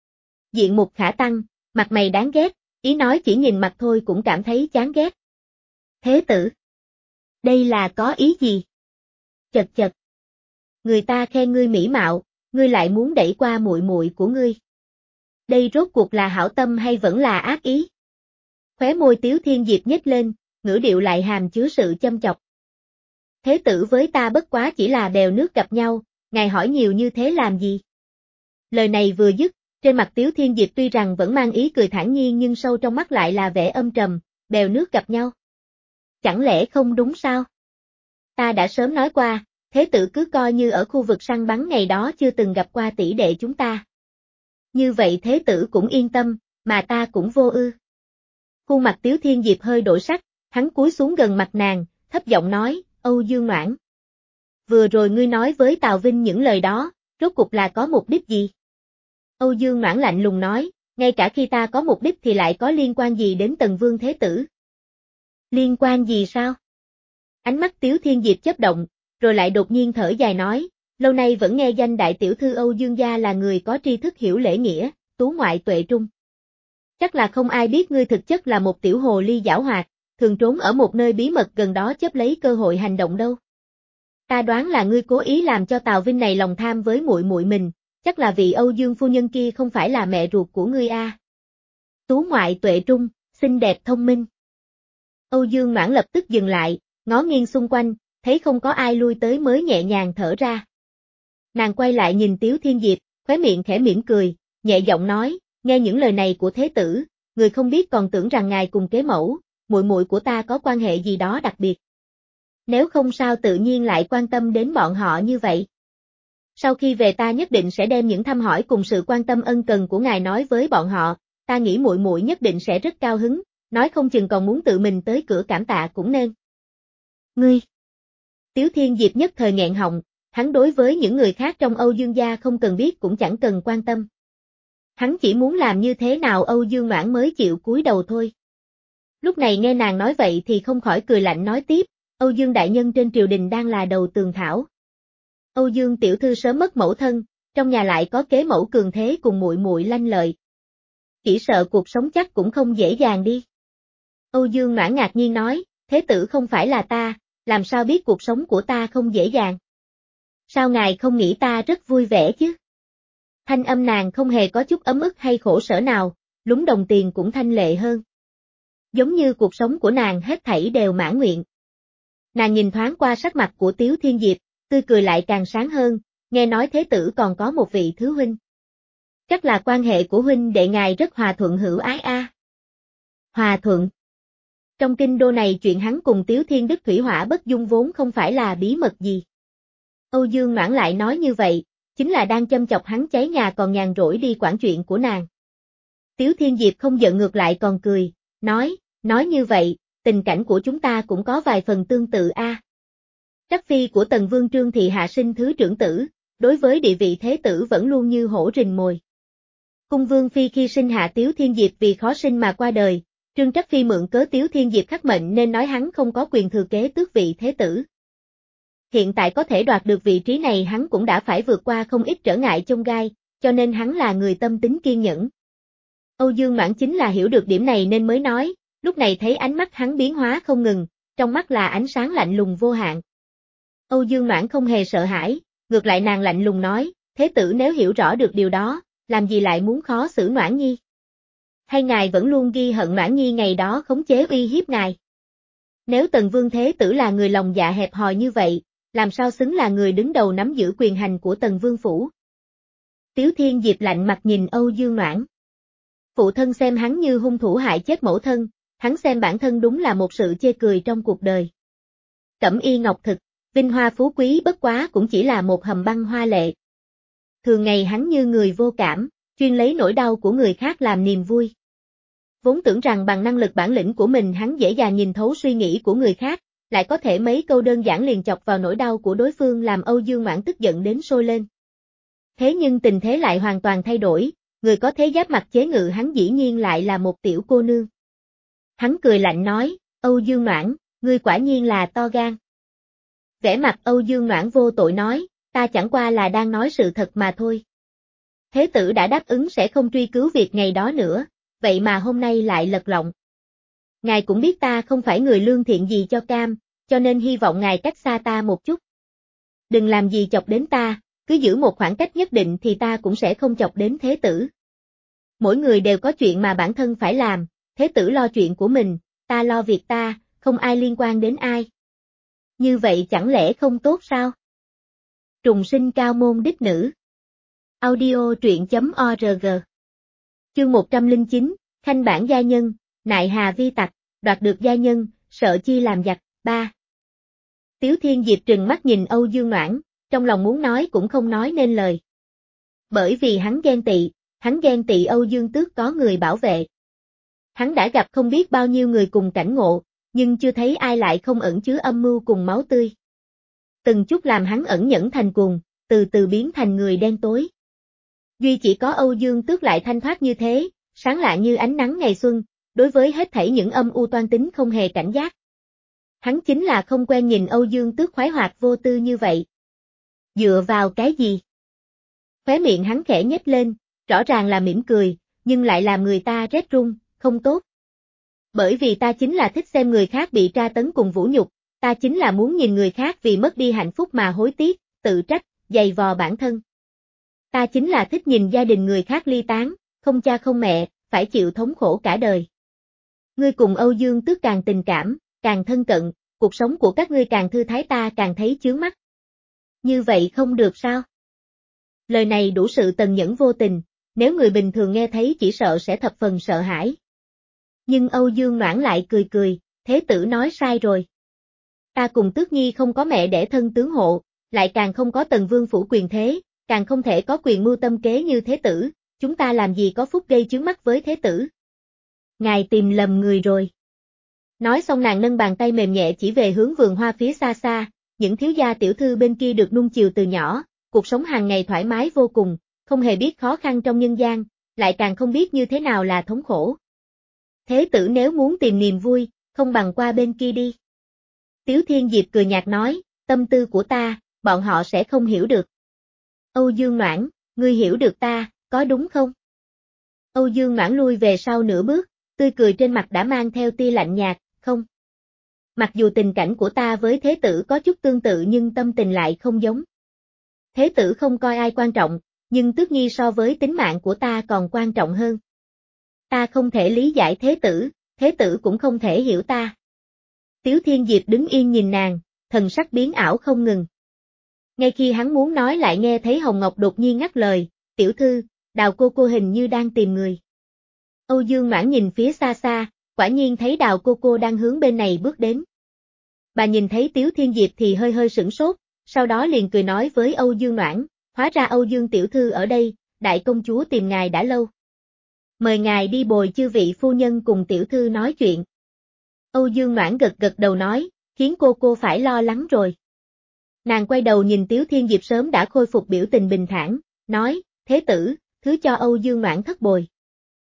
Diện mục khả tăng, mặt mày đáng ghét, ý nói chỉ nhìn mặt thôi cũng cảm thấy chán ghét. Thế tử, đây là có ý gì? Chật chật. Người ta khen ngươi mỹ mạo, ngươi lại muốn đẩy qua muội muội của ngươi. Đây rốt cuộc là hảo tâm hay vẫn là ác ý? Khóe môi Tiếu Thiên Diệp nhếch lên, ngữ điệu lại hàm chứa sự châm chọc. Thế tử với ta bất quá chỉ là bèo nước gặp nhau, ngài hỏi nhiều như thế làm gì? Lời này vừa dứt, trên mặt Tiếu Thiên Diệp tuy rằng vẫn mang ý cười thản nhiên nhưng sâu trong mắt lại là vẻ âm trầm, bèo nước gặp nhau. Chẳng lẽ không đúng sao? Ta đã sớm nói qua, thế tử cứ coi như ở khu vực săn bắn ngày đó chưa từng gặp qua tỷ đệ chúng ta. Như vậy thế tử cũng yên tâm, mà ta cũng vô ư. Khuôn mặt Tiếu Thiên Diệp hơi đổi sắc, hắn cúi xuống gần mặt nàng, thấp giọng nói, Âu Dương Noãn. Vừa rồi ngươi nói với Tào Vinh những lời đó, rốt cuộc là có mục đích gì? Âu Dương Noãn lạnh lùng nói, ngay cả khi ta có mục đích thì lại có liên quan gì đến Tần Vương thế tử? Liên quan gì sao? Ánh mắt Tiếu Thiên Diệp chớp động, rồi lại đột nhiên thở dài nói, lâu nay vẫn nghe danh đại tiểu thư Âu Dương gia là người có tri thức hiểu lễ nghĩa, tú ngoại tuệ trung. Chắc là không ai biết ngươi thực chất là một tiểu hồ ly giảo hoạt, thường trốn ở một nơi bí mật gần đó chấp lấy cơ hội hành động đâu. Ta đoán là ngươi cố ý làm cho Tào Vinh này lòng tham với muội muội mình, chắc là vị Âu Dương phu nhân kia không phải là mẹ ruột của ngươi a. Tú ngoại tuệ trung, xinh đẹp thông minh. Âu Dương Noãn lập tức dừng lại, ngó nghiêng xung quanh, thấy không có ai lui tới mới nhẹ nhàng thở ra. Nàng quay lại nhìn Tiếu Thiên Diệp, khóe miệng khẽ mỉm cười, nhẹ giọng nói, nghe những lời này của thế tử, người không biết còn tưởng rằng ngài cùng kế mẫu, muội muội của ta có quan hệ gì đó đặc biệt. Nếu không sao tự nhiên lại quan tâm đến bọn họ như vậy. Sau khi về ta nhất định sẽ đem những thăm hỏi cùng sự quan tâm ân cần của ngài nói với bọn họ, ta nghĩ muội muội nhất định sẽ rất cao hứng, nói không chừng còn muốn tự mình tới cửa cảm tạ cũng nên. Ngươi! Tiếu Thiên Diệp nhất thời nghẹn họng, hắn đối với những người khác trong Âu Dương gia không cần biết cũng chẳng cần quan tâm. Hắn chỉ muốn làm như thế nào Âu Dương Noãn mới chịu cúi đầu thôi. Lúc này nghe nàng nói vậy thì không khỏi cười lạnh nói tiếp, Âu Dương đại nhân trên triều đình đang là đầu tường thảo. Âu Dương tiểu thư sớm mất mẫu thân, trong nhà lại có kế mẫu cường thế cùng muội muội lanh lợi. Chỉ sợ cuộc sống chắc cũng không dễ dàng đi. Âu Dương Noãn ngạc nhiên nói, thế tử không phải là ta, làm sao biết cuộc sống của ta không dễ dàng? Sao ngài không nghĩ ta rất vui vẻ chứ? Thanh âm nàng không hề có chút ấm ức hay khổ sở nào, lúng đồng tiền cũng thanh lệ hơn. Giống như cuộc sống của nàng hết thảy đều mãn nguyện. Nàng nhìn thoáng qua sắc mặt của Tiếu Thiên Diệp, tươi cười lại càng sáng hơn, nghe nói thế tử còn có một vị thứ huynh. Chắc là quan hệ của huynh đệ ngài rất hòa thuận hữu ái a. À. Hòa thuận. Trong kinh đô này chuyện hắn cùng Tiếu Thiên Đức thủy hỏa bất dung vốn không phải là bí mật gì. Âu Dương Noãn lại nói như vậy, chính là đang châm chọc hắn cháy nhà còn nhàn rỗi đi quản chuyện của nàng. Tiếu Thiên Diệp không giận ngược lại còn cười, nói, nói như vậy, tình cảnh của chúng ta cũng có vài phần tương tự a. À. Trắc phi của Tần Vương Trương Thị hạ sinh thứ trưởng tử, đối với địa vị thế tử vẫn luôn như hổ rình mồi. Cung Vương Phi khi sinh hạ Tiếu Thiên Diệp vì khó sinh mà qua đời, Trương Trắc Phi mượn cớ Tiếu Thiên Diệp khắc mệnh nên nói hắn không có quyền thừa kế tước vị thế tử. Hiện tại có thể đoạt được vị trí này hắn cũng đã phải vượt qua không ít trở ngại chông gai, cho nên hắn là người tâm tính kiên nhẫn. Âu Dương Noãn chính là hiểu được điểm này nên mới nói, lúc này thấy ánh mắt hắn biến hóa không ngừng, trong mắt là ánh sáng lạnh lùng vô hạn. Âu Dương Noãn không hề sợ hãi, ngược lại nàng lạnh lùng nói, thế tử nếu hiểu rõ được điều đó, làm gì lại muốn khó xử Noãn Nhi? Hay ngài vẫn luôn ghi hận Noãn Nhi ngày đó khống chế uy hiếp ngài? Nếu Tần Vương thế tử là người lòng dạ hẹp hòi như vậy, làm sao xứng là người đứng đầu nắm giữ quyền hành của Tần Vương phủ? Tiếu Thiên Diệp lạnh mặt nhìn Âu Dương Noãn. Phụ thân xem hắn như hung thủ hại chết mẫu thân, hắn xem bản thân đúng là một sự chê cười trong cuộc đời. Cẩm y ngọc thực, vinh hoa phú quý bất quá cũng chỉ là một hầm băng hoa lệ. Thường ngày hắn như người vô cảm, chuyên lấy nỗi đau của người khác làm niềm vui. Vốn tưởng rằng bằng năng lực bản lĩnh của mình hắn dễ dàng nhìn thấu suy nghĩ của người khác, lại có thể mấy câu đơn giản liền chọc vào nỗi đau của đối phương làm Âu Dương Noãn tức giận đến sôi lên. Thế nhưng tình thế lại hoàn toàn thay đổi, người có thế giáp mặt chế ngự hắn dĩ nhiên lại là một tiểu cô nương. Hắn cười lạnh nói, Âu Dương Noãn, ngươi quả nhiên là to gan. Vẻ mặt Âu Dương Noãn vô tội nói, ta chẳng qua là đang nói sự thật mà thôi. Thế tử đã đáp ứng sẽ không truy cứu việc ngày đó nữa, vậy mà hôm nay lại lật lọng. Ngài cũng biết ta không phải người lương thiện gì cho cam, cho nên hy vọng ngài cách xa ta một chút. Đừng làm gì chọc đến ta, cứ giữ một khoảng cách nhất định thì ta cũng sẽ không chọc đến thế tử. Mỗi người đều có chuyện mà bản thân phải làm, thế tử lo chuyện của mình, ta lo việc ta, không ai liên quan đến ai. Như vậy chẳng lẽ không tốt sao? Trùng sinh cao môn đích nữ. Audio truyện chấm org. Chương một trăm lẻ chín, Khanh bản gia nhân, nại hà vi tặc, đoạt được gia nhân, sợ chi làm giặc, ba. Tiếu Thiên Diệp trừng mắt nhìn Âu Dương Noãn, trong lòng muốn nói cũng không nói nên lời. Bởi vì hắn ghen tị, hắn ghen tị Âu Dương Tước có người bảo vệ. Hắn đã gặp không biết bao nhiêu người cùng cảnh ngộ, nhưng chưa thấy ai lại không ẩn chứa âm mưu cùng máu tươi. Từng chút làm hắn ẩn nhẫn thành cuồng, từ từ biến thành người đen tối. Duy chỉ có Âu Dương Tước lại thanh thoát như thế, sáng lạ như ánh nắng ngày xuân, đối với hết thảy những âm u toan tính không hề cảnh giác. Hắn chính là không quen nhìn Âu Dương Tước khoái hoạt vô tư như vậy. Dựa vào cái gì? Khóe miệng hắn khẽ nhếch lên, rõ ràng là mỉm cười, nhưng lại làm người ta rét run, không tốt. Bởi vì ta chính là thích xem người khác bị tra tấn cùng vũ nhục, ta chính là muốn nhìn người khác vì mất đi hạnh phúc mà hối tiếc, tự trách, giày vò bản thân. Ta chính là thích nhìn gia đình người khác ly tán, không cha không mẹ, phải chịu thống khổ cả đời. Ngươi cùng Âu Dương Tước càng tình cảm, càng thân cận, cuộc sống của các ngươi càng thư thái ta càng thấy chướng mắt. Như vậy không được sao? Lời này đủ sự tần nhẫn vô tình, nếu người bình thường nghe thấy chỉ sợ sẽ thập phần sợ hãi. Nhưng Âu Dương Noãn lại cười cười, thế tử nói sai rồi. Ta cùng Tước Nhi không có mẹ đẻ thân tướng hộ, lại càng không có Tần Vương phủ quyền thế, càng không thể có quyền mưu tâm kế như thế tử, chúng ta làm gì có phúc gây chướng mắt với thế tử. Ngài tìm lầm người rồi. Nói xong nàng nâng bàn tay mềm nhẹ chỉ về hướng vườn hoa phía xa xa, những thiếu gia tiểu thư bên kia được nuông chiều từ nhỏ, cuộc sống hàng ngày thoải mái vô cùng, không hề biết khó khăn trong nhân gian, lại càng không biết như thế nào là thống khổ. Thế tử nếu muốn tìm niềm vui, không bằng qua bên kia đi. Tiếu Thiên Diệp cười nhạt nói, tâm tư của ta, bọn họ sẽ không hiểu được. Âu Dương Noãn, ngươi hiểu được ta, có đúng không? Âu Dương Noãn lui về sau nửa bước, tươi cười trên mặt đã mang theo tia lạnh nhạt, không. Mặc dù tình cảnh của ta với thế tử có chút tương tự nhưng tâm tình lại không giống. Thế tử không coi ai quan trọng, nhưng Tước Nhi so với tính mạng của ta còn quan trọng hơn. Ta không thể lý giải thế tử, thế tử cũng không thể hiểu ta. Tiếu Thiên Diệp đứng yên nhìn nàng, thần sắc biến ảo không ngừng. Ngay khi hắn muốn nói lại nghe thấy Hồng Ngọc đột nhiên ngắt lời, tiểu thư, Đào cô cô hình như đang tìm người. Âu Dương Noãn nhìn phía xa xa, quả nhiên thấy Đào cô cô đang hướng bên này bước đến. Bà nhìn thấy Tiếu Thiên Diệp thì hơi hơi sửng sốt, sau đó liền cười nói với Âu Dương Noãn, hóa ra Âu Dương tiểu thư ở đây, đại công chúa tìm ngài đã lâu. Mời ngài đi bồi chư vị phu nhân cùng tiểu thư nói chuyện. Âu Dương Noãn gật gật đầu nói, khiến cô cô phải lo lắng rồi. Nàng quay đầu nhìn Tiếu Thiên Diệp sớm đã khôi phục biểu tình bình thản, nói, thế tử, thứ cho Âu Dương Noãn thất bồi.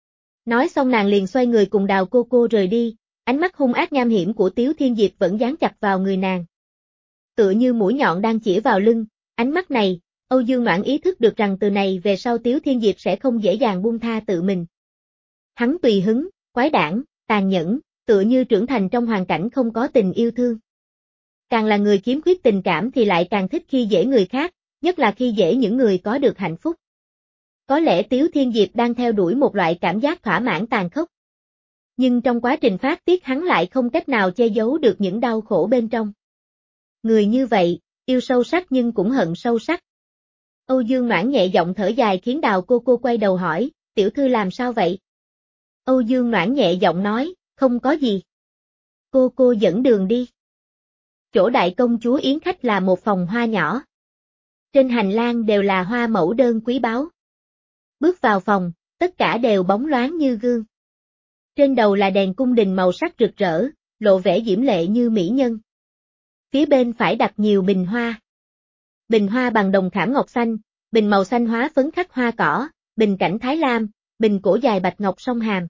Nói xong nàng liền xoay người cùng Đào cô cô rời đi, ánh mắt hung ác nham hiểm của Tiếu Thiên Diệp vẫn dán chặt vào người nàng. Tựa như mũi nhọn đang chĩa vào lưng, ánh mắt này, Âu Dương Noãn ý thức được rằng từ này về sau Tiếu Thiên Diệp sẽ không dễ dàng buông tha tự mình. Hắn tùy hứng, quái đản, tàn nhẫn, tựa như trưởng thành trong hoàn cảnh không có tình yêu thương. Càng là người khiếm khuyết tình cảm thì lại càng thích khi dễ người khác, nhất là khi dễ những người có được hạnh phúc. Có lẽ Tiếu Thiên Diệp đang theo đuổi một loại cảm giác thỏa mãn tàn khốc. Nhưng trong quá trình phát tiết hắn lại không cách nào che giấu được những đau khổ bên trong. Người như vậy, yêu sâu sắc nhưng cũng hận sâu sắc. Âu Dương Noãn nhẹ giọng thở dài khiến Đào cô cô quay đầu hỏi, tiểu thư làm sao vậy? Âu Dương Noãn nhẹ giọng nói, không có gì. Cô cô dẫn đường đi. Chỗ đại công chúa yến khách là một phòng hoa nhỏ. Trên hành lang đều là hoa mẫu đơn quý báu. Bước vào phòng, tất cả đều bóng loáng như gương. Trên đầu là đèn cung đình màu sắc rực rỡ, lộ vẻ diễm lệ như mỹ nhân. Phía bên phải đặt nhiều bình hoa. Bình hoa bằng đồng khảm ngọc xanh, bình màu xanh hóa phấn khắc hoa cỏ, bình cảnh thái lam, bình cổ dài bạch ngọc song hàm.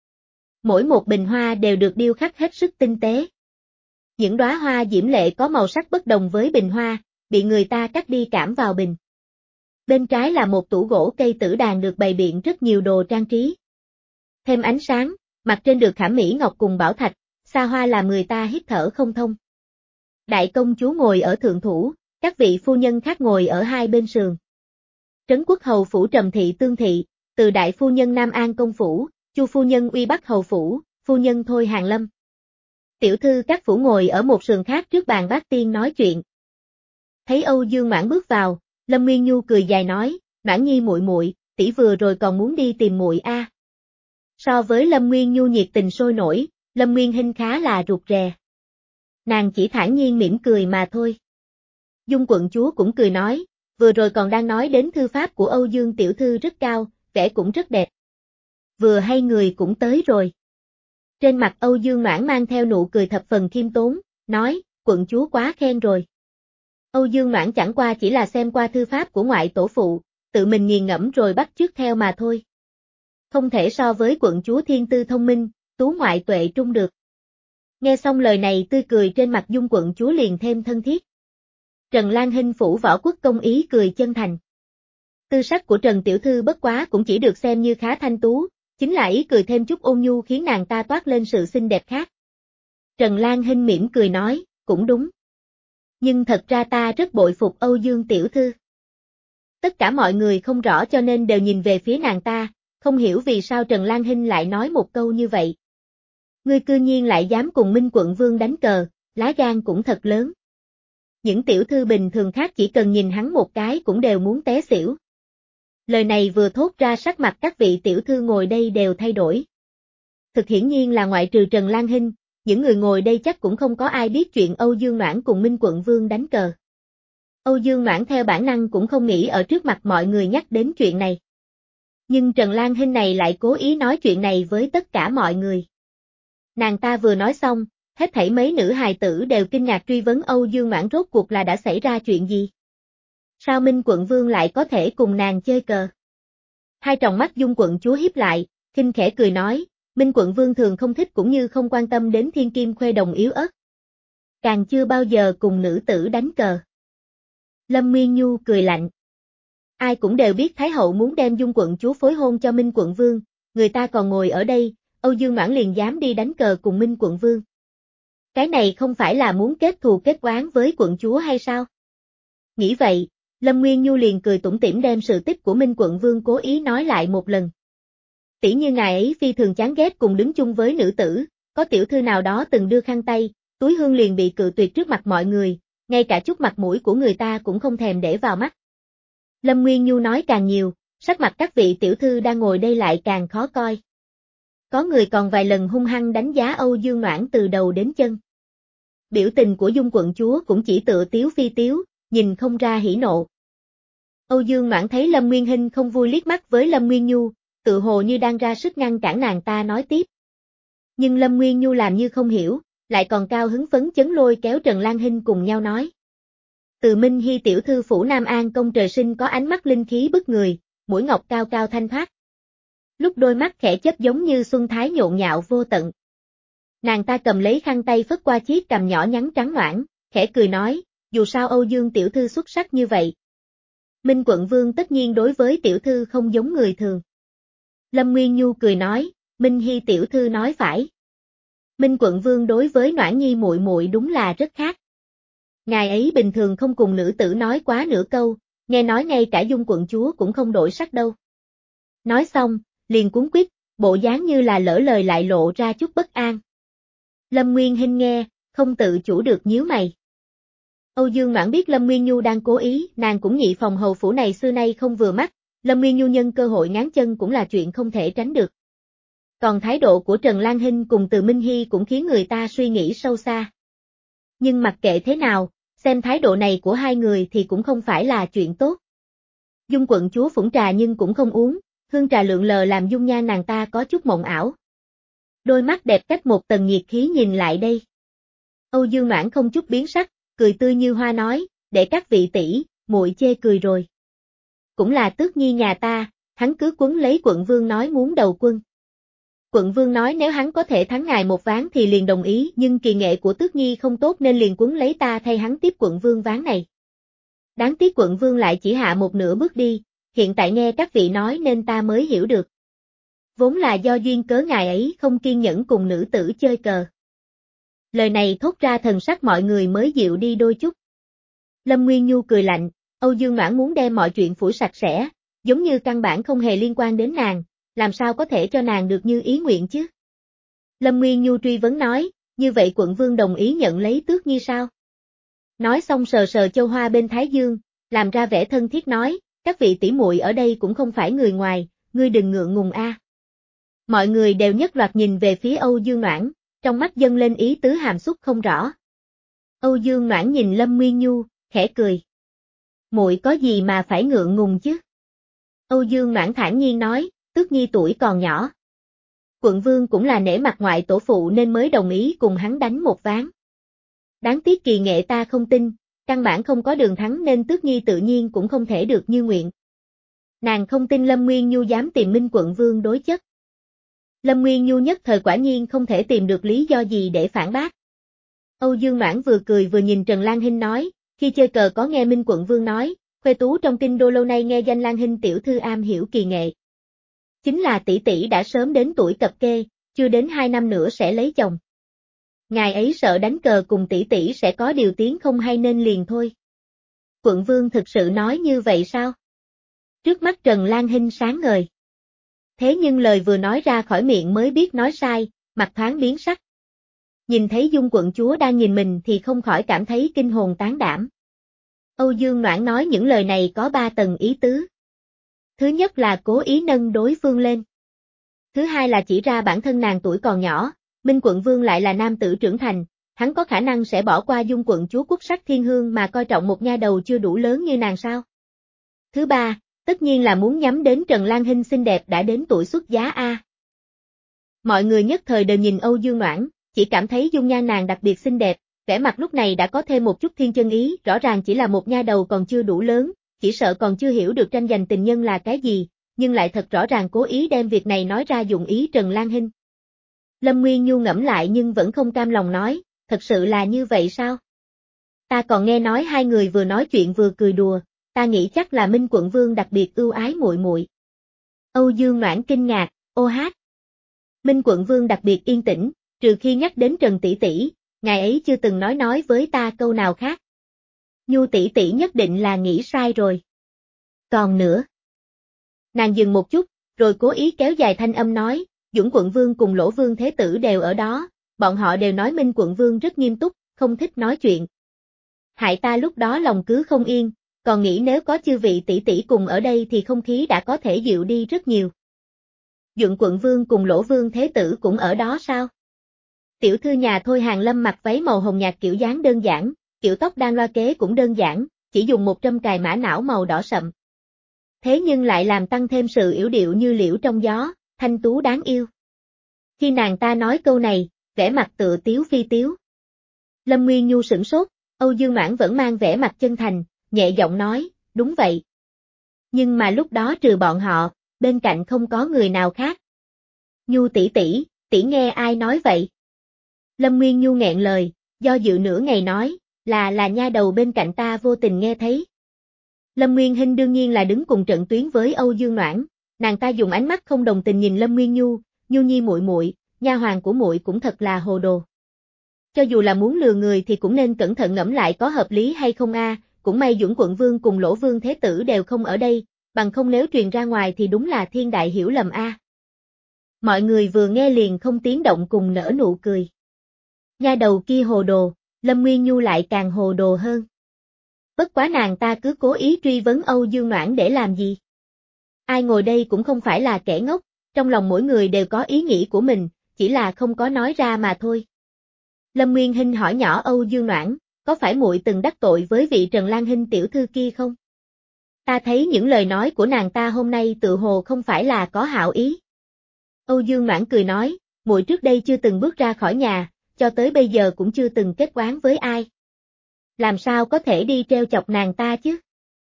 Mỗi một bình hoa đều được điêu khắc hết sức tinh tế. Những đóa hoa diễm lệ có màu sắc bất đồng với bình hoa, bị người ta cắt đi cảm vào bình. Bên trái là một tủ gỗ cây tử đàn được bày biện rất nhiều đồ trang trí. Thêm ánh sáng, mặt trên được khảm mỹ ngọc cùng bảo thạch, xa hoa làm người ta hít thở không thông. Đại công chúa ngồi ở thượng thủ, các vị phu nhân khác ngồi ở hai bên sườn. Trấn Quốc hầu phủ Trầm thị Tương thị, từ đại phu nhân Nam An công phủ, Chu phu nhân Uy Bắc hầu phủ, phu nhân Thôi Hàng Lâm. Tiểu thư các phủ ngồi ở một sườn khác trước bàn bát tiên nói chuyện. Thấy Âu Dương Noãn bước vào, Lâm Nguyên Nhu cười dài nói, Noãn nhi muội muội, tỷ vừa rồi còn muốn đi tìm muội a. À. So với Lâm Nguyên Nhu nhiệt tình sôi nổi, Lâm Nguyên Hinh khá là rụt rè. Nàng chỉ thản nhiên mỉm cười mà thôi. Dung quận chúa cũng cười nói, vừa rồi còn đang nói đến thư pháp của Âu Dương tiểu thư rất cao, vẽ cũng rất đẹp. Vừa hay người cũng tới rồi. Trên mặt Âu Dương Noãn mang theo nụ cười thập phần khiêm tốn, nói, quận chúa quá khen rồi. Âu Dương Noãn chẳng qua chỉ là xem qua thư pháp của ngoại tổ phụ, tự mình nghiền ngẫm rồi bắt chước theo mà thôi. Không thể so với quận chúa thiên tư thông minh, tú ngoại tuệ trung được. Nghe xong lời này tươi cười trên mặt Dung quận chúa liền thêm thân thiết. Trần Lan Hinh phủ võ quốc công ý cười chân thành. Tư sắc của Trần tiểu thư bất quá cũng chỉ được xem như khá thanh tú, chính là ý cười thêm chút ôn nhu khiến nàng ta toát lên sự xinh đẹp khác. Trần Lan Hinh mỉm cười nói, cũng đúng. Nhưng thật ra ta rất bội phục Âu Dương tiểu thư. Tất cả mọi người không rõ cho nên đều nhìn về phía nàng ta, không hiểu vì sao Trần Lan Hinh lại nói một câu như vậy. Ngươi cư nhiên lại dám cùng Minh quận vương đánh cờ, lá gan cũng thật lớn. Những tiểu thư bình thường khác chỉ cần nhìn hắn một cái cũng đều muốn té xỉu. Lời này vừa thốt ra sắc mặt các vị tiểu thư ngồi đây đều thay đổi. Thực hiển nhiên là ngoại trừ Trần Lan Hinh, những người ngồi đây chắc cũng không có ai biết chuyện Âu Dương Noãn cùng Minh quận vương đánh cờ. Âu Dương Noãn theo bản năng cũng không nghĩ ở trước mặt mọi người nhắc đến chuyện này. Nhưng Trần Lan Hinh này lại cố ý nói chuyện này với tất cả mọi người. Nàng ta vừa nói xong, hết thảy mấy nữ hài tử đều kinh ngạc truy vấn Âu Dương Noãn rốt cuộc là đã xảy ra chuyện gì. Sao Minh quận vương lại có thể cùng nàng chơi cờ? Hai tròng mắt Dung quận chúa hiếp lại, khinh khẽ cười nói, Minh quận vương thường không thích cũng như không quan tâm đến thiên kim khuê đồng yếu ớt. Càng chưa bao giờ cùng nữ tử đánh cờ. Lâm Nguyên Nhu cười lạnh. Ai cũng đều biết Thái hậu muốn đem Dung quận chúa phối hôn cho Minh quận vương, người ta còn ngồi ở đây, Âu Dương Noãn liền dám đi đánh cờ cùng Minh quận vương. Cái này không phải là muốn kết thù kết oán với quận chúa hay sao? Nghĩ vậy, Lâm Nguyên Nhu liền cười tủm tỉm đem sự tích của Minh quận vương cố ý nói lại một lần. Tỉ như ngài ấy phi thường chán ghét cùng đứng chung với nữ tử, có tiểu thư nào đó từng đưa khăn tay, túi hương liền bị cự tuyệt trước mặt mọi người, ngay cả chút mặt mũi của người ta cũng không thèm để vào mắt. Lâm Nguyên Nhu nói càng nhiều, sắc mặt các vị tiểu thư đang ngồi đây lại càng khó coi. Có người còn vài lần hung hăng đánh giá Âu Dương Noãn từ đầu đến chân. Biểu tình của Dung quận chúa cũng chỉ tựa tiếu phi tiếu, nhìn không ra hỉ nộ. Âu Dương Noãn thấy Lâm Nguyên Hinh không vui liếc mắt với Lâm Nguyên Nhu, tự hồ như đang ra sức ngăn cản nàng ta nói tiếp. Nhưng Lâm Nguyên Nhu làm như không hiểu, lại còn cao hứng phấn chấn lôi kéo Trần Lan Hinh cùng nhau nói. Từ Minh Hy tiểu thư phủ Nam An công trời sinh có ánh mắt linh khí bức người, mũi ngọc cao cao thanh thoát. lúc đôi mắt khẽ chớp giống như xuân thái nhộn nhạo vô tận. Nàng ta cầm lấy khăn tay phất qua chiếc cằm nhỏ nhắn trắng noãn, khẽ cười nói, dù sao Âu Dương tiểu thư xuất sắc như vậy. Minh quận vương tất nhiên đối với tiểu thư không giống người thường. Lâm Nguyên Nhu cười nói, Minh Hy tiểu thư nói phải. Minh quận vương đối với Noãn Nhi muội muội đúng là rất khác. Ngài ấy bình thường không cùng nữ tử nói quá nửa câu, nghe nói ngay cả Dung quận chúa cũng không đổi sắc đâu. Nói xong, liền cuống quýt, bộ dáng như là lỡ lời lại lộ ra chút bất an. Lâm Nguyên Hinh nghe, không tự chủ được nhíu mày. Âu Dương Noãn biết Lâm Nguyên Nhu đang cố ý, nàng cũng nhị phòng hầu phủ này xưa nay không vừa mắt, Lâm Nguyên Nhu nhân cơ hội ngáng chân cũng là chuyện không thể tránh được. Còn thái độ của Trần Lan Hinh cùng Từ Minh Hy cũng khiến người ta suy nghĩ sâu xa. Nhưng mặc kệ thế nào, xem thái độ này của hai người thì cũng không phải là chuyện tốt. Dung quận chúa phủng trà nhưng cũng không uống, hương trà lượn lờ làm dung nhan nàng ta có chút mộng ảo. Đôi mắt đẹp cách một tầng nhiệt khí nhìn lại đây. Âu Dương Noãn không chút biến sắc, cười tươi như hoa nói, để các vị tỷ, muội chê cười rồi. Cũng là Tước Nhi nhà ta, hắn cứ quấn lấy quận vương nói muốn đầu quân. Quận vương nói nếu hắn có thể thắng ngài một ván thì liền đồng ý, nhưng kỳ nghệ của Tước Nhi không tốt nên liền quấn lấy ta thay hắn tiếp quận vương ván này. Đáng tiếc quận vương lại chỉ hạ một nửa bước đi, hiện tại nghe các vị nói nên ta mới hiểu được. Vốn là do duyên cớ ngài ấy không kiên nhẫn cùng nữ tử chơi cờ. Lời này thốt ra thần sắc mọi người mới dịu đi đôi chút. Lâm Nguyên Nhu cười lạnh, Âu Dương Noãn muốn đem mọi chuyện phủi sạch sẽ, giống như căn bản không hề liên quan đến nàng, làm sao có thể cho nàng được như ý nguyện chứ? Lâm Nguyên Nhu truy vấn nói, như vậy quận vương đồng ý nhận lấy Tước Nhi sao? Nói xong sờ sờ châu hoa bên thái dương, làm ra vẻ thân thiết nói, các vị tỷ muội ở đây cũng không phải người ngoài, ngươi đừng ngượng ngùng a. Mọi người đều nhất loạt nhìn về phía Âu Dương Noãn, trong mắt dâng lên ý tứ hàm xúc không rõ. Âu Dương Noãn nhìn Lâm Nguyên Nhu, khẽ cười. Muội có gì mà phải ngượng ngùng chứ? Âu Dương Noãn thản nhiên nói, Tước Nhi tuổi còn nhỏ. Quận vương cũng là nể mặt ngoại tổ phụ nên mới đồng ý cùng hắn đánh một ván. Đáng tiếc kỳ nghệ ta không tin, căn bản không có đường thắng nên Tước Nhi tự nhiên cũng không thể được như nguyện. Nàng không tin Lâm Nguyên Nhu dám tìm Minh quận vương đối chất. Lâm Nguyên Nhu nhất thời quả nhiên không thể tìm được lý do gì để phản bác. Âu Dương Noãn vừa cười vừa nhìn Trần Lan Hinh nói, khi chơi cờ có nghe Minh quận vương nói, khuê tú trong kinh đô lâu nay nghe danh Lan Hinh tiểu thư am hiểu kỳ nghệ. Chính là tỷ tỷ đã sớm đến tuổi cập kê, chưa đến hai năm nữa sẽ lấy chồng. Ngài ấy sợ đánh cờ cùng tỷ tỷ sẽ có điều tiếng không hay nên liền thôi. Quận vương thực sự nói như vậy sao? Trước mắt Trần Lan Hinh sáng ngời. Thế nhưng lời vừa nói ra khỏi miệng mới biết nói sai, mặt thoáng biến sắc. Nhìn thấy Dung quận chúa đang nhìn mình thì không khỏi cảm thấy kinh hồn tán đảm. Âu Dương Noãn nói những lời này có ba tầng ý tứ. Thứ nhất là cố ý nâng đối phương lên. Thứ hai là chỉ ra bản thân nàng tuổi còn nhỏ, Minh quận vương lại là nam tử trưởng thành, hắn có khả năng sẽ bỏ qua Dung quận chúa quốc sắc thiên hương mà coi trọng một nha đầu chưa đủ lớn như nàng sao. Thứ ba, tất nhiên là muốn nhắm đến Trần Lan Hinh xinh đẹp đã đến tuổi xuất giá a. Mọi người nhất thời đều nhìn Âu Dương Noãn, chỉ cảm thấy dung nhan nàng đặc biệt xinh đẹp, vẻ mặt lúc này đã có thêm một chút thiên chân ý, rõ ràng chỉ là một nha đầu còn chưa đủ lớn, chỉ sợ còn chưa hiểu được tranh giành tình nhân là cái gì, nhưng lại thật rõ ràng cố ý đem việc này nói ra dụng ý Trần Lan Hinh. Lâm Nguyên Nhu ngẫm lại nhưng vẫn không cam lòng nói, thật sự là như vậy sao? Ta còn nghe nói hai người vừa nói chuyện vừa cười đùa, ta nghĩ chắc là Minh quận vương đặc biệt ưu ái muội muội. Âu Dương Noãn kinh ngạc, ô hát. Minh quận vương đặc biệt yên tĩnh, trừ khi nhắc đến Trần tỷ tỷ, ngài ấy chưa từng nói nói với ta câu nào khác. Nhu tỷ tỷ nhất định là nghĩ sai rồi. Còn nữa. Nàng dừng một chút, rồi cố ý kéo dài thanh âm nói, Dũng quận vương cùng Lỗ vương thế tử đều ở đó, bọn họ đều nói Minh quận vương rất nghiêm túc, không thích nói chuyện. Hại ta lúc đó lòng cứ không yên, còn nghĩ nếu có chư vị tỷ tỷ cùng ở đây thì không khí đã có thể dịu đi rất nhiều. Dũng quận vương cùng Lỗ vương thế tử cũng ở đó sao? Tiểu thư nhà Thôi Hàng Lâm mặc váy màu hồng nhạt kiểu dáng đơn giản, kiểu tóc đan loa kế cũng đơn giản, chỉ dùng một trâm cài mã não màu đỏ sậm. Thế nhưng lại làm tăng thêm sự yểu điệu như liễu trong gió, thanh tú đáng yêu. Khi nàng ta nói câu này, vẻ mặt tựa tiếu phi tiếu. Lâm Nguyên Nhu sửng sốt, Âu Dương Noãn vẫn mang vẻ mặt chân thành, nhẹ giọng nói, đúng vậy. Nhưng mà lúc đó trừ bọn họ, bên cạnh không có người nào khác. Nhu tỷ tỷ, tỷ nghe ai nói vậy? Lâm Nguyên Nhu nghẹn lời, do dự nửa ngày nói, là là nha đầu bên cạnh ta vô tình nghe thấy. Lâm Nguyên Hinh đương nhiên là đứng cùng trận tuyến với Âu Dương Noãn, nàng ta dùng ánh mắt không đồng tình nhìn Lâm Nguyên Nhu, Nhu nhi muội muội, nha hoàn của muội cũng thật là hồ đồ. Cho dù là muốn lừa người thì cũng nên cẩn thận ngẫm lại có hợp lý hay không a, cũng may Dũng quận vương cùng Lỗ vương thế tử đều không ở đây, bằng không nếu truyền ra ngoài thì đúng là thiên đại hiểu lầm a. Mọi người vừa nghe liền không tiếng động cùng nở nụ cười. Nha đầu kia hồ đồ, Lâm Nguyên Nhu lại càng hồ đồ hơn. Bất quá nàng ta cứ cố ý truy vấn Âu Dương Noãn để làm gì? Ai ngồi đây cũng không phải là kẻ ngốc, trong lòng mỗi người đều có ý nghĩ của mình, chỉ là không có nói ra mà thôi. Lâm Nguyên Hinh hỏi nhỏ Âu Dương Noãn, có phải muội từng đắc tội với vị Trần Lan Hinh tiểu thư kia không? Ta thấy những lời nói của nàng ta hôm nay tự hồ không phải là có hảo ý. Âu Dương Noãn cười nói, muội trước đây chưa từng bước ra khỏi nhà, cho tới bây giờ cũng chưa từng kết oán với ai. Làm sao có thể đi treo chọc nàng ta chứ?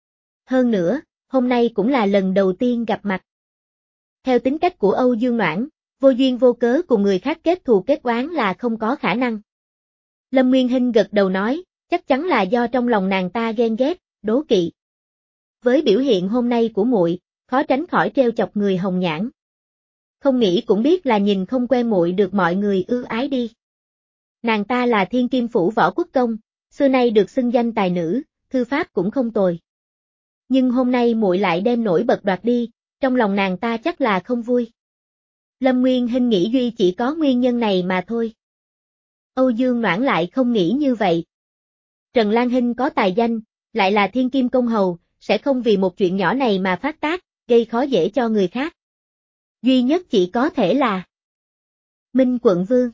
Hơn nữa, hôm nay cũng là lần đầu tiên gặp mặt. Theo tính cách của Âu Dương Noãn, vô duyên vô cớ cùng người khác kết thù kết oán là không có khả năng. Lâm Nguyên Hinh gật đầu nói, chắc chắn là do trong lòng nàng ta ghen ghét, đố kỵ. Với biểu hiện hôm nay của muội, khó tránh khỏi treo chọc người hồng nhãn. Không nghĩ cũng biết là nhìn không quen muội được mọi người ưa ái đi. Nàng ta là thiên kim phủ võ quốc công, xưa nay được xưng danh tài nữ, thư pháp cũng không tồi. Nhưng hôm nay muội lại đem nổi bật đoạt đi, trong lòng nàng ta chắc là không vui. Lâm Nguyên Hinh nghĩ duy chỉ có nguyên nhân này mà thôi. Âu Dương Noãn lại không nghĩ như vậy. Trần Lan Hinh có tài danh, lại là thiên kim công hầu, sẽ không vì một chuyện nhỏ này mà phát tác, gây khó dễ cho người khác. Duy nhất chỉ có thể là Minh quận vương.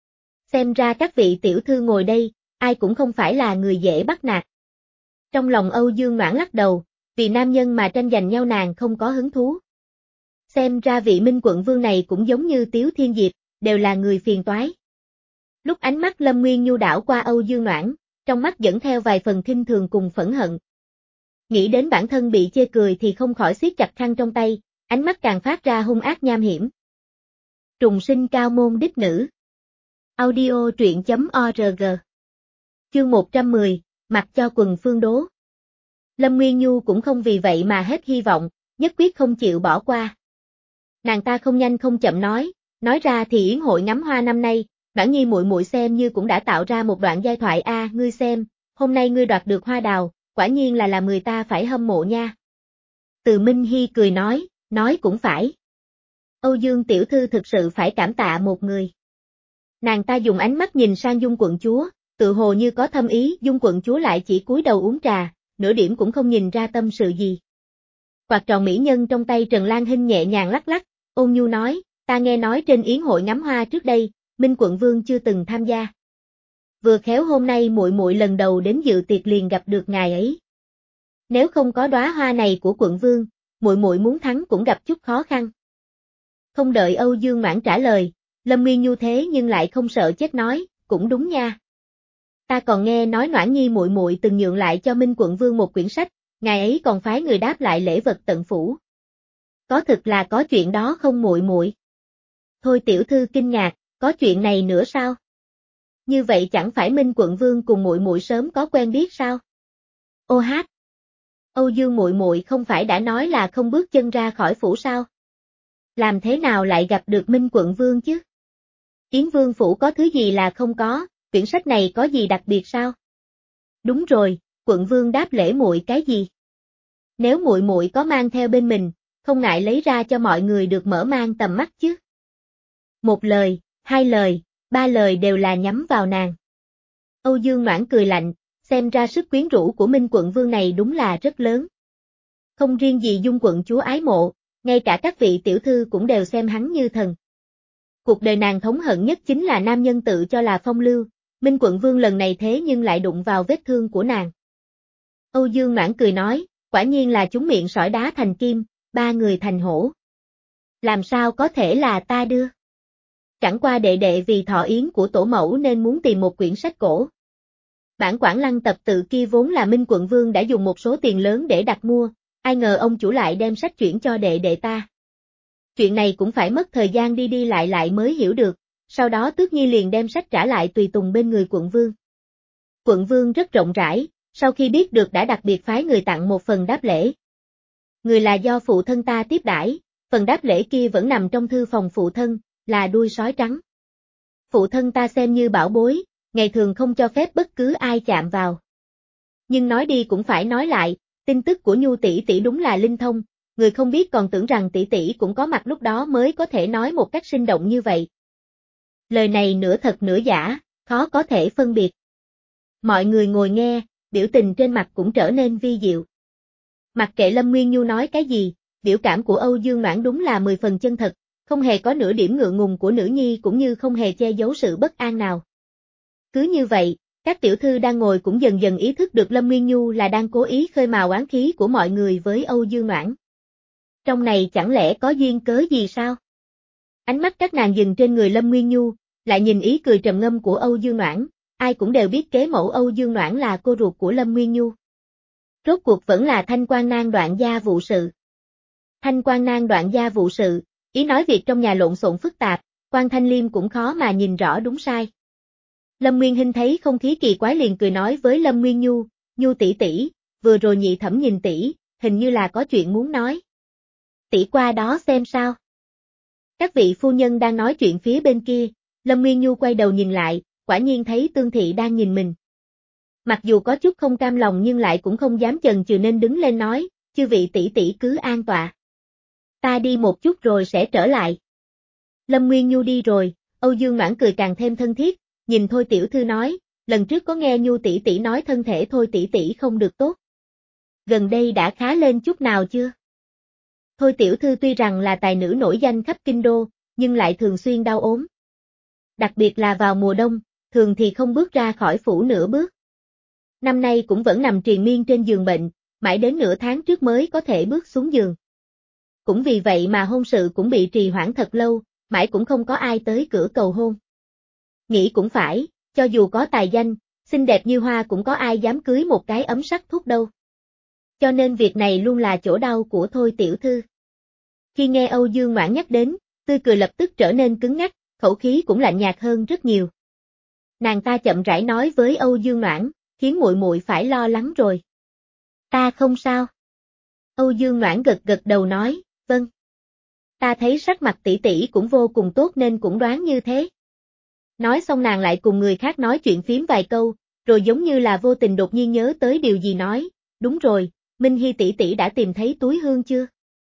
Xem ra các vị tiểu thư ngồi đây, ai cũng không phải là người dễ bắt nạt. Trong lòng Âu Dương Noãn lắc đầu, vì nam nhân mà tranh giành nhau nàng không có hứng thú. Xem ra vị Minh quận vương này cũng giống như Tiếu Thiên Diệp, đều là người phiền toái. Lúc ánh mắt Lâm Nguyên Nhu đảo qua Âu Dương Noãn, trong mắt dẫn theo vài phần khinh thường cùng phẫn hận. Nghĩ đến bản thân bị chê cười thì không khỏi siết chặt khăn trong tay, ánh mắt càng phát ra hung ác nham hiểm. Trùng sinh cao môn đích nữ. Audio truyện chấm org. Chương một trăm mười, mặc cho quần phương đố. Lâm Nguyên Nhu cũng không vì vậy mà hết hy vọng, nhất quyết không chịu bỏ qua. Nàng ta không nhanh không chậm nói, nói ra thì yến hội ngắm hoa năm nay, Noãn Nhi muội muội xem như cũng đã tạo ra một đoạn giai thoại a, ngươi xem, hôm nay ngươi đoạt được hoa đào, quả nhiên là làm người ta phải hâm mộ nha. Từ Minh Hy cười nói, nói cũng phải. Âu Dương tiểu thư thực sự phải cảm tạ một người. Nàng ta dùng ánh mắt nhìn sang Dung quận chúa, tự hồ như có thâm ý, Dung quận chúa lại chỉ cúi đầu uống trà, nửa điểm cũng không nhìn ra tâm sự gì. Quạt tròn mỹ nhân trong tay Trần Lan Hinh nhẹ nhàng lắc lắc, ôn nhu nói, ta nghe nói trên yến hội ngắm hoa trước đây, Minh quận vương chưa từng tham gia. Vừa khéo hôm nay muội muội lần đầu đến dự tiệc liền gặp được ngài ấy. Nếu không có đóa hoa này của quận vương, muội muội muốn thắng cũng gặp chút khó khăn. Không đợi Âu Dương Noãn trả lời, Lâm Nguyên Nhu thế nhưng lại không sợ chết nói, cũng đúng nha. Ta còn nghe nói Noãn Nhi muội muội từng nhượng lại cho Minh quận vương một quyển sách, ngài ấy còn phái người đáp lại lễ vật tận phủ. Có thực là có chuyện đó không muội muội? Thôi tiểu thư kinh ngạc, có chuyện này nữa sao? Như vậy chẳng phải Minh quận vương cùng muội muội sớm có quen biết sao? Ô hát. Âu Dương muội muội không phải đã nói là không bước chân ra khỏi phủ sao? Làm thế nào lại gặp được Minh quận vương chứ? Yến vương phủ có thứ gì là không có, quyển sách này có gì đặc biệt sao? Đúng rồi, quận vương đáp lễ muội cái gì? Nếu muội muội có mang theo bên mình, không ngại lấy ra cho mọi người được mở mang tầm mắt chứ. Một lời, hai lời, ba lời đều là nhắm vào nàng. Âu Dương Noãn cười lạnh, xem ra sức quyến rũ của Minh quận vương này đúng là rất lớn. Không riêng gì Dung quận chúa ái mộ, ngay cả các vị tiểu thư cũng đều xem hắn như thần. Cuộc đời nàng thống hận nhất chính là nam nhân tự cho là phong lưu, Minh quận vương lần này thế nhưng lại đụng vào vết thương của nàng. Âu Dương Noãn cười nói, quả nhiên là chúng miệng sỏi đá thành kim, ba người thành hổ. Làm sao có thể là ta đưa? Chẳng qua đệ đệ vì thọ yến của tổ mẫu nên muốn tìm một quyển sách cổ. Bản Quảng Lăng tập tự kia vốn là Minh quận vương đã dùng một số tiền lớn để đặt mua, ai ngờ ông chủ lại đem sách chuyển cho đệ đệ ta. Chuyện này cũng phải mất thời gian đi đi lại lại mới hiểu được, sau đó Tước Nhi liền đem sách trả lại tùy tùng bên người quận vương. Quận vương rất rộng rãi, sau khi biết được đã đặc biệt phái người tặng một phần đáp lễ. Người là do phụ thân ta tiếp đãi, phần đáp lễ kia vẫn nằm trong thư phòng phụ thân, là đuôi sói trắng. Phụ thân ta xem như bảo bối, ngày thường không cho phép bất cứ ai chạm vào. Nhưng nói đi cũng phải nói lại, tin tức của Nhu tỷ tỷ đúng là linh thông, người không biết còn tưởng rằng tỷ tỷ cũng có mặt lúc đó mới có thể nói một cách sinh động như vậy. Lời này nửa thật nửa giả, khó có thể phân biệt. Mọi người ngồi nghe, biểu tình trên mặt cũng trở nên vi diệu. Mặc kệ Lâm Nguyên Nhu nói cái gì, biểu cảm của Âu Dương Noãn đúng là mười phần chân thật, không hề có nửa điểm ngượng ngùng của nữ nhi cũng như không hề che giấu sự bất an nào. Cứ như vậy, các tiểu thư đang ngồi cũng dần dần ý thức được Lâm Nguyên Nhu là đang cố ý khơi mào oán khí của mọi người với Âu Dương Noãn. Trong này chẳng lẽ có duyên cớ gì sao? Ánh mắt các nàng dừng trên người Lâm Nguyên Nhu, lại nhìn ý cười trầm ngâm của Âu Dương Noãn, ai cũng đều biết kế mẫu Âu Dương Noãn là cô ruột của Lâm Nguyên Nhu. Rốt cuộc vẫn là Thanh Quan Nang đoạn gia vụ sự. Thanh Quan Nang đoạn gia vụ sự, ý nói việc trong nhà lộn xộn phức tạp, Quan Thanh Liêm cũng khó mà nhìn rõ đúng sai. Lâm Nguyên Hinh thấy không khí kỳ quái liền cười nói với Lâm Nguyên Nhu, Nhu tỷ tỷ, vừa rồi nhị thẩm nhìn tỷ, hình như là có chuyện muốn nói. Tỷ qua đó xem sao. Các vị phu nhân đang nói chuyện phía bên kia, Lâm Nguyên Nhu quay đầu nhìn lại, quả nhiên thấy Tương Thị đang nhìn mình. Mặc dù có chút không cam lòng nhưng lại cũng không dám chần chừ nên đứng lên nói, chư vị tỷ tỷ cứ an tọa. Ta đi một chút rồi sẽ trở lại. Lâm Nguyên Nhu đi rồi, Âu Dương Noãn cười càng thêm thân thiết, nhìn Thôi tiểu thư nói, lần trước có nghe Nhu tỷ tỷ nói thân thể Thôi tỷ tỷ không được tốt. Gần đây đã khá lên chút nào chưa? Thôi tiểu thư tuy rằng là tài nữ nổi danh khắp kinh đô, nhưng lại thường xuyên đau ốm. Đặc biệt là vào mùa đông, thường thì không bước ra khỏi phủ nửa bước. Năm nay cũng vẫn nằm triền miên trên giường bệnh, mãi đến nửa tháng trước mới có thể bước xuống giường. Cũng vì vậy mà hôn sự cũng bị trì hoãn thật lâu, mãi cũng không có ai tới cửa cầu hôn. Nghĩ cũng phải, cho dù có tài danh, xinh đẹp như hoa cũng có ai dám cưới một cái ấm sắc thuốc đâu. Cho nên việc này luôn là chỗ đau của Thôi tiểu thư. Khi nghe Âu Dương Noãn nhắc đến, tươi cười lập tức trở nên cứng ngắc, khẩu khí cũng lạnh nhạt hơn rất nhiều. Nàng ta chậm rãi nói với Âu Dương Noãn, khiến muội muội phải lo lắng rồi. Ta không sao. Âu Dương Noãn gật gật đầu nói, vâng. Ta thấy sắc mặt tỷ tỷ cũng vô cùng tốt nên cũng đoán như thế. Nói xong nàng lại cùng người khác nói chuyện phím vài câu, rồi giống như là vô tình đột nhiên nhớ tới điều gì nói, đúng rồi, Minh Hy tỷ tỷ đã tìm thấy túi hương chưa?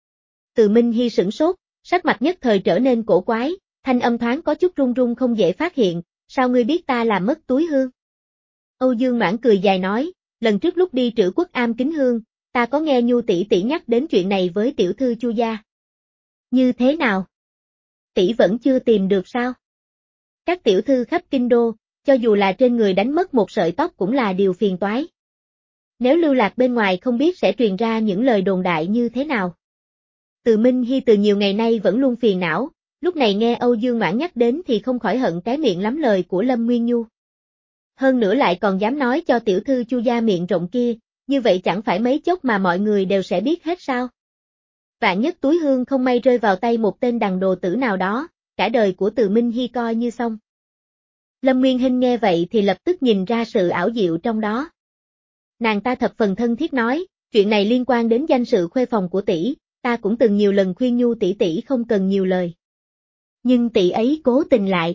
Từ Minh Hy sửng sốt, sắc mặt nhất thời trở nên cổ quái, thanh âm thoáng có chút run run không dễ phát hiện, sao ngươi biết ta làm mất túi hương? Âu Dương Noãn cười dài nói, lần trước lúc đi Trữ Quốc Am kính hương, ta có nghe Nhu tỷ tỷ nhắc đến chuyện này với tiểu thư Chu gia. Như thế nào? Tỷ vẫn chưa tìm được sao? Các tiểu thư khắp kinh đô, cho dù là trên người đánh mất một sợi tóc cũng là điều phiền toái. Nếu lưu lạc bên ngoài không biết sẽ truyền ra những lời đồn đại như thế nào. Từ Minh Hy từ nhiều ngày nay vẫn luôn phiền não, lúc này nghe Âu Dương Noãn nhắc đến thì không khỏi hận cái miệng lắm lời của Lâm Nguyên Nhu. Hơn nữa lại còn dám nói cho tiểu thư Chu gia miệng rộng kia, như vậy chẳng phải mấy chốc mà mọi người đều sẽ biết hết sao. Vạn nhất túi hương không may rơi vào tay một tên đằng đồ tử nào đó, cả đời của Từ Minh Hy coi như xong. Lâm Nguyên Hinh nghe vậy thì lập tức nhìn ra sự ảo diệu trong đó. Nàng ta thập phần thân thiết nói, chuyện này liên quan đến danh sự khuê phòng của tỷ, ta cũng từng nhiều lần khuyên Nhu tỷ tỷ không cần nhiều lời. Nhưng tỷ ấy cố tình lại.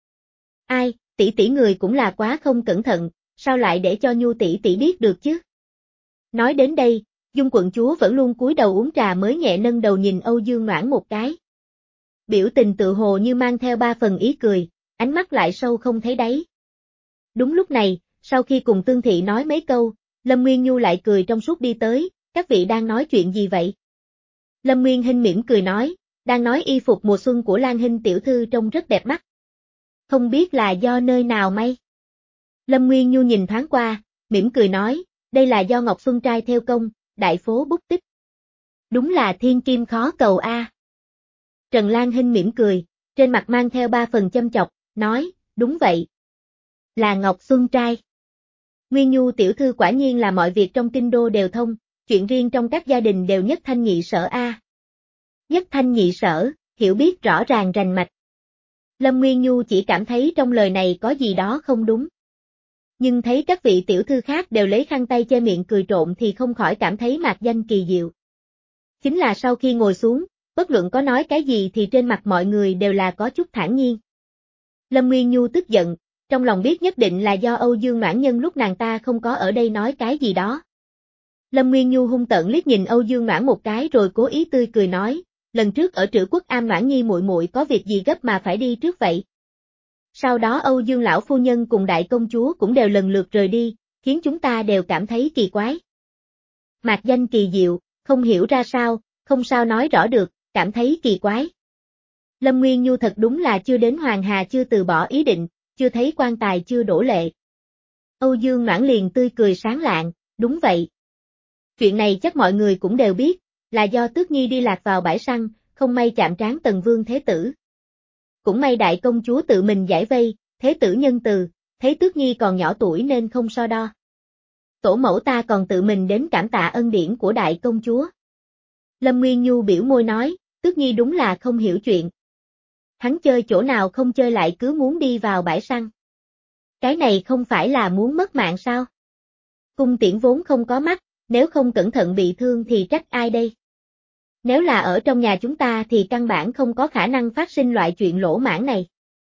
Ai, tỷ tỷ người cũng là quá không cẩn thận, sao lại để cho Nhu tỷ tỷ biết được chứ? Nói đến đây, Dung quận chúa vẫn luôn cúi đầu uống trà mới nhẹ nâng đầu nhìn Âu Dương Noãn một cái. Biểu tình tự hồ như mang theo ba phần ý cười, ánh mắt lại sâu không thấy đáy. Đúng lúc này, sau khi cùng Tương Thị nói mấy câu, Lâm Nguyên Nhu lại cười trong suốt đi tới, các vị đang nói chuyện gì vậy? Lâm Nguyên Hinh mỉm cười nói, đang nói y phục mùa xuân của Lan Hinh tiểu thư trông rất đẹp mắt. Không biết là do nơi nào may? Lâm Nguyên Nhu nhìn thoáng qua, mỉm cười nói, đây là do Ngọc Xuân trai theo công, đại phố bút tích. Đúng là thiên kim khó cầu a. Trần Lan Hinh mỉm cười, trên mặt mang theo ba phần châm chọc, nói, đúng vậy. Là Ngọc Xuân trai. Nguyên Nhu tiểu thư quả nhiên là mọi việc trong kinh đô đều thông, chuyện riêng trong các gia đình đều nhất thanh nhị sở a. Nhất thanh nhị sở, hiểu biết rõ ràng rành mạch. Lâm Nguyên Nhu chỉ cảm thấy trong lời này có gì đó không đúng. Nhưng thấy các vị tiểu thư khác đều lấy khăn tay che miệng cười trộm thì không khỏi cảm thấy mạc danh kỳ diệu. Chính là sau khi ngồi xuống, bất luận có nói cái gì thì trên mặt mọi người đều là có chút thản nhiên. Lâm Nguyên Nhu tức giận, trong lòng biết nhất định là do Âu Dương Noãn Nhân lúc nàng ta không có ở đây nói cái gì đó. Lâm Nguyên Nhu hung tợn liếc nhìn Âu Dương Noãn một cái rồi cố ý tươi cười nói, lần trước ở Trữ Quốc Am Noãn Nhi muội muội có việc gì gấp mà phải đi trước vậy? Sau đó Âu Dương lão phu nhân cùng đại công chúa cũng đều lần lượt rời đi, khiến chúng ta đều cảm thấy kỳ quái. Mạc danh kỳ diệu, không hiểu ra sao, không sao nói rõ được, cảm thấy kỳ quái. Lâm Nguyên Nhu thật đúng là chưa đến Hoàng Hà chưa từ bỏ ý định, chưa thấy quan tài chưa đổ lệ. Âu Dương Noãn liền tươi cười sáng lạng, đúng vậy. Chuyện này chắc mọi người cũng đều biết, là do Tước Nhi đi lạc vào bãi săn, không may chạm trán Tần Vương Thế Tử. Cũng may đại công chúa tự mình giải vây, Thế Tử nhân từ, thấy Tước Nhi còn nhỏ tuổi nên không so đo. Tổ mẫu ta còn tự mình đến cảm tạ ân điển của đại công chúa. Lâm Nguyên Nhu biểu môi nói, Tước Nhi đúng là không hiểu chuyện. Hắn chơi chỗ nào không chơi lại cứ muốn đi vào bãi săn. Cái này không phải là muốn mất mạng sao? Cung tiễn vốn không có mắt, nếu không cẩn thận bị thương thì trách ai đây? Nếu là ở trong nhà chúng ta thì căn bản không có khả năng phát sinh loại chuyện lỗ mãng này.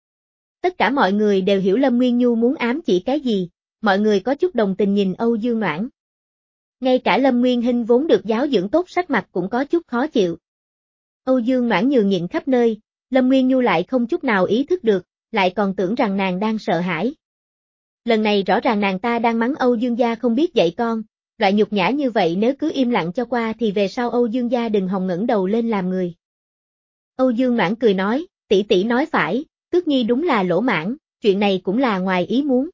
Tất cả mọi người đều hiểu Lâm Nguyên Nhu muốn ám chỉ cái gì, mọi người có chút đồng tình nhìn Âu Dương Noãn. Ngay cả Lâm Nguyên Hinh vốn được giáo dưỡng tốt sắc mặt cũng có chút khó chịu. Âu Dương Noãn nhường nhịn khắp nơi, Lâm Nguyên Nhu lại không chút nào ý thức được, lại còn tưởng rằng nàng đang sợ hãi. Lần này rõ ràng nàng ta đang mắng Âu Dương gia không biết dạy con, loại nhục nhã như vậy nếu cứ im lặng cho qua thì về sau Âu Dương gia đừng hòng ngẩng đầu lên làm người. Âu Dương Noãn cười nói, tỷ tỷ nói phải, Tước Nhi đúng là lỗ mãng, chuyện này cũng là ngoài ý muốn.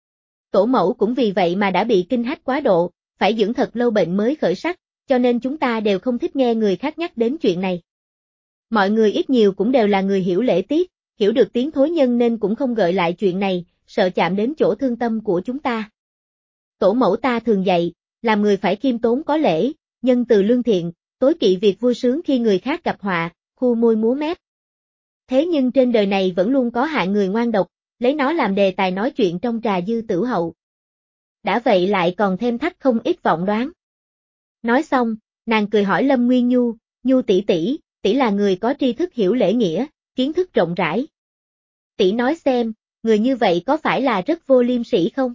Tổ mẫu cũng vì vậy mà đã bị kinh hách quá độ, phải dưỡng thật lâu bệnh mới khởi sắc, cho nên chúng ta đều không thích nghe người khác nhắc đến chuyện này. Mọi người ít nhiều cũng đều là người hiểu lễ tiết, hiểu được tiếng thối nhân nên cũng không gợi lại chuyện này, sợ chạm đến chỗ thương tâm của chúng ta. Tổ mẫu ta thường dạy, làm người phải khiêm tốn có lễ, nhân từ lương thiện, tối kỵ việc vui sướng khi người khác gặp họa, khu môi múa mép. Thế nhưng trên đời này vẫn luôn có hạng người ngoan độc, lấy nó làm đề tài nói chuyện trong trà dư tửu hậu. Đã vậy lại còn thêm thắt không ít vọng đoán. Nói xong, nàng cười hỏi Lâm Nguyên Nhu, Nhu tỷ tỷ, tỷ là người có tri thức hiểu lễ nghĩa, kiến thức rộng rãi. Tỷ nói xem, người như vậy có phải là rất vô liêm sỉ không?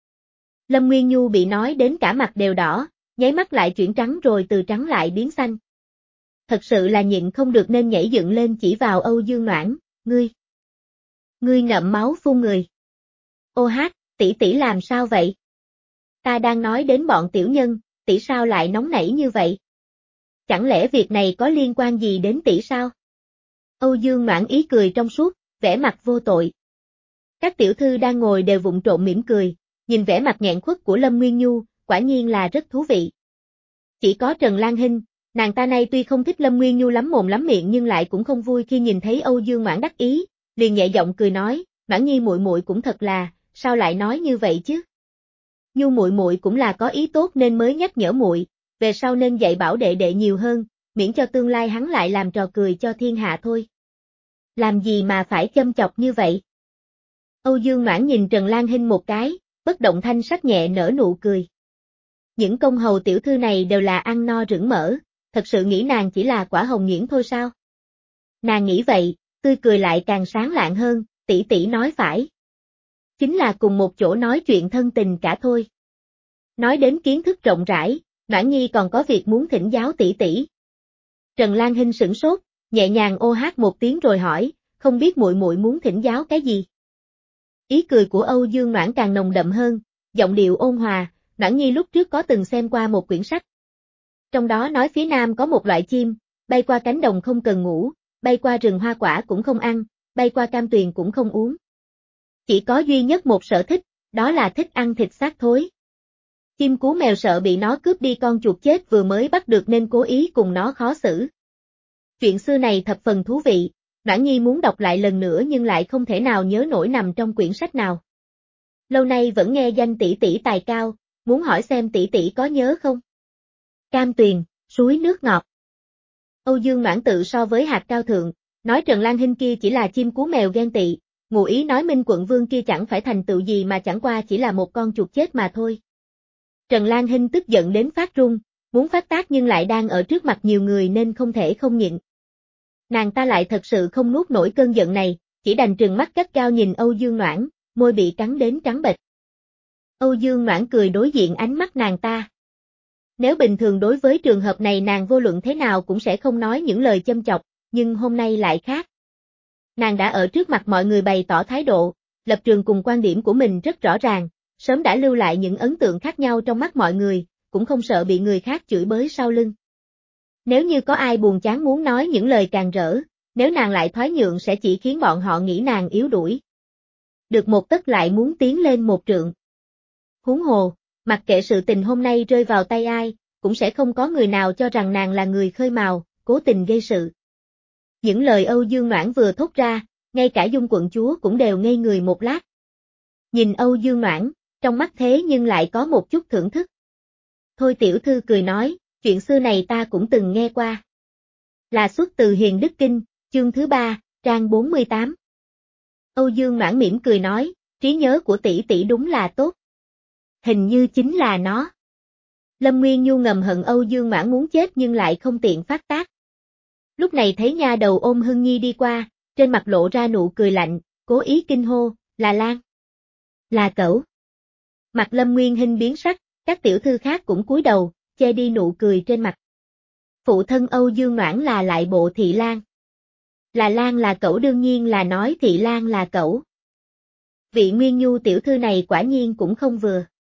Lâm Nguyên Nhu bị nói đến cả mặt đều đỏ, nháy mắt lại chuyển trắng rồi từ trắng lại biến xanh. Thật sự là nhịn không được nên nhảy dựng lên chỉ vào Âu Dương Noãn, ngươi. Ngươi ngậm máu phun người. Ô hát, tỷ tỷ làm sao vậy? Ta đang nói đến bọn tiểu nhân, tỷ sao lại nóng nảy như vậy? Chẳng lẽ việc này có liên quan gì đến tỷ sao? Âu Dương Noãn ý cười trong suốt, vẻ mặt vô tội. Các tiểu thư đang ngồi đều vụng trộm mỉm cười, nhìn vẻ mặt nghẹn khuất của Lâm Nguyên Nhu, quả nhiên là rất thú vị. Chỉ có Trần Lan Hinh, nàng ta nay tuy không thích Lâm Nguyên Nhu lắm mồm lắm miệng nhưng lại cũng không vui khi nhìn thấy Âu Dương Noãn đắc ý, liền nhẹ giọng cười nói, Noãn Nhi muội muội cũng thật là, sao lại nói như vậy chứ? Nhu muội muội cũng là có ý tốt nên mới nhắc nhở muội, về sau nên dạy bảo đệ đệ nhiều hơn, miễn cho tương lai hắn lại làm trò cười cho thiên hạ thôi. Làm gì mà phải châm chọc như vậy? Âu Dương Noãn nhìn Trần Lan Hinh một cái, bất động thanh sắc nhẹ nở nụ cười. Những công hầu tiểu thư này đều là ăn no rửng mỡ, thật sự nghĩ nàng chỉ là quả hồng nhuyễn thôi sao? Nàng nghĩ vậy, tươi cười lại càng sáng lạng hơn, tỷ tỷ nói phải. Chính là cùng một chỗ nói chuyện thân tình cả thôi. Nói đến kiến thức rộng rãi, Noãn Nhi còn có việc muốn thỉnh giáo tỷ tỷ. Trần Lan Hinh sửng sốt, nhẹ nhàng ô hát một tiếng rồi hỏi, không biết muội muội muốn thỉnh giáo cái gì? Ý cười của Âu Dương Noãn càng nồng đậm hơn, giọng điệu ôn hòa, Noãn Nhi lúc trước có từng xem qua một quyển sách. Trong đó nói phía Nam có một loại chim, bay qua cánh đồng không cần ngủ, bay qua rừng hoa quả cũng không ăn, bay qua cam tuyền cũng không uống. Chỉ có duy nhất một sở thích, đó là thích ăn thịt xác thối. Chim cú mèo sợ bị nó cướp đi con chuột chết vừa mới bắt được nên cố ý cùng nó khó xử. Chuyện xưa này thập phần thú vị, Noãn Nhi muốn đọc lại lần nữa nhưng lại không thể nào nhớ nổi nằm trong quyển sách nào. Lâu nay vẫn nghe danh tỷ tỷ tài cao, muốn hỏi xem tỷ tỷ có nhớ không? Cam tuyền, suối nước ngọt. Âu Dương Noãn tự so với hạt cao thượng, nói Trần Lan Hinh kia chỉ là chim cú mèo ghen tị, ngụ ý nói Minh quận vương kia chẳng phải thành tựu gì mà chẳng qua chỉ là một con chuột chết mà thôi. Trần Lan Hinh tức giận đến phát run, muốn phát tác nhưng lại đang ở trước mặt nhiều người nên không thể không nhịn. Nàng ta lại thật sự không nuốt nổi cơn giận này, chỉ đành trừng mắt gắt gao nhìn Âu Dương Noãn, môi bị cắn đến trắng bệch. Âu Dương Noãn cười đối diện ánh mắt nàng ta. Nếu bình thường đối với trường hợp này nàng vô luận thế nào cũng sẽ không nói những lời châm chọc, nhưng hôm nay lại khác. Nàng đã ở trước mặt mọi người bày tỏ thái độ, lập trường cùng quan điểm của mình rất rõ ràng, sớm đã lưu lại những ấn tượng khác nhau trong mắt mọi người, cũng không sợ bị người khác chửi bới sau lưng. Nếu như có ai buồn chán muốn nói những lời càng rỡ, nếu nàng lại thoái nhượng sẽ chỉ khiến bọn họ nghĩ nàng yếu đuổi. Được một tấc lại muốn tiến lên một trượng. Huống hồ, mặc kệ sự tình hôm nay rơi vào tay ai, cũng sẽ không có người nào cho rằng nàng là người khơi mào, cố tình gây sự. Những lời Âu Dương Noãn vừa thốt ra, ngay cả Dung quận chúa cũng đều ngây người một lát. Nhìn Âu Dương Noãn, trong mắt thế nhưng lại có một chút thưởng thức. Thôi tiểu thư cười nói, chuyện xưa này ta cũng từng nghe qua. Là xuất từ Hiền Đức Kinh, chương thứ ba, trang bốn mươi tám. Âu Dương Noãn mỉm cười nói, trí nhớ của tỷ tỷ đúng là tốt. Hình như chính là nó. Lâm Nguyên Nhu ngầm hận Âu Dương Noãn muốn chết nhưng lại không tiện phát tác. Lúc này thấy nha đầu ôm Hưng Nhi đi qua, trên mặt lộ ra nụ cười lạnh, cố ý kinh hô, là Lan. Là cẩu. Mặt Lâm Nguyên Hinh biến sắc, các tiểu thư khác cũng cúi đầu, che đi nụ cười trên mặt. Phụ thân Âu Dương Noãn là lại bộ Thị Lan. Là Lan là cẩu đương nhiên là nói Thị Lan là cẩu. Vị Nguyên Nhu tiểu thư này quả nhiên cũng không vừa.